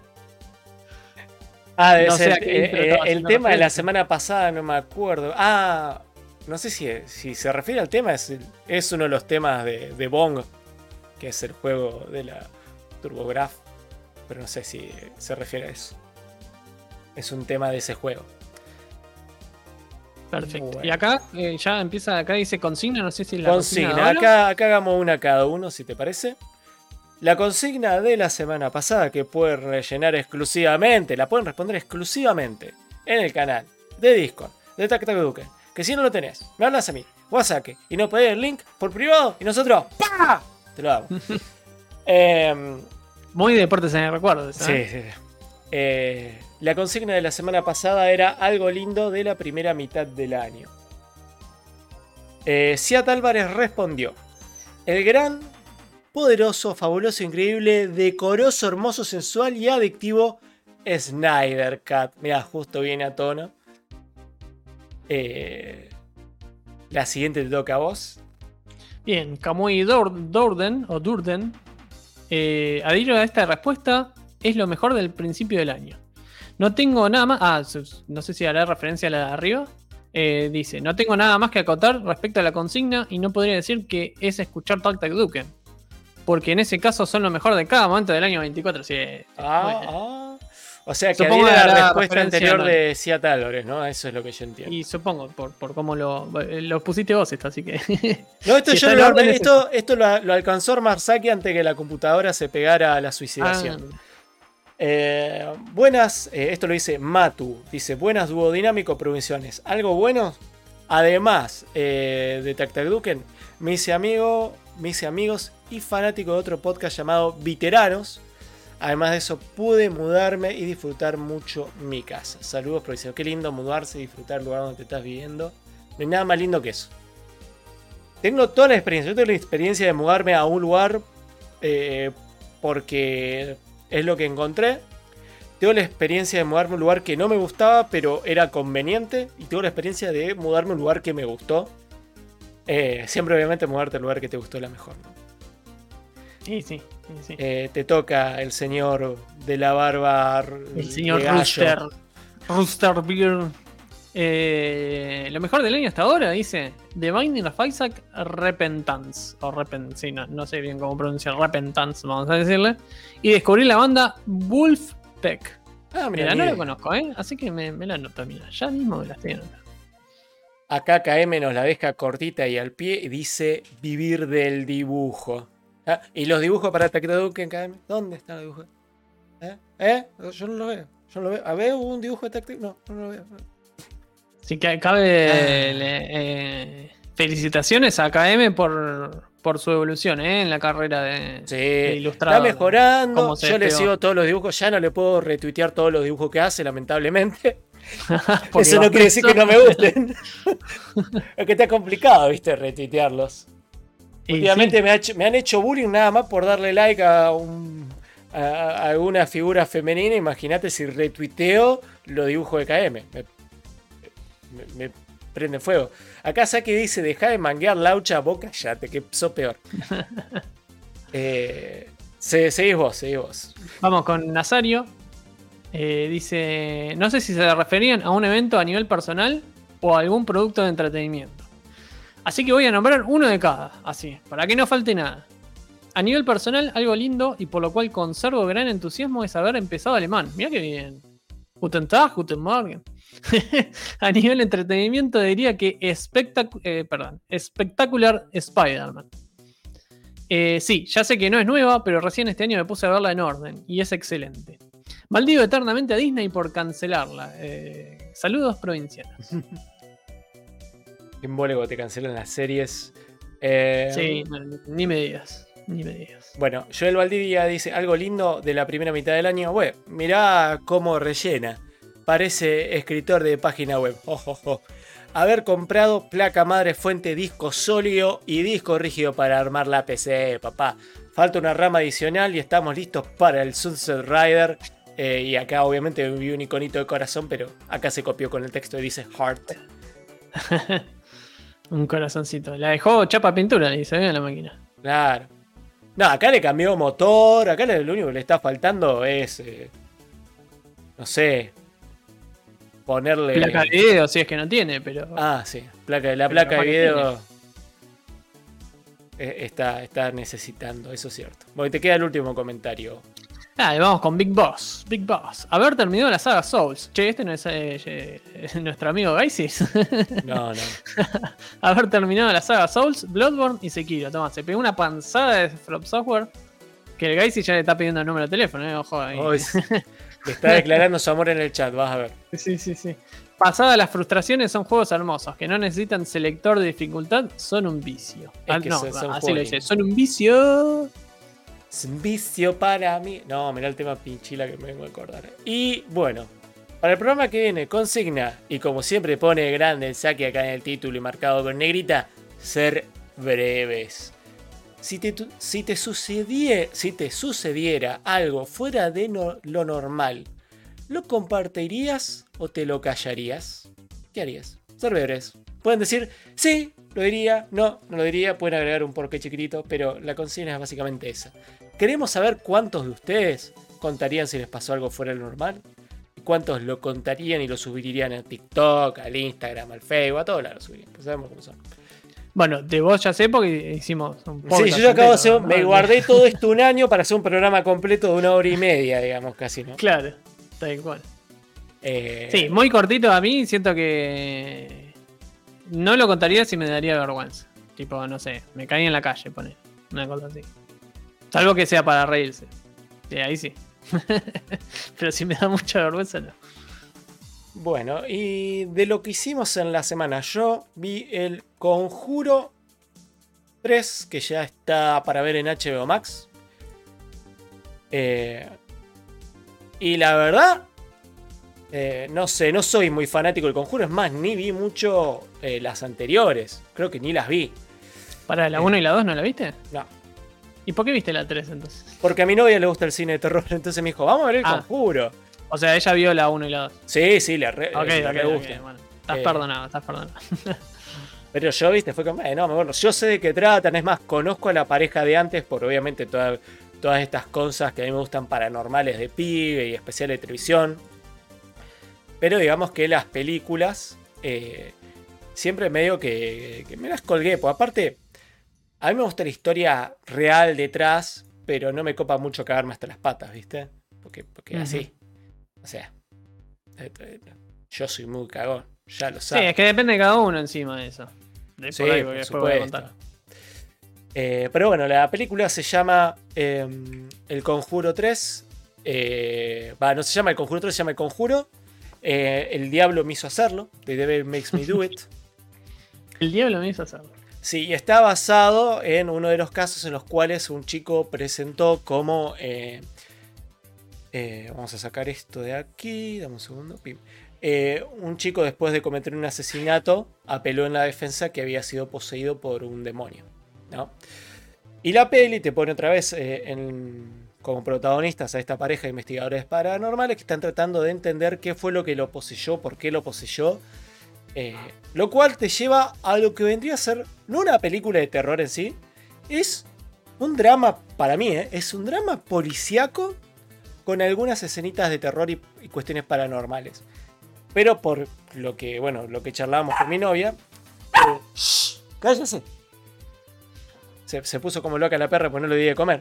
Debe ser el tema de la semana pasada, no me acuerdo. No sé si se refiere al tema, es uno de los temas de Bong, que es el juego de la TurboGrafx, pero no sé si se refiere a eso. Es un tema de ese juego. Perfecto. Bueno. Y acá ya empieza, acá dice consigna, no sé si la Consigna. Acá hagamos una cada uno, si te parece. La consigna de la semana pasada, que pueden rellenar exclusivamente, la pueden responder exclusivamente en el canal de Discord de Tac Tac Duken. Que si no lo tenés, me hablas a mí, WhatsApp, y nos pedís el link por privado y nosotros ¡pah! Te lo damos. Muy deportes en el recuerdo. Sí, sí. La consigna de la semana pasada era algo lindo de la primera mitad del año. Ciat Álvarez respondió: el gran, poderoso, fabuloso, increíble, decoroso, hermoso, sensual y adictivo Snyder Cut. Mirá, justo viene a tono. La siguiente te toca a vos. Bien, Kamui Durden, adhiero a esta respuesta, es lo mejor del principio del año. No tengo nada más. No sé si hará referencia a la de arriba. Dice: no tengo nada más que acotar respecto a la consigna y no podría decir que es escuchar Tac Tac Duken, porque en ese caso son lo mejor de cada momento del año 24. Sí, O sea que supongo adhiere a la hará respuesta referencia, anterior ¿no? de Ciat Álvarez, ¿no? Eso es lo que yo entiendo. Y supongo, por cómo lo pusiste vos esto, así que... No, esto, si yo está en lo, orden, esto lo alcanzó Armar Saki antes que la computadora se pegara a la suicidación. Buenas, esto lo dice Matu, dice: buenas duodinámico provisiones. ¿Algo bueno? Además de Tac Tac Duken, me hice amigos y fanático de otro podcast llamado Veteranos. Además de eso, pude mudarme y disfrutar mucho mi casa. Saludos, provincianos. Qué lindo mudarse y disfrutar el lugar donde te estás viviendo. No hay nada más lindo que eso. Tengo toda la experiencia. Yo tengo la experiencia de mudarme a un lugar porque es lo que encontré. Tengo la experiencia de mudarme a un lugar que no me gustaba, pero era conveniente. Y tengo la experiencia de mudarme a un lugar que me gustó. Siempre, obviamente, mudarte al lugar que te gustó es la mejor, ¿no? Sí. Te toca el señor de la barba. El señor Rooster Beer. Lo mejor del año hasta ahora, dice: The Binding of Isaac Repentance. O sí, no sé bien cómo pronunciar Repentance, vamos a decirle. Y descubrí la banda Wolfpack. Mira, no la conozco, así que me la anoto, mira. Ya mismo me la estoy anotando. Acá KM nos la deja cortita y al pie y dice: vivir del dibujo. ¿Y los dibujos para Tac Tac Duken, KM? ¿Dónde están los dibujos? Yo no lo veo. A ver, ¿hubo un dibujo de Tac Tac? No lo veo. Así que cabe felicitaciones a KM por su evolución en la carrera de ilustrador. Está mejorando. Yo le sigo todos los dibujos. Ya no le puedo retuitear todos los dibujos que hace, lamentablemente. Eso no quiere decir que no me gusten. Es que está complicado, viste, retuitearlos. Últimamente me han hecho bullying nada más por darle like a alguna figura femenina. Imagínate si retuiteo los dibujos de KM. Me prende fuego. Acá Saki dice: deja de manguear laucha, boca, cállate, que sos peor. Seguís vos. Vamos con Nazario. Dice: no sé si se referían a un evento a nivel personal o a algún producto de entretenimiento. Así que voy a nombrar uno de cada, así, para que no falte nada. A nivel personal, algo lindo y por lo cual conservo gran entusiasmo es haber empezado alemán. Mirá que bien. Guten Tag, Guten Morgen. A nivel entretenimiento diría que Spectacular Spider-Man. Sí, ya sé que no es nueva, pero recién este año me puse a verla en orden y es excelente. Maldigo eternamente a Disney por cancelarla. Saludos, provincianos. Qué embole te cancelan las series. Sí, ni me digas. Bueno, Joel Valdivia dice: algo lindo de la primera mitad del año. Bueno, mirá cómo rellena. Parece escritor de página web. Haber comprado placa madre, fuente, disco sólido y disco rígido para armar la PC, papá. Falta una rama adicional y estamos listos para el Sunset Rider. Y acá obviamente vi un iconito de corazón, pero acá se copió con el texto y dice Heart. Un corazoncito. La dejó chapa pintura, le dice, a la máquina. Claro. No, acá le cambió motor. Acá lo único que le está faltando es... no sé... ponerle... placa de video, si es que no tiene, pero... sí. La placa de video... está necesitando, eso es cierto. Bueno, te queda el último comentario. Y vamos con Big Boss. Big Boss. Haber terminado la saga Souls. Che, este no es nuestro amigo Gaisis. No. Haber terminado la saga Souls, Bloodborne y Sekiro. Toma, se pegó una panzada de From Software que el Gaisis ya le está pidiendo el número de teléfono, ojo ahí. Le está declarando su amor en el chat, vas a ver. Sí. Pasadas las frustraciones, son juegos hermosos que no necesitan selector de dificultad, son un vicio. Así lo dice, son un vicio. Es un vicio para mí. No, mirá el tema pinchila que me vengo a acordar. Y bueno, para el programa que viene, consigna, y como siempre pone grande el saque acá en el título y marcado con negrita, ser breves. Si te sucediera algo fuera de lo normal, ¿lo compartirías o te lo callarías? ¿Qué harías? Ser breves. Pueden decir, sí, lo diría, no lo diría, pueden agregar un porqué chiquitito, pero la consigna es básicamente esa. Queremos saber cuántos de ustedes contarían si les pasó algo fuera de lo normal, y cuántos lo contarían y lo subirían a TikTok, al Instagram, al Facebook, a todos lados lo subirían, pues sabemos cómo son. Bueno, de vos ya sé porque hicimos un podcast. Sí, yo ya acabo de hacer, me guardé todo esto un año para hacer un programa completo de 1 hora y media, digamos, casi, ¿no? Claro, tal cual. Sí, muy cortito a mí, siento que no lo contaría si me daría vergüenza. Tipo, no sé, me caí en la calle, pone. Una cosa así. Salvo que sea para reírse. Sí, ahí sí. Pero si me da mucha vergüenza, no. Bueno, y de lo que hicimos en la semana, yo vi el Conjuro 3, que ya está para ver en HBO Max. Y la verdad, no sé, no soy muy fanático del Conjuro. Es más, ni vi mucho las anteriores. Creo que ni las vi. ¿Para la 1 y la 2 no la viste? No. ¿Y por qué viste la 3 entonces? Porque a mi novia le gusta el cine de terror. Entonces me dijo, vamos a ver el Conjuro. O sea, ella vio la 1 y la 2. Sí, le re gusta. Bueno, estás perdonado. Pero yo, viste, fue como, no, me acuerdo. Yo sé de qué tratan, es más, conozco a la pareja de antes por obviamente todas estas cosas que a mí me gustan paranormales de pibe y especiales de televisión. Pero digamos que las películas siempre medio que me las colgué. Pues aparte, a mí me gusta la historia real detrás, pero no me copa mucho cagarme hasta las patas, ¿viste? Porque así. O sea, yo soy muy cagón, ya lo sabes. Sí, es que depende de cada uno encima de eso. Sí, por supuesto. Pero bueno, la película se llama El Conjuro 3. No se llama El Conjuro 3, se llama El Conjuro. El diablo me hizo hacerlo. The Devil Makes Me Do It. El diablo me hizo hacerlo. Sí, y está basado en uno de los casos en los cuales un chico presentó como... vamos a sacar esto de aquí. Dame un segundo. Un chico, después de cometer un asesinato, apeló en la defensa que había sido poseído por un demonio, ¿no? Y la peli te pone otra vez como protagonistas a esta pareja de investigadores paranormales que están tratando de entender qué fue lo que lo poseyó, por qué lo poseyó. Lo cual te lleva a lo que vendría a ser no una película de terror en sí, es un drama, para mí, es un drama policíaco con algunas escenitas de terror y cuestiones paranormales. Pero por lo que charlábamos con mi novia... ¡Cállese! Se puso como loca la perra, pues no le di de comer.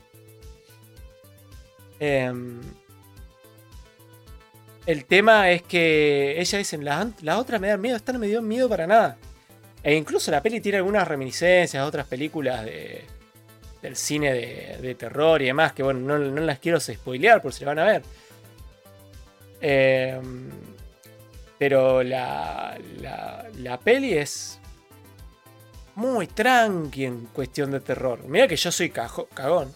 El tema es que ella dice, las otras me dan miedo, esta no me dio miedo para nada. E incluso la peli tiene algunas reminiscencias a otras películas del cine de terror y demás, que bueno, no las quiero spoilear por si la van a ver. Pero la peli es muy tranqui en cuestión de terror. Mira que yo soy cagón.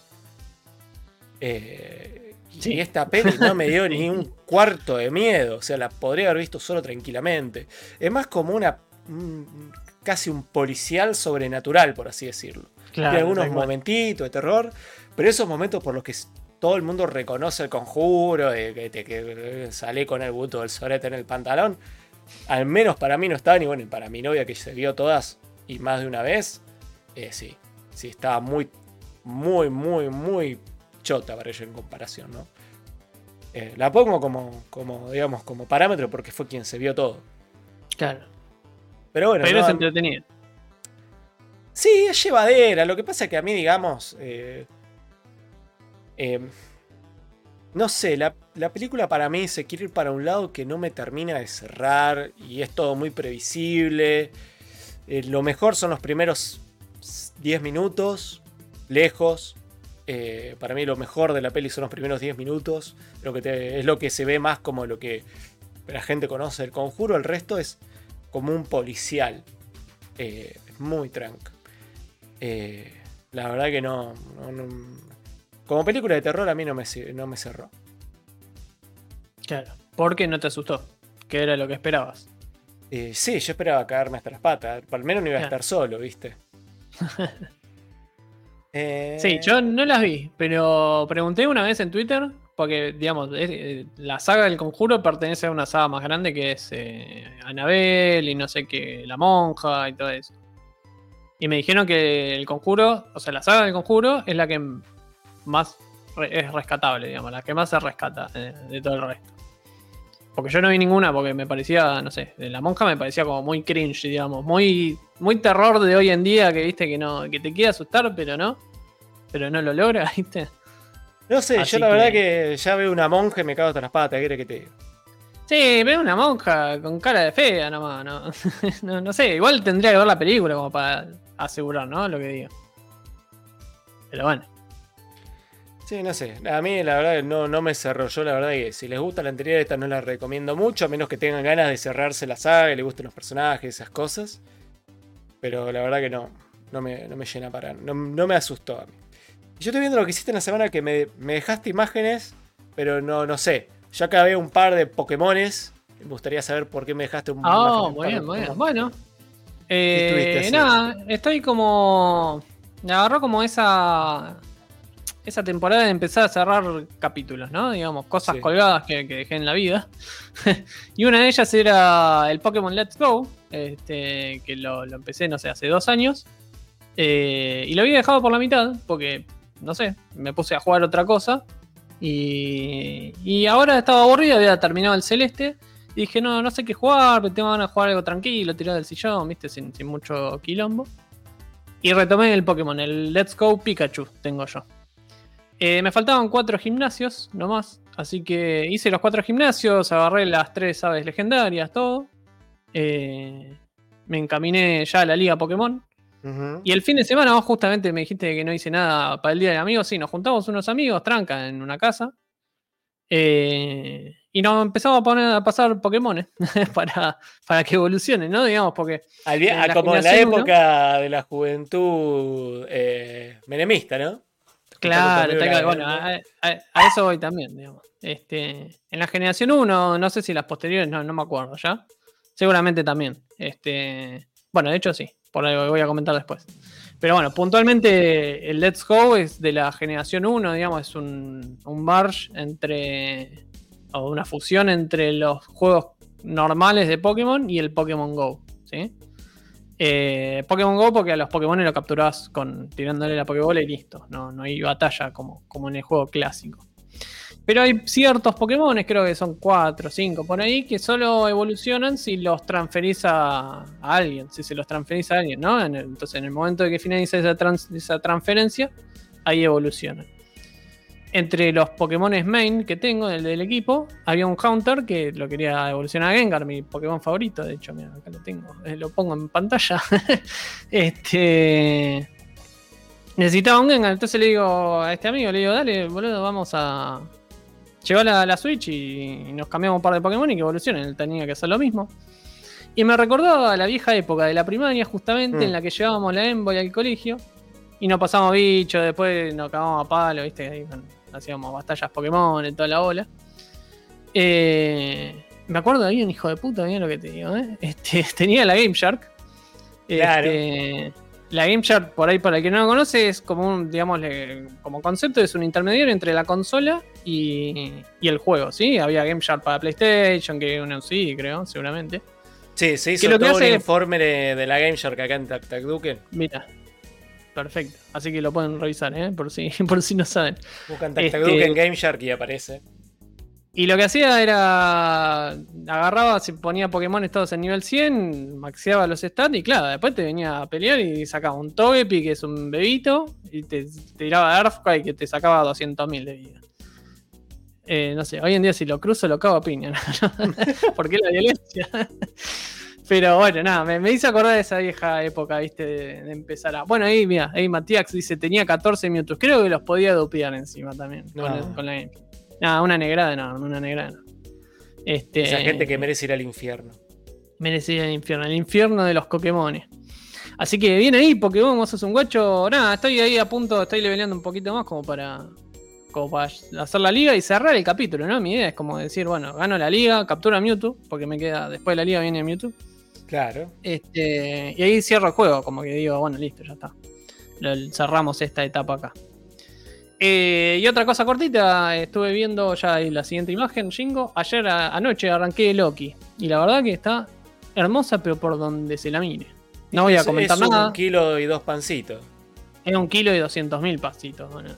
Sí. Y esta peli no me dio ni un cuarto de miedo. O sea, la podría haber visto solo tranquilamente. Es más como casi un policial sobrenatural, por así decirlo. Claro, tiene algunos momentitos de terror, pero esos momentos por los que todo el mundo reconoce el conjuro, que sale con el buto del sorete en el pantalón, al menos para mí no estaban, y bueno, para mi novia que se vio todas y más de una vez, sí, estaba muy, muy, muy, muy chota para ella en comparación, ¿no? La pongo como parámetro porque fue quien se vio todo. Claro. Pero bueno. Pero es entretenida. Sí, es llevadera. Lo que pasa es que a mí, digamos, no sé, la película para mí se quiere ir para un lado que no me termina de cerrar y es todo muy previsible. Lo mejor son los primeros 10 minutos, lejos. Para mí lo mejor de la peli son los primeros 10 minutos. Es lo que se ve más como lo que la gente conoce del Conjuro. El resto es como un policial. Es muy tranca. La verdad que no. Como película de terror a mí no me cerró. Claro. ¿Por qué no te asustó? ¿Qué era lo que esperabas? Sí, yo esperaba caerme hasta las patas. Al menos no iba a estar solo, ¿viste? Sí, yo no las vi, pero pregunté una vez en Twitter, porque, digamos, la saga del Conjuro pertenece a una saga más grande que es Annabelle y no sé qué, La Monja y todo eso. Y me dijeron que el Conjuro, o sea, la saga del Conjuro es la que más es rescatable, digamos, la que más se rescata de todo el resto. Porque yo no vi ninguna porque me parecía, no sé, de La Monja me parecía como muy cringe, digamos, muy terror de hoy en día que viste que te quiere asustar, pero no lo logra, ¿viste? No sé, así yo la verdad que ya veo una monja y me cago hasta las patas, ¿qué crees que te diga? Sí, veo una monja con cara de fea nomás, ¿no? No sé, igual tendría que ver la película como para asegurar, ¿no? Lo que digo. Pero bueno. Sí, no sé, a mí la verdad que no me cerró. Yo la verdad que si les gusta la anterior, esta no la recomiendo mucho, a menos que tengan ganas de cerrarse la saga y les gusten los personajes, esas cosas. Pero la verdad que no me llena para... No me asustó a mí. Yo estoy viendo lo que hiciste en la semana, que me dejaste imágenes, pero no sé. Yo acá veo un par de Pokémones. Me gustaría saber por qué me dejaste un muy bien. Bueno. Nada, estoy como... Me agarró como esa temporada de empezar a cerrar capítulos, ¿no? Digamos, cosas colgadas que dejé en la vida. Y una de ellas era el Pokémon Let's Go, que lo empecé, no sé, hace 2 años. Y lo había dejado por la mitad, porque, no sé, me puse a jugar otra cosa. Y ahora estaba aburrido, había terminado el Celeste. Y dije, no sé qué jugar, pero tengo ganas de jugar algo tranquilo, tirado del sillón, ¿viste? Sin mucho quilombo. Y retomé el Pokémon, el Let's Go Pikachu, tengo yo. Me faltaban 4 gimnasios nomás, así que hice los 4 gimnasios, agarré las 3 aves legendarias, todo. Me encaminé ya a la liga Pokémon. Uh-huh. Y el fin de semana vos justamente me dijiste que no hice nada para el día del amigo. Sí, nos juntamos unos amigos, tranca, en una casa. Y nos empezamos a pasar Pokémones para que evolucionen, ¿no? Digamos, porque... como en la época de la juventud menemista, ¿no? Claro, bueno, a eso voy también, digamos. En la generación 1, no sé si las posteriores, no me acuerdo ya. Seguramente también. Bueno, de hecho sí, por algo que voy a comentar después. Pero bueno, puntualmente el Let's Go es de la generación 1, digamos, es un merge o una fusión entre los juegos normales de Pokémon y el Pokémon Go, ¿sí? Pokémon Go porque a los Pokémon lo capturás tirándole la Pokébola y listo. No hay batalla como en el juego clásico. Pero hay ciertos Pokémon, creo que son 4 o 5 por ahí, que solo evolucionan si los transferís a alguien. Si se los transferís a alguien, ¿no? Entonces en el momento de que finaliza esa transferencia, ahí evolucionan. Entre los Pokémones main que tengo del equipo, había un Haunter que lo quería evolucionar a Gengar, mi Pokémon favorito. De hecho, mira, acá lo tengo. Lo pongo en pantalla. Necesitaba un Gengar, entonces le digo a este amigo, dale, boludo, vamos a llevar la Switch y nos cambiamos un par de Pokémon y que evolucionen. Él tenía que hacer lo mismo. Y me recordó a la vieja época de la primaria, justamente, en la que llevábamos la Envoy al colegio. Y nos pasamos bichos, después nos cagamos a palo, ¿viste? Ahí hacíamos batallas Pokémon en toda la ola. Me acuerdo de ahí un hijo de puta, mira lo que te digo, tenía la Game Shark. Claro. La Game Shark, por ahí, para el que no lo conoce, es como como concepto, es un intermediario entre la consola y el juego, ¿sí? Había Game Shark para PlayStation, que uno sí, creo, seguramente. Sí, se hizo todo un informe de la Game Shark acá en TacTacDuken. Mira. Perfecto, así que lo pueden revisar, por si no saben. Buscan TacTacDuken Game Shark y aparece. Y lo que hacía era agarraba, se ponía Pokémon todos en nivel 100, maxeaba los stats y claro, después te venía a pelear y sacaba un Togepi, que es un bebito, y te tiraba Earthquake que te sacaba 200.000 de vida. No sé, hoy en día si lo cruzo lo cago a piña, ¿no? ¿Por qué la violencia? Pero bueno, nada, me hice acordar de esa vieja época, viste, de empezar a... Bueno, ahí, mira, ahí Matías dice, tenía 14 minutos. Creo que los podía dupear encima también, con la GameCube. Nada, una negrada enorme, una negrada enorme. Esa gente que merece ir al infierno. Merece ir al infierno, el infierno de los Pokémones. Así que viene ahí, Pokémon, vos sos un guacho. Nada, estoy ahí a punto, estoy leveleando un poquito más como para hacer la liga y cerrar el capítulo, ¿no? Mi idea es como decir, bueno, gano la liga, captura a Mewtwo, porque me queda, después de la liga viene Mewtwo. Claro. Y ahí cierro el juego, como que digo, bueno, listo, ya está. Cerramos esta etapa acá. Y otra cosa cortita, estuve viendo ya ahí la siguiente imagen, Jingo. Ayer anoche arranqué Loki. Y la verdad que está hermosa, pero por donde se la mire. No voy a comentar nada. Es 1 kilo y 2 pancitos. Es 1 kilo y 200.000 pasitos. Bueno,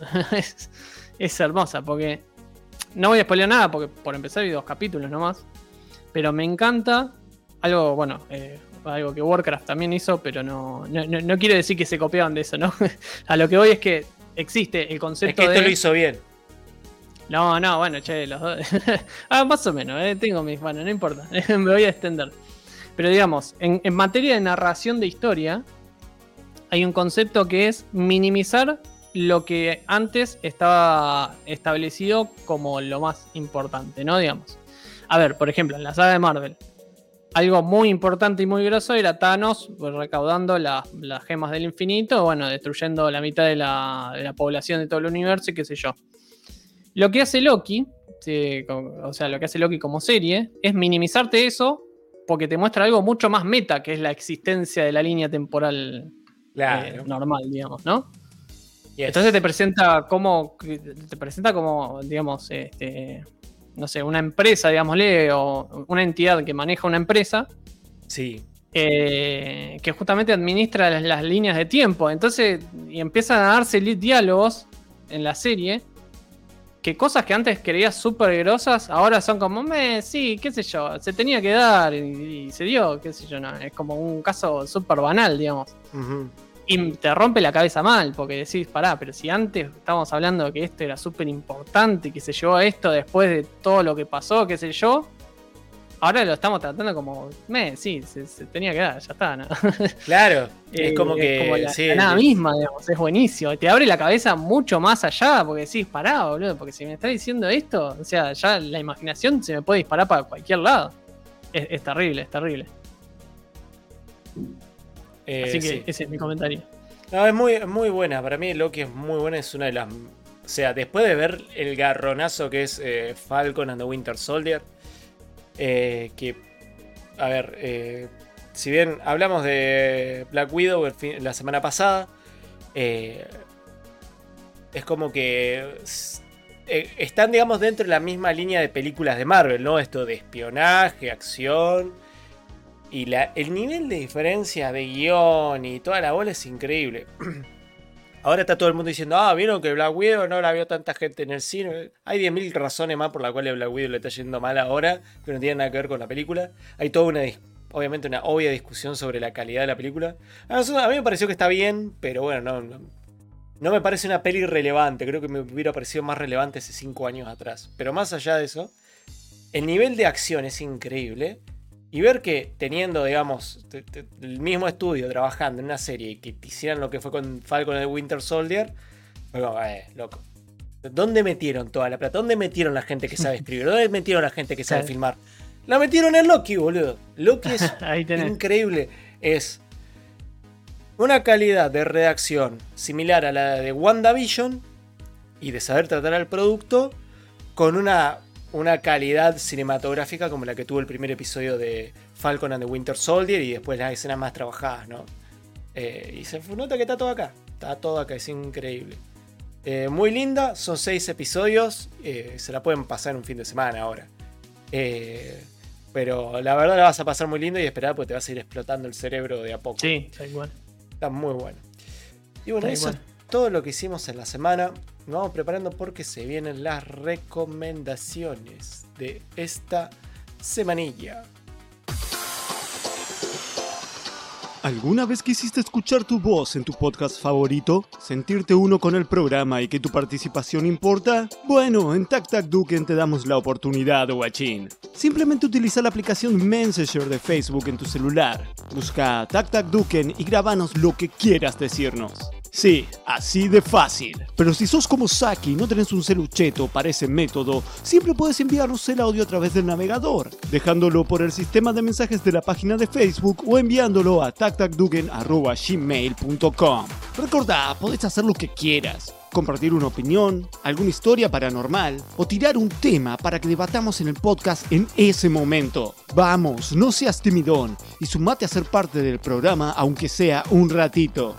es hermosa, porque no voy a spoilear nada, porque por empezar hay 2 capítulos nomás. Pero me encanta. Algo, bueno, algo que Warcraft también hizo, pero no quiero decir que se copiaban de eso, ¿no? A lo que voy es que existe el concepto de... Es que esto lo hizo bien. No, bueno, che, los dos... más o menos, tengo mis... Bueno, no importa, me voy a extender. Pero digamos, en materia de narración de historia, hay un concepto que es minimizar lo que antes estaba establecido como lo más importante, ¿no? Digamos. A ver, por ejemplo, en la saga de Marvel, algo muy importante y muy grosso era Thanos recaudando las gemas del infinito, bueno, destruyendo la mitad de la población de todo el universo y qué sé yo. Lo que hace Loki, o sea, lo que hace Loki como serie, es minimizarte eso porque te muestra algo mucho más meta, que es la existencia de la línea temporal normal, digamos, ¿no? Yes. Entonces te presenta como, digamos, no sé, una empresa, digámosle, o una entidad que maneja una empresa. Sí. Que justamente administra las líneas de tiempo. Entonces, y empiezan a darse diálogos en la serie que cosas que antes creías súper grosas, ahora son como, sí, qué sé yo, se tenía que dar y se dio, qué sé yo, no, es como un caso súper banal, digamos. Uh-huh. Y te rompe la cabeza mal, porque decís, pará, pero si antes estábamos hablando de que esto era súper importante, que se llevó a esto después de todo lo que pasó, qué sé yo, ahora lo estamos tratando como, sí, se tenía que dar, ya está, ¿no? Claro, es como que... Como la nada misma, digamos, es buenísimo. Te abre la cabeza mucho más allá, porque decís, pará, boludo, porque si me estás diciendo esto, o sea, ya la imaginación se me puede disparar para cualquier lado. Es terrible, es terrible. Así que sí. Ese es mi comentario. No, es muy buena. Para mí Loki es muy buena. Es una de las... O sea, después de ver el garronazo que es Falcon and the Winter Soldier, que... A ver, si bien hablamos de Black Widow la semana pasada, es como que... están, digamos, dentro de la misma línea de películas de Marvel, ¿no? Esto de espionaje, acción... Y el nivel de diferencia de guión y toda la bola es increíble. Ahora está todo el mundo diciendo, ¿vieron que Black Widow no la vio tanta gente en el cine? Hay 10.000 razones más por las cuales Black Widow le está yendo mal ahora, que no tienen nada que ver con la película. Hay toda obviamente una obvia discusión sobre la calidad de la película. A mí me pareció que está bien, pero bueno, no me parece una peli relevante. Creo que me hubiera parecido más relevante hace 5 años atrás. Pero más allá de eso, el nivel de acción es increíble. Y ver que teniendo, digamos, el mismo estudio trabajando en una serie y que te hicieran lo que fue con Falcon and the Winter Soldier, bueno, loco. ¿Dónde metieron toda la plata? ¿Dónde metieron la gente que sabe escribir? ¿Dónde metieron la gente que sabe filmar? La metieron en Loki, boludo. Loki es increíble. Es una calidad de redacción similar a la de WandaVision y de saber tratar al producto con una calidad cinematográfica como la que tuvo el primer episodio de Falcon and the Winter Soldier y después las escenas más trabajadas, ¿no? Y se nota que está todo acá. Está todo acá, es increíble. Muy linda, son 6 episodios. Se la pueden pasar en un fin de semana ahora. Pero la verdad la vas a pasar muy lindo y esperar porque te vas a ir explotando el cerebro de a poco. Sí, está igual. Está muy bueno. Y bueno, eso es todo lo que hicimos en la semana. Nos vamos preparando porque se vienen las recomendaciones de esta semanilla. ¿Alguna vez quisiste escuchar tu voz en tu podcast favorito? ¿Sentirte uno con el programa y que tu participación importa? Bueno, en TacTacDuken te damos la oportunidad, guachín. Simplemente utiliza la aplicación Messenger de Facebook en tu celular. Busca TacTacDuken y grábanos lo que quieras decirnos. Sí, así de fácil. Pero si sos como Saki y no tenés un celucheto para ese método, siempre puedes enviarnos el audio a través del navegador, dejándolo por el sistema de mensajes de la página de Facebook o enviándolo a tactacduken@gmail.com. Recordá, podés hacer lo que quieras. Compartir una opinión, alguna historia paranormal o tirar un tema para que debatamos en el podcast en ese momento. Vamos, no seas timidón y sumate a ser parte del programa aunque sea un ratito.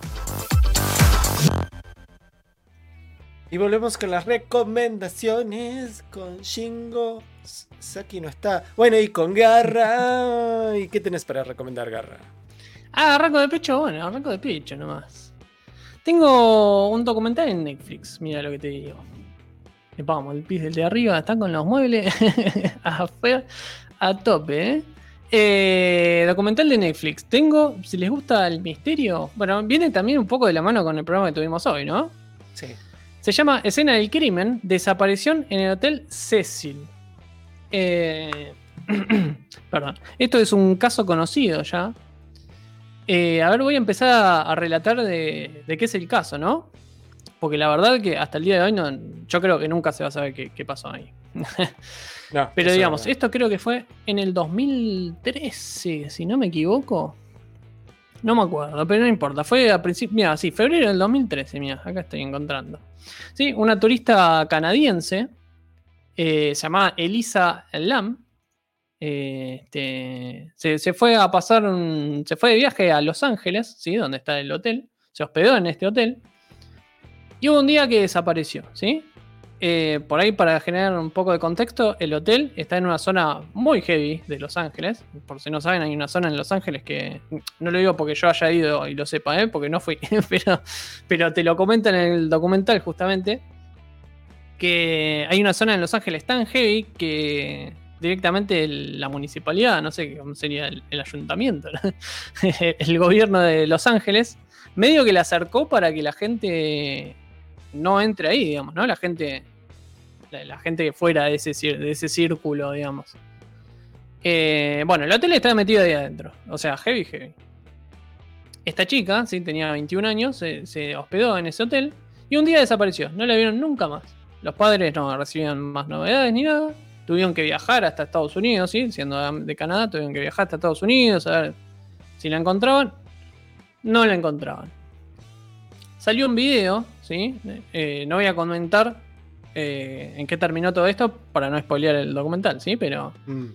Y volvemos con las recomendaciones con Shingo. Saki no está. Bueno, y con Garra. ¿Y qué tenés para recomendar, Garra? Arranco de pecho, bueno, arranco de pecho nomás. Tengo un documental en Netflix, mira lo que te digo. Vamos, el piso de arriba está con los muebles a tope, documental de Netflix. Tengo, si les gusta el misterio, bueno, viene también un poco de la mano con el programa que tuvimos hoy, ¿no? Sí. Se llama Escena del Crimen, Desaparición en el Hotel Cecil. Perdón. Esto es un caso conocido ya. A ver, voy a empezar a relatar de qué es el caso, ¿no? Porque la verdad que hasta el día de hoy yo creo que nunca se va a saber qué pasó ahí. No, pero digamos, no. esto creo que fue en el 2013, si no me equivoco. No me acuerdo, pero no importa. Fue a principios. Mira, sí, febrero del 2013. Mira, acá estoy encontrando. Sí, una turista canadiense. Se llamaba Elisa Lam. Se fue a pasar se fue de viaje a Los Ángeles, ¿sí? Donde está el hotel. Se hospedó en este hotel. Y hubo un día que desapareció, ¿sí? Por ahí, para generar un poco de contexto, el hotel está en una zona muy heavy de Los Ángeles. Por si no saben, hay una zona en Los Ángeles que no lo digo porque yo haya ido y lo sepa, porque no fui, pero te lo comentan en el documental justamente, que hay una zona en Los Ángeles tan heavy que directamente la municipalidad, no sé cómo sería el ayuntamiento, ¿no? El gobierno de Los Ángeles, medio que la acercó para que la gente no entre ahí, digamos, ¿no? La gente fuera de ese círculo, digamos. Bueno, el hotel estaba metido ahí adentro. O sea, heavy. Esta chica, sí, tenía 21 años, se hospedó en ese hotel y un día desapareció. No la vieron nunca más. Los padres no recibían más novedades ni nada. Tuvieron que viajar hasta Estados Unidos, ¿sí? Siendo de Canadá, tuvieron que viajar hasta Estados Unidos a ver si la encontraban. No la encontraban. Salió un video, ¿sí? No voy a comentar en qué terminó todo esto para no spoilear el documental, ¿sí? Pero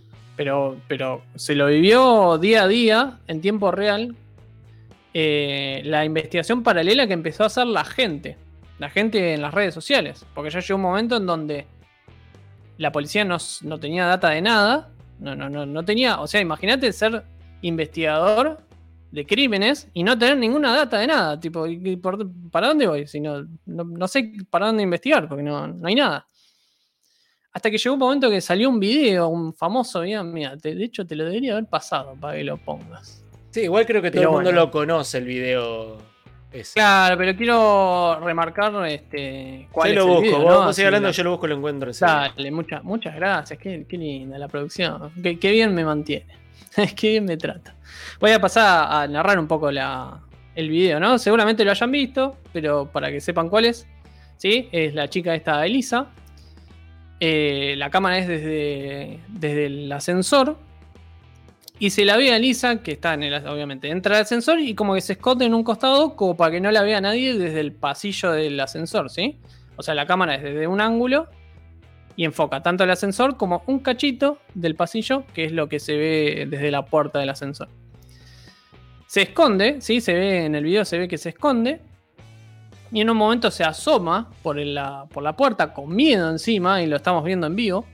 se lo vivió día a día, en tiempo real, la investigación paralela que empezó a hacer la gente en las redes sociales. Porque ya llegó un momento en donde la policía no tenía data de nada. No tenía, o sea, imagínate ser investigador de crímenes y no tener ninguna data de nada. Tipo, ¿para dónde voy? Si no sé para dónde investigar, porque no hay nada. Hasta que llegó un momento que salió un video, un famoso video. Mira, de hecho te lo debería haber pasado para que lo pongas. Sí, igual creo que todo el mundo lo conoce, el video ese. Claro, pero quiero remarcar cuál yo es lo busco, el video, vos ¿no? sigue hablando, yo lo busco y lo encuentro. Dale, muchas gracias. Qué linda la producción. Qué bien me mantiene. Qué bien me trata. Voy a pasar a narrar un poco el video, ¿no? Seguramente lo hayan visto, pero para que sepan cuál es. ¿Sí? Es la chica esta, Elisa. La cámara es desde el ascensor. Y se la ve a Elisa, que está obviamente entra al ascensor y como que se esconde en un costado como para que no la vea nadie desde el pasillo del ascensor, ¿sí? O sea, la cámara es desde un ángulo y enfoca tanto el ascensor como un cachito del pasillo, que es lo que se ve desde la puerta del ascensor. Se esconde, ¿sí? Se ve en el video, se ve que se esconde. Y en un momento se asoma por la puerta con miedo encima, y lo estamos viendo en vivo.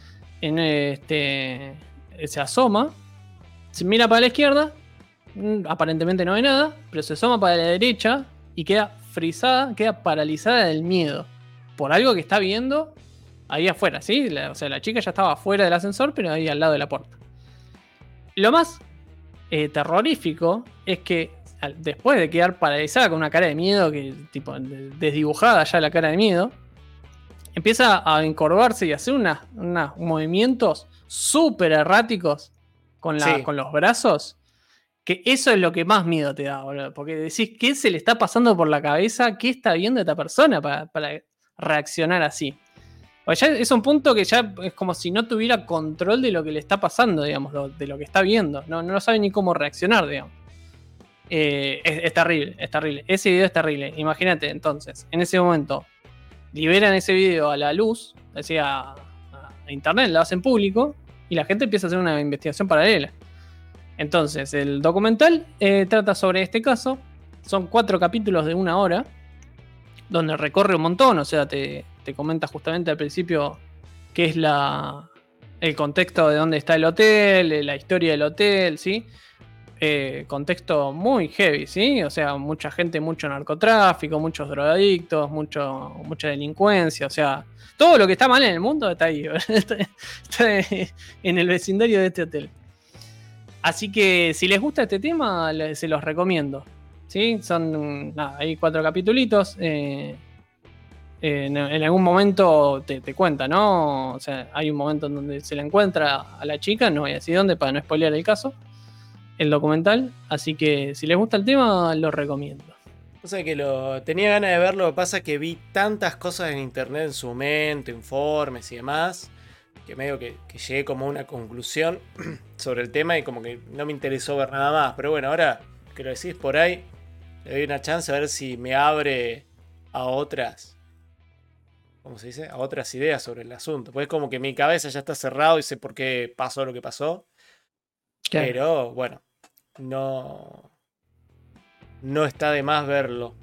Se asoma, se mira para la izquierda, aparentemente no ve nada, pero se asoma para la derecha y queda frisada, queda paralizada del miedo por algo que está viendo ahí afuera, ¿sí? O sea, la chica ya estaba afuera del ascensor, pero ahí al lado de la puerta. Lo más terrorífico es que después de quedar paralizada con una cara de miedo, que tipo desdibujada ya la cara de miedo, empieza a encorvarse y a hacer unos movimientos súper erráticos con los brazos, que eso es lo que más miedo te da, boludo, porque decís, ¿qué se le está pasando por la cabeza? ¿Qué está viendo esta persona para reaccionar así? O ya es un punto que ya es como si no tuviera control de lo que le está pasando, digamos, de lo que está viendo. No sabe ni cómo reaccionar, digamos. Es terrible, es terrible. Ese video es terrible. Imagínate, entonces, en ese momento, liberan ese video a la luz, es decir, a internet, lo hacen público, y la gente empieza a hacer una investigación paralela. Entonces, el documental trata sobre este caso. Son 4 capítulos de 1 hora, donde recorre un montón, o sea, te comenta justamente al principio qué es el contexto de dónde está el hotel, la historia del hotel, ¿sí? Contexto muy heavy, ¿sí? O sea, mucha gente, mucho narcotráfico, muchos drogadictos, mucha delincuencia, o sea, todo lo que está mal en el mundo está ahí, está en el vecindario de este hotel. Así que si les gusta este tema, se los recomiendo, ¿sí? Son, hay 4 capitulitos. En algún momento te cuenta, ¿no? O sea, hay un momento en donde se la encuentra a la chica, no voy a decir dónde para no spoilear el caso, el documental. Así que si les gusta el tema, lo recomiendo. O sea que tenía ganas de verlo, lo que pasa es que vi tantas cosas en internet en su momento, informes y demás, que medio que llegué como a una conclusión sobre el tema y como que no me interesó ver nada más. Pero bueno, ahora que lo decís por ahí, le doy una chance a ver si me abre a otras, ¿cómo se dice? A otras ideas sobre el asunto. Pues como que mi cabeza ya está cerrado y sé por qué pasó lo que pasó. Claro. Pero bueno, no está de más verlo.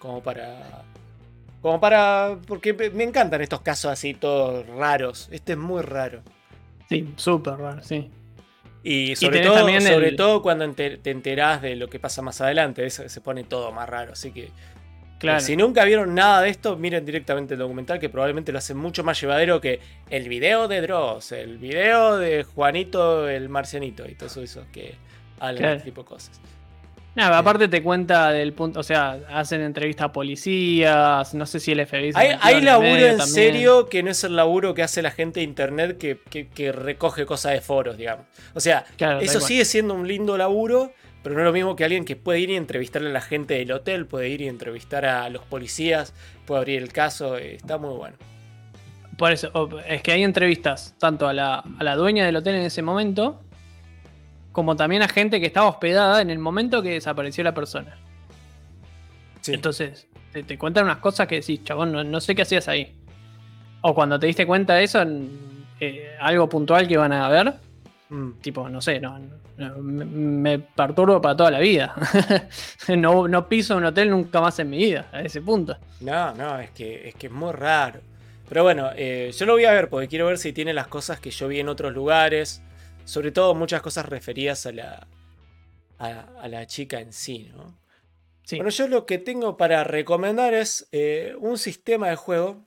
Porque me encantan estos casos así todos raros. Este es muy raro. Sí, súper raro, sí. Y sobre todo cuando te enterás de lo que pasa más adelante, eso se pone todo más raro. Así que claro. Si nunca vieron nada de esto, miren directamente el documental, que probablemente lo hace mucho más llevadero que el video de Dross, el video de Juanito el Marcianito y todo eso que hablan de este tipo de cosas. Nada, aparte te cuenta del punto, o sea, hacen entrevistas a policías, no sé si el FBI... Hay laburo en serio que no es el laburo que hace la gente de internet que recoge cosas de foros, digamos. O sea, claro, eso sigue siendo un lindo laburo, pero no es lo mismo que alguien que puede ir y entrevistarle a la gente del hotel, puede ir y entrevistar a los policías, puede abrir el caso, está muy bueno. Por eso, es que hay entrevistas tanto a la dueña del hotel en ese momento, como también a gente que estaba hospedada en el momento que desapareció la persona. Sí. Entonces, te cuentan unas cosas que decís, chabón, no sé qué hacías ahí. O cuando te diste cuenta de eso, algo puntual que van a ver, tipo, no sé, me perturbo para toda la vida. no piso un hotel nunca más en mi vida, a ese punto. No, es que es muy raro. Pero bueno, yo lo voy a ver porque quiero ver si tiene las cosas que yo vi en otros lugares. Sobre todo muchas cosas referidas a la chica en sí, ¿no? Sí. Bueno, yo lo que tengo para recomendar es un sistema de juego.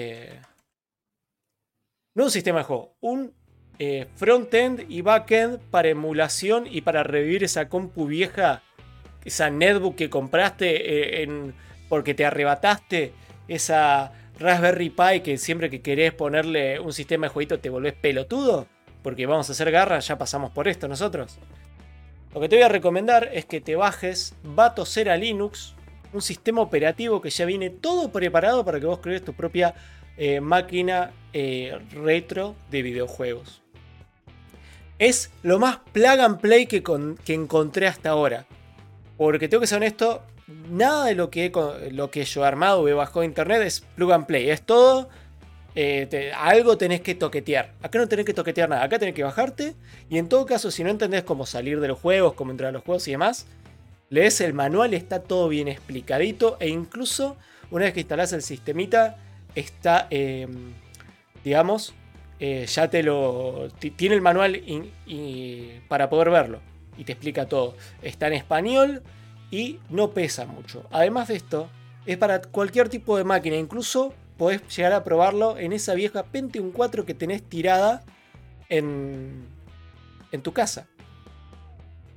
No un sistema de juego, un front-end y back-end para emulación y para revivir esa compu vieja, esa netbook que compraste porque te arrebataste, esa Raspberry Pi que siempre que querés ponerle un sistema de jueguito te volvés pelotudo. Porque vamos a hacer garra, ya pasamos por esto nosotros. Lo que te voy a recomendar es que te bajes Batocera Linux, un sistema operativo que ya viene todo preparado para que vos crees tu propia máquina retro de videojuegos. Es lo más plug and play que encontré hasta ahora. Porque tengo que ser honesto, nada de lo que yo he armado o he bajado de internet es plug and play. Es todo... algo tenés que toquetear. Acá no tenés que toquetear nada. Acá tenés que bajarte. Y en todo caso, si no entendés cómo salir de los juegos, cómo entrar a los juegos y demás, lees el manual, está todo bien explicadito. E incluso, una vez que instalás el sistemita, está, digamos, ya tiene el manual para poder verlo. Y te explica todo. Está en español y no pesa mucho. Además de esto, es para cualquier tipo de máquina. Incluso podés llegar a probarlo en esa vieja Pentium 4 que tenés tirada en tu casa.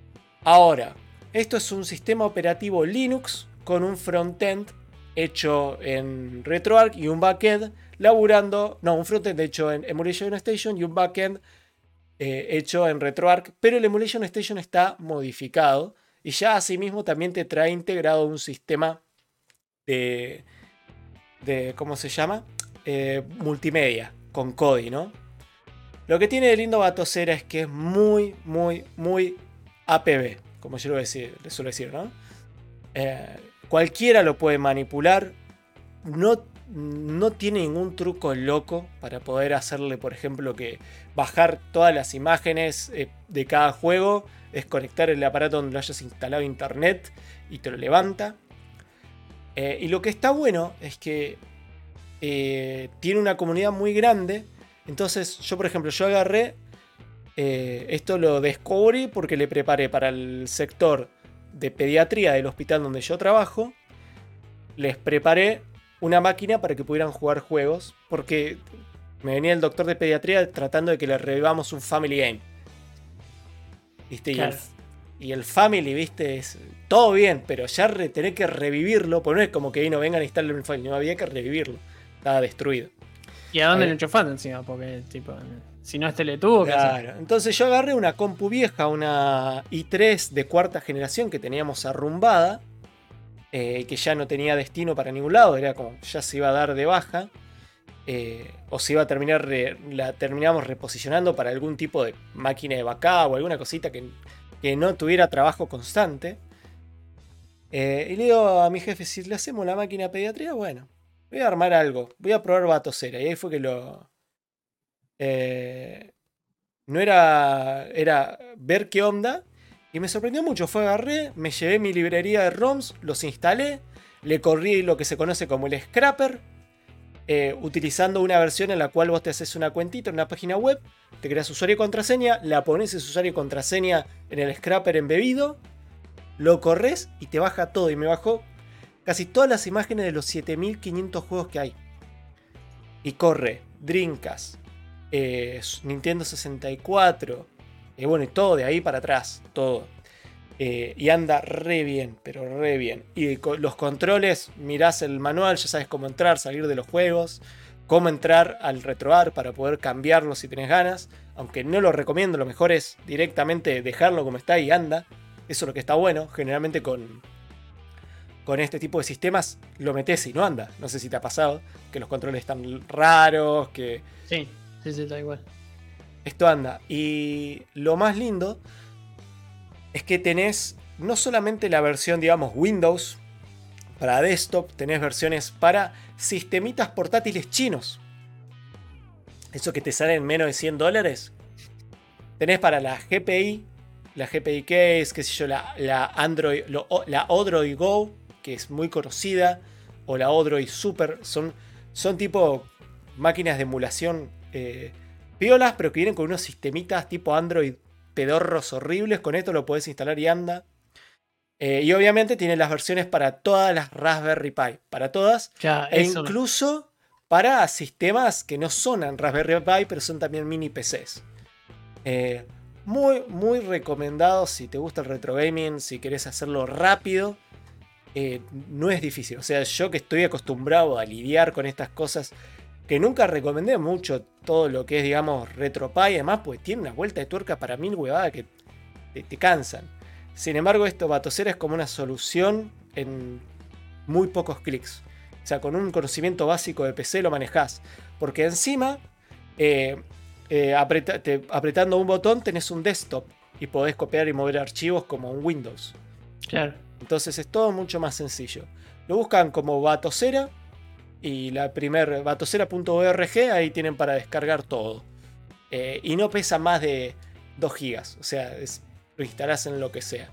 Ahora, esto es un sistema operativo Linux con un frontend hecho en RetroArch y un backend un frontend hecho en Emulation Station y un backend hecho en RetroArch, pero el Emulation Station está modificado y ya asimismo también te trae integrado un sistema de ¿cómo se llama? Multimedia con Kodi, ¿no? Lo que tiene de lindo Batocera es que es muy, muy, muy APB, como yo le suelo decir, ¿no? Cualquiera lo puede manipular, no tiene ningún truco loco para poder hacerle, por ejemplo, que bajar todas las imágenes de cada juego, es conectar el aparato donde lo hayas instalado a internet y te lo levanta. Y lo que está bueno es que tiene una comunidad muy grande. Entonces yo, por ejemplo, yo agarré esto, lo descubrí porque le preparé para el sector de pediatría del hospital donde yo trabajo. Les preparé una máquina para que pudieran jugar juegos, porque me venía el doctor de pediatría tratando de que le revivamos un Family Game, ¿viste? Claro. Y el Family, ¿viste? Es todo bien, pero ya tener que revivirlo, porque no es como que no vengan a instalarle un Family, no, había que revivirlo, estaba destruido. ¿Y a dónde lo enchufaste encima? Porque, tipo, si no le tuvo que hacer. Claro, entonces yo agarré una compu vieja, una i3 de cuarta generación que teníamos arrumbada, que ya no tenía destino para ningún lado, era como ya se iba a dar de baja, o se iba a terminar, la terminamos reposicionando para algún tipo de máquina de backup o alguna cosita que no tuviera trabajo constante. Y le digo a mi jefe, si le hacemos la máquina de pediatría, bueno, voy a armar algo, voy a probar Batocera. Y ahí fue que no era ver qué onda. Y me sorprendió mucho, agarré, me llevé mi librería de ROMs, los instalé, le corrí lo que se conoce como el Scrapper, utilizando una versión en la cual vos te haces una cuentita en una página web, te creas usuario y contraseña, la pones ese usuario y contraseña en el Scrapper embebido, lo corres y te baja todo. Y me bajó casi todas las imágenes de los 7500 juegos que hay. Y corre Dreamcast, Nintendo 64... y bueno, y todo de ahí para atrás, todo. Y anda re bien, pero re bien. Y los controles, mirás el manual, ya sabes cómo entrar, salir de los juegos, cómo entrar al RetroArch para poder cambiarlo si tenés ganas. Aunque no lo recomiendo, lo mejor es directamente dejarlo como está y anda. Eso es lo que está bueno. Generalmente con este tipo de sistemas lo metés y no anda. No sé si te ha pasado, que los controles están raros, que... Sí, está igual. Esto anda. Y lo más lindo es que tenés no solamente la versión, digamos, Windows para desktop, tenés versiones para sistemitas portátiles chinos. Eso que te salen menos de $100. Tenés para la GPI Case, qué sé yo, la Android, la Odroid Go, que es muy conocida, o la Odroid Super. Son tipo máquinas de emulación piolas, pero que vienen con unos sistemitas tipo Android pedorros horribles. Con esto lo podés instalar y anda. Y obviamente tiene las versiones para todas las Raspberry Pi, para todas, ya, e incluso para sistemas que no son en Raspberry Pi, pero son también mini PCs. Muy, muy recomendado si te gusta el retro gaming, si querés hacerlo rápido. No es difícil, o sea, yo que estoy acostumbrado a lidiar con estas cosas, que nunca recomendé mucho todo lo que es, digamos, RetroPie, además, pues tiene una vuelta de tuerca para 1000 huevadas que te cansan. Sin embargo, esto Batocera es como una solución en muy pocos clics. O sea, con un conocimiento básico de PC lo manejás. Porque encima, apretando un botón tenés un desktop y podés copiar y mover archivos como un Windows. Claro. Entonces es todo mucho más sencillo. Lo buscan como Batocera. Y la primer batocera.org, ahí tienen para descargar todo. Y no pesa más de 2 gigas. O sea, lo instalás en lo que sea.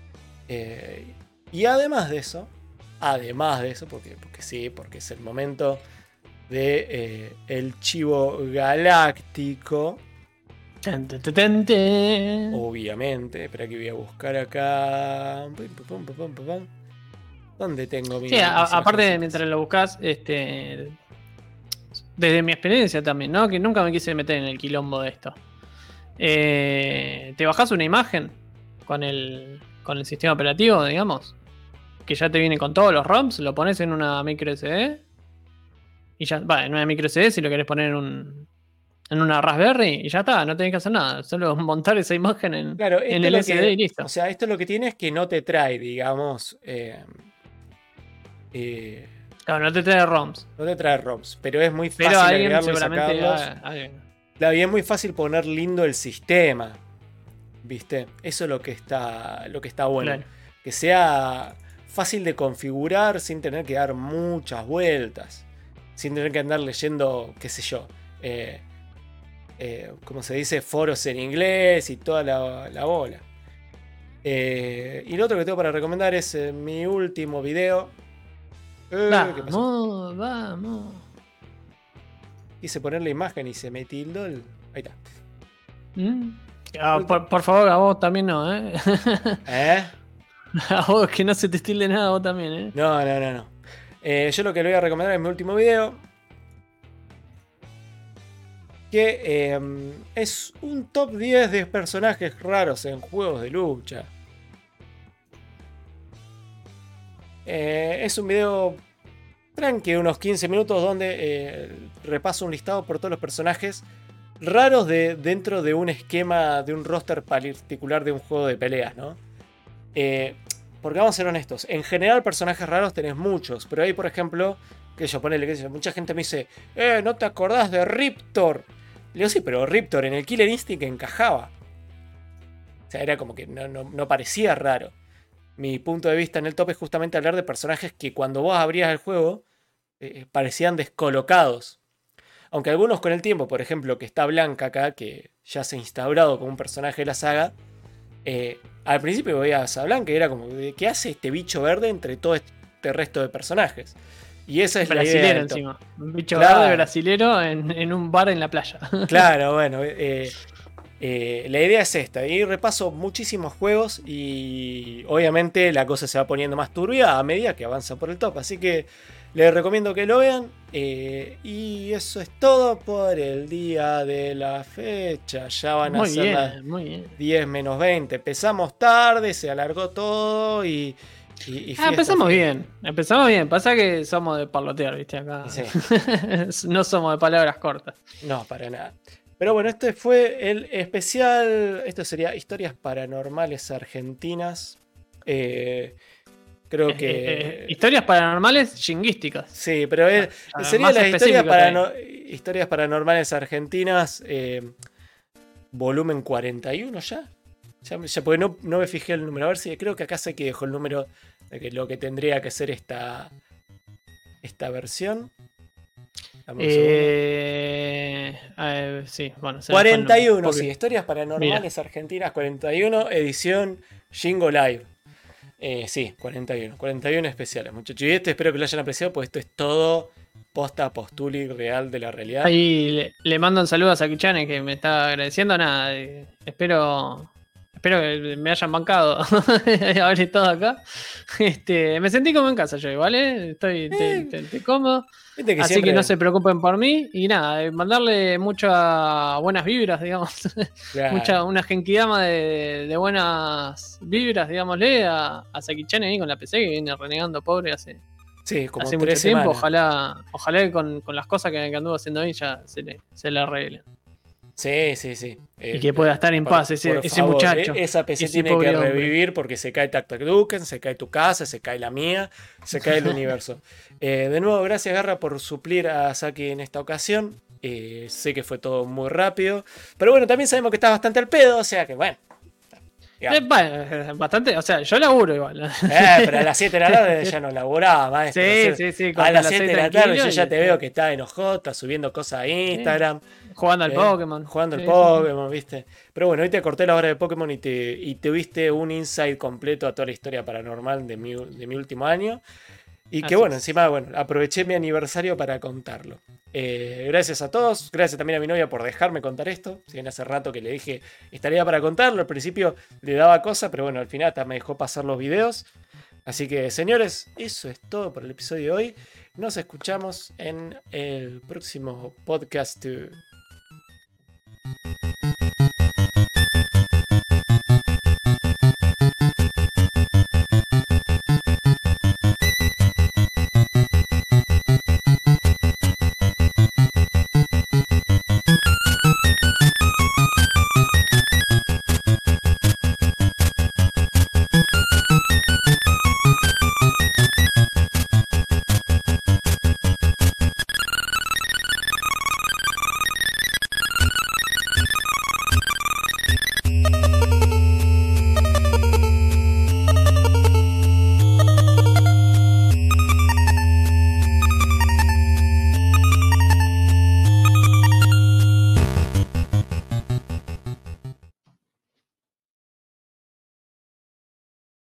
Y además de eso, porque sí, porque es el momento de el chivo galáctico. Obviamente, espera que voy a buscar acá. ¿Dónde tengo mi...? Sí, aparte, mientras lo buscas, desde mi experiencia también, ¿no? Que nunca me quise meter en el quilombo de esto. Te bajás una imagen con el sistema operativo, digamos. Que ya te viene con todos los ROMs, lo pones en una micro SD. Y ya, en una micro SD si lo querés poner en una Raspberry y ya está, no tenés que hacer nada. Solo montar esa imagen en el SD y listo. O sea, esto lo que tiene es que no te trae, digamos... claro, no te trae ROMs. No te trae ROMs, pero es muy fácil pero alguien agregarlo y seguramente sacarlos. Claro, y es muy fácil poner lindo el sistema. ¿Viste? Eso es lo que está bueno. Claro. Que sea fácil de configurar sin tener que dar muchas vueltas. Sin tener que andar leyendo, qué sé yo, como se dice, foros en inglés y toda la bola. Y lo otro que tengo para recomendar es mi último video. ¿Qué pasó? Vamos. Quise poner la imagen y se me tildó el... Ahí está. Por favor, a vos también no, ¿eh? A vos que no se te tilde nada, a vos también, ¿eh? No. Yo lo que le voy a recomendar es mi último video. Que es un top 10 de personajes raros en juegos de lucha. Es un video tranqui, unos 15 minutos, donde repaso un listado por todos los personajes raros dentro de un esquema, de un roster particular de un juego de peleas, ¿no? Porque vamos a ser honestos, en general personajes raros tenés muchos, pero hay, por ejemplo, mucha gente me dice, ¿no te acordás de Riptor? Le digo, sí, pero Riptor en el Killer Instinct encajaba. O sea, era como que no parecía raro. Mi punto de vista en el top es justamente hablar de personajes que cuando vos abrías el juego parecían descolocados. Aunque algunos con el tiempo, por ejemplo, que está Blanca acá, que ya se ha instaurado como un personaje de la saga, al principio veías a Blanca y era como, ¿qué hace este bicho verde entre todo este resto de personajes? Y esa es brasilero la idea encima. Un bicho verde brasilero en un bar en la playa. Claro, bueno. La idea es esta. Y repaso muchísimos juegos y obviamente la cosa se va poniendo más turbia a medida que avanza por el top. Así que les recomiendo que lo vean. Y eso es todo por el día de la fecha. Ya van a ser las 10 menos 20. Empezamos tarde, se alargó todo y empezamos bien. Pasa que somos de parlotear, ¿viste? Acá. Sí. No somos de palabras cortas. No, para nada. Pero bueno, este fue el especial. Esto sería Historias Paranormales Argentinas. Creo que. Historias paranormales chinguísticas. Sí, pero sería las historias paranormales argentinas. Volumen 41 ya. Ya porque no me fijé el número. A ver si creo que acá sé que dejó el número de lo que tendría que ser esta versión. Sí, bueno. 41, sí. Historias Paranormales Argentinas 41, edición Jingo Live. Sí, 41 especiales, muchachos. Y espero que lo hayan apreciado, porque esto es todo posta postuli real de la realidad. Ahí le mando un saludo a Saki-chan, que me está agradeciendo. Nada, espero que me hayan bancado haber estado acá. Me sentí como en casa yo, ¿vale? Estoy cómodo. Así siempre... que no se preocupen por mí. Y nada, mandarle muchas buenas vibras, digamos. Claro. Una genkidama de buenas vibras, digámosle, a Saki-chan ahí con la PC, que viene renegando pobre hace mucho tiempo. Ojalá que con las cosas que anduvo haciendo ahí ya se le arreglen. Sí. Y que pueda estar en paz ese muchacho. Esa PC tiene que revivir, porque se cae Tac Tac Duken, se cae tu casa, se cae la mía, se cae el universo. De nuevo, gracias Garra por suplir a Saki en esta ocasión. Sé que fue todo muy rápido, pero bueno, también sabemos que estás bastante al pedo, o sea que bueno. Bastante, o sea, yo laburo igual. Pero a las 7 de la tarde ya no laburaba, maestro. Sí. A las 7 de la tarde yo ya te veo que estás enojota, subiendo cosas a Instagram. Jugando al Pokémon. Jugando al Pokémon, ¿viste? Pero bueno, hoy te corté la hora de Pokémon y tuviste un insight completo a toda la historia paranormal de mi último año. Y que bueno, encima, aproveché mi aniversario para contarlo. Gracias a todos, gracias también a mi novia por dejarme contar esto. Si bien hace rato que le dije estaría para contarlo, al principio le daba cosa, pero bueno, al final hasta me dejó pasar los videos. Así que señores, eso es todo por el episodio de hoy. Nos escuchamos en el próximo podcast.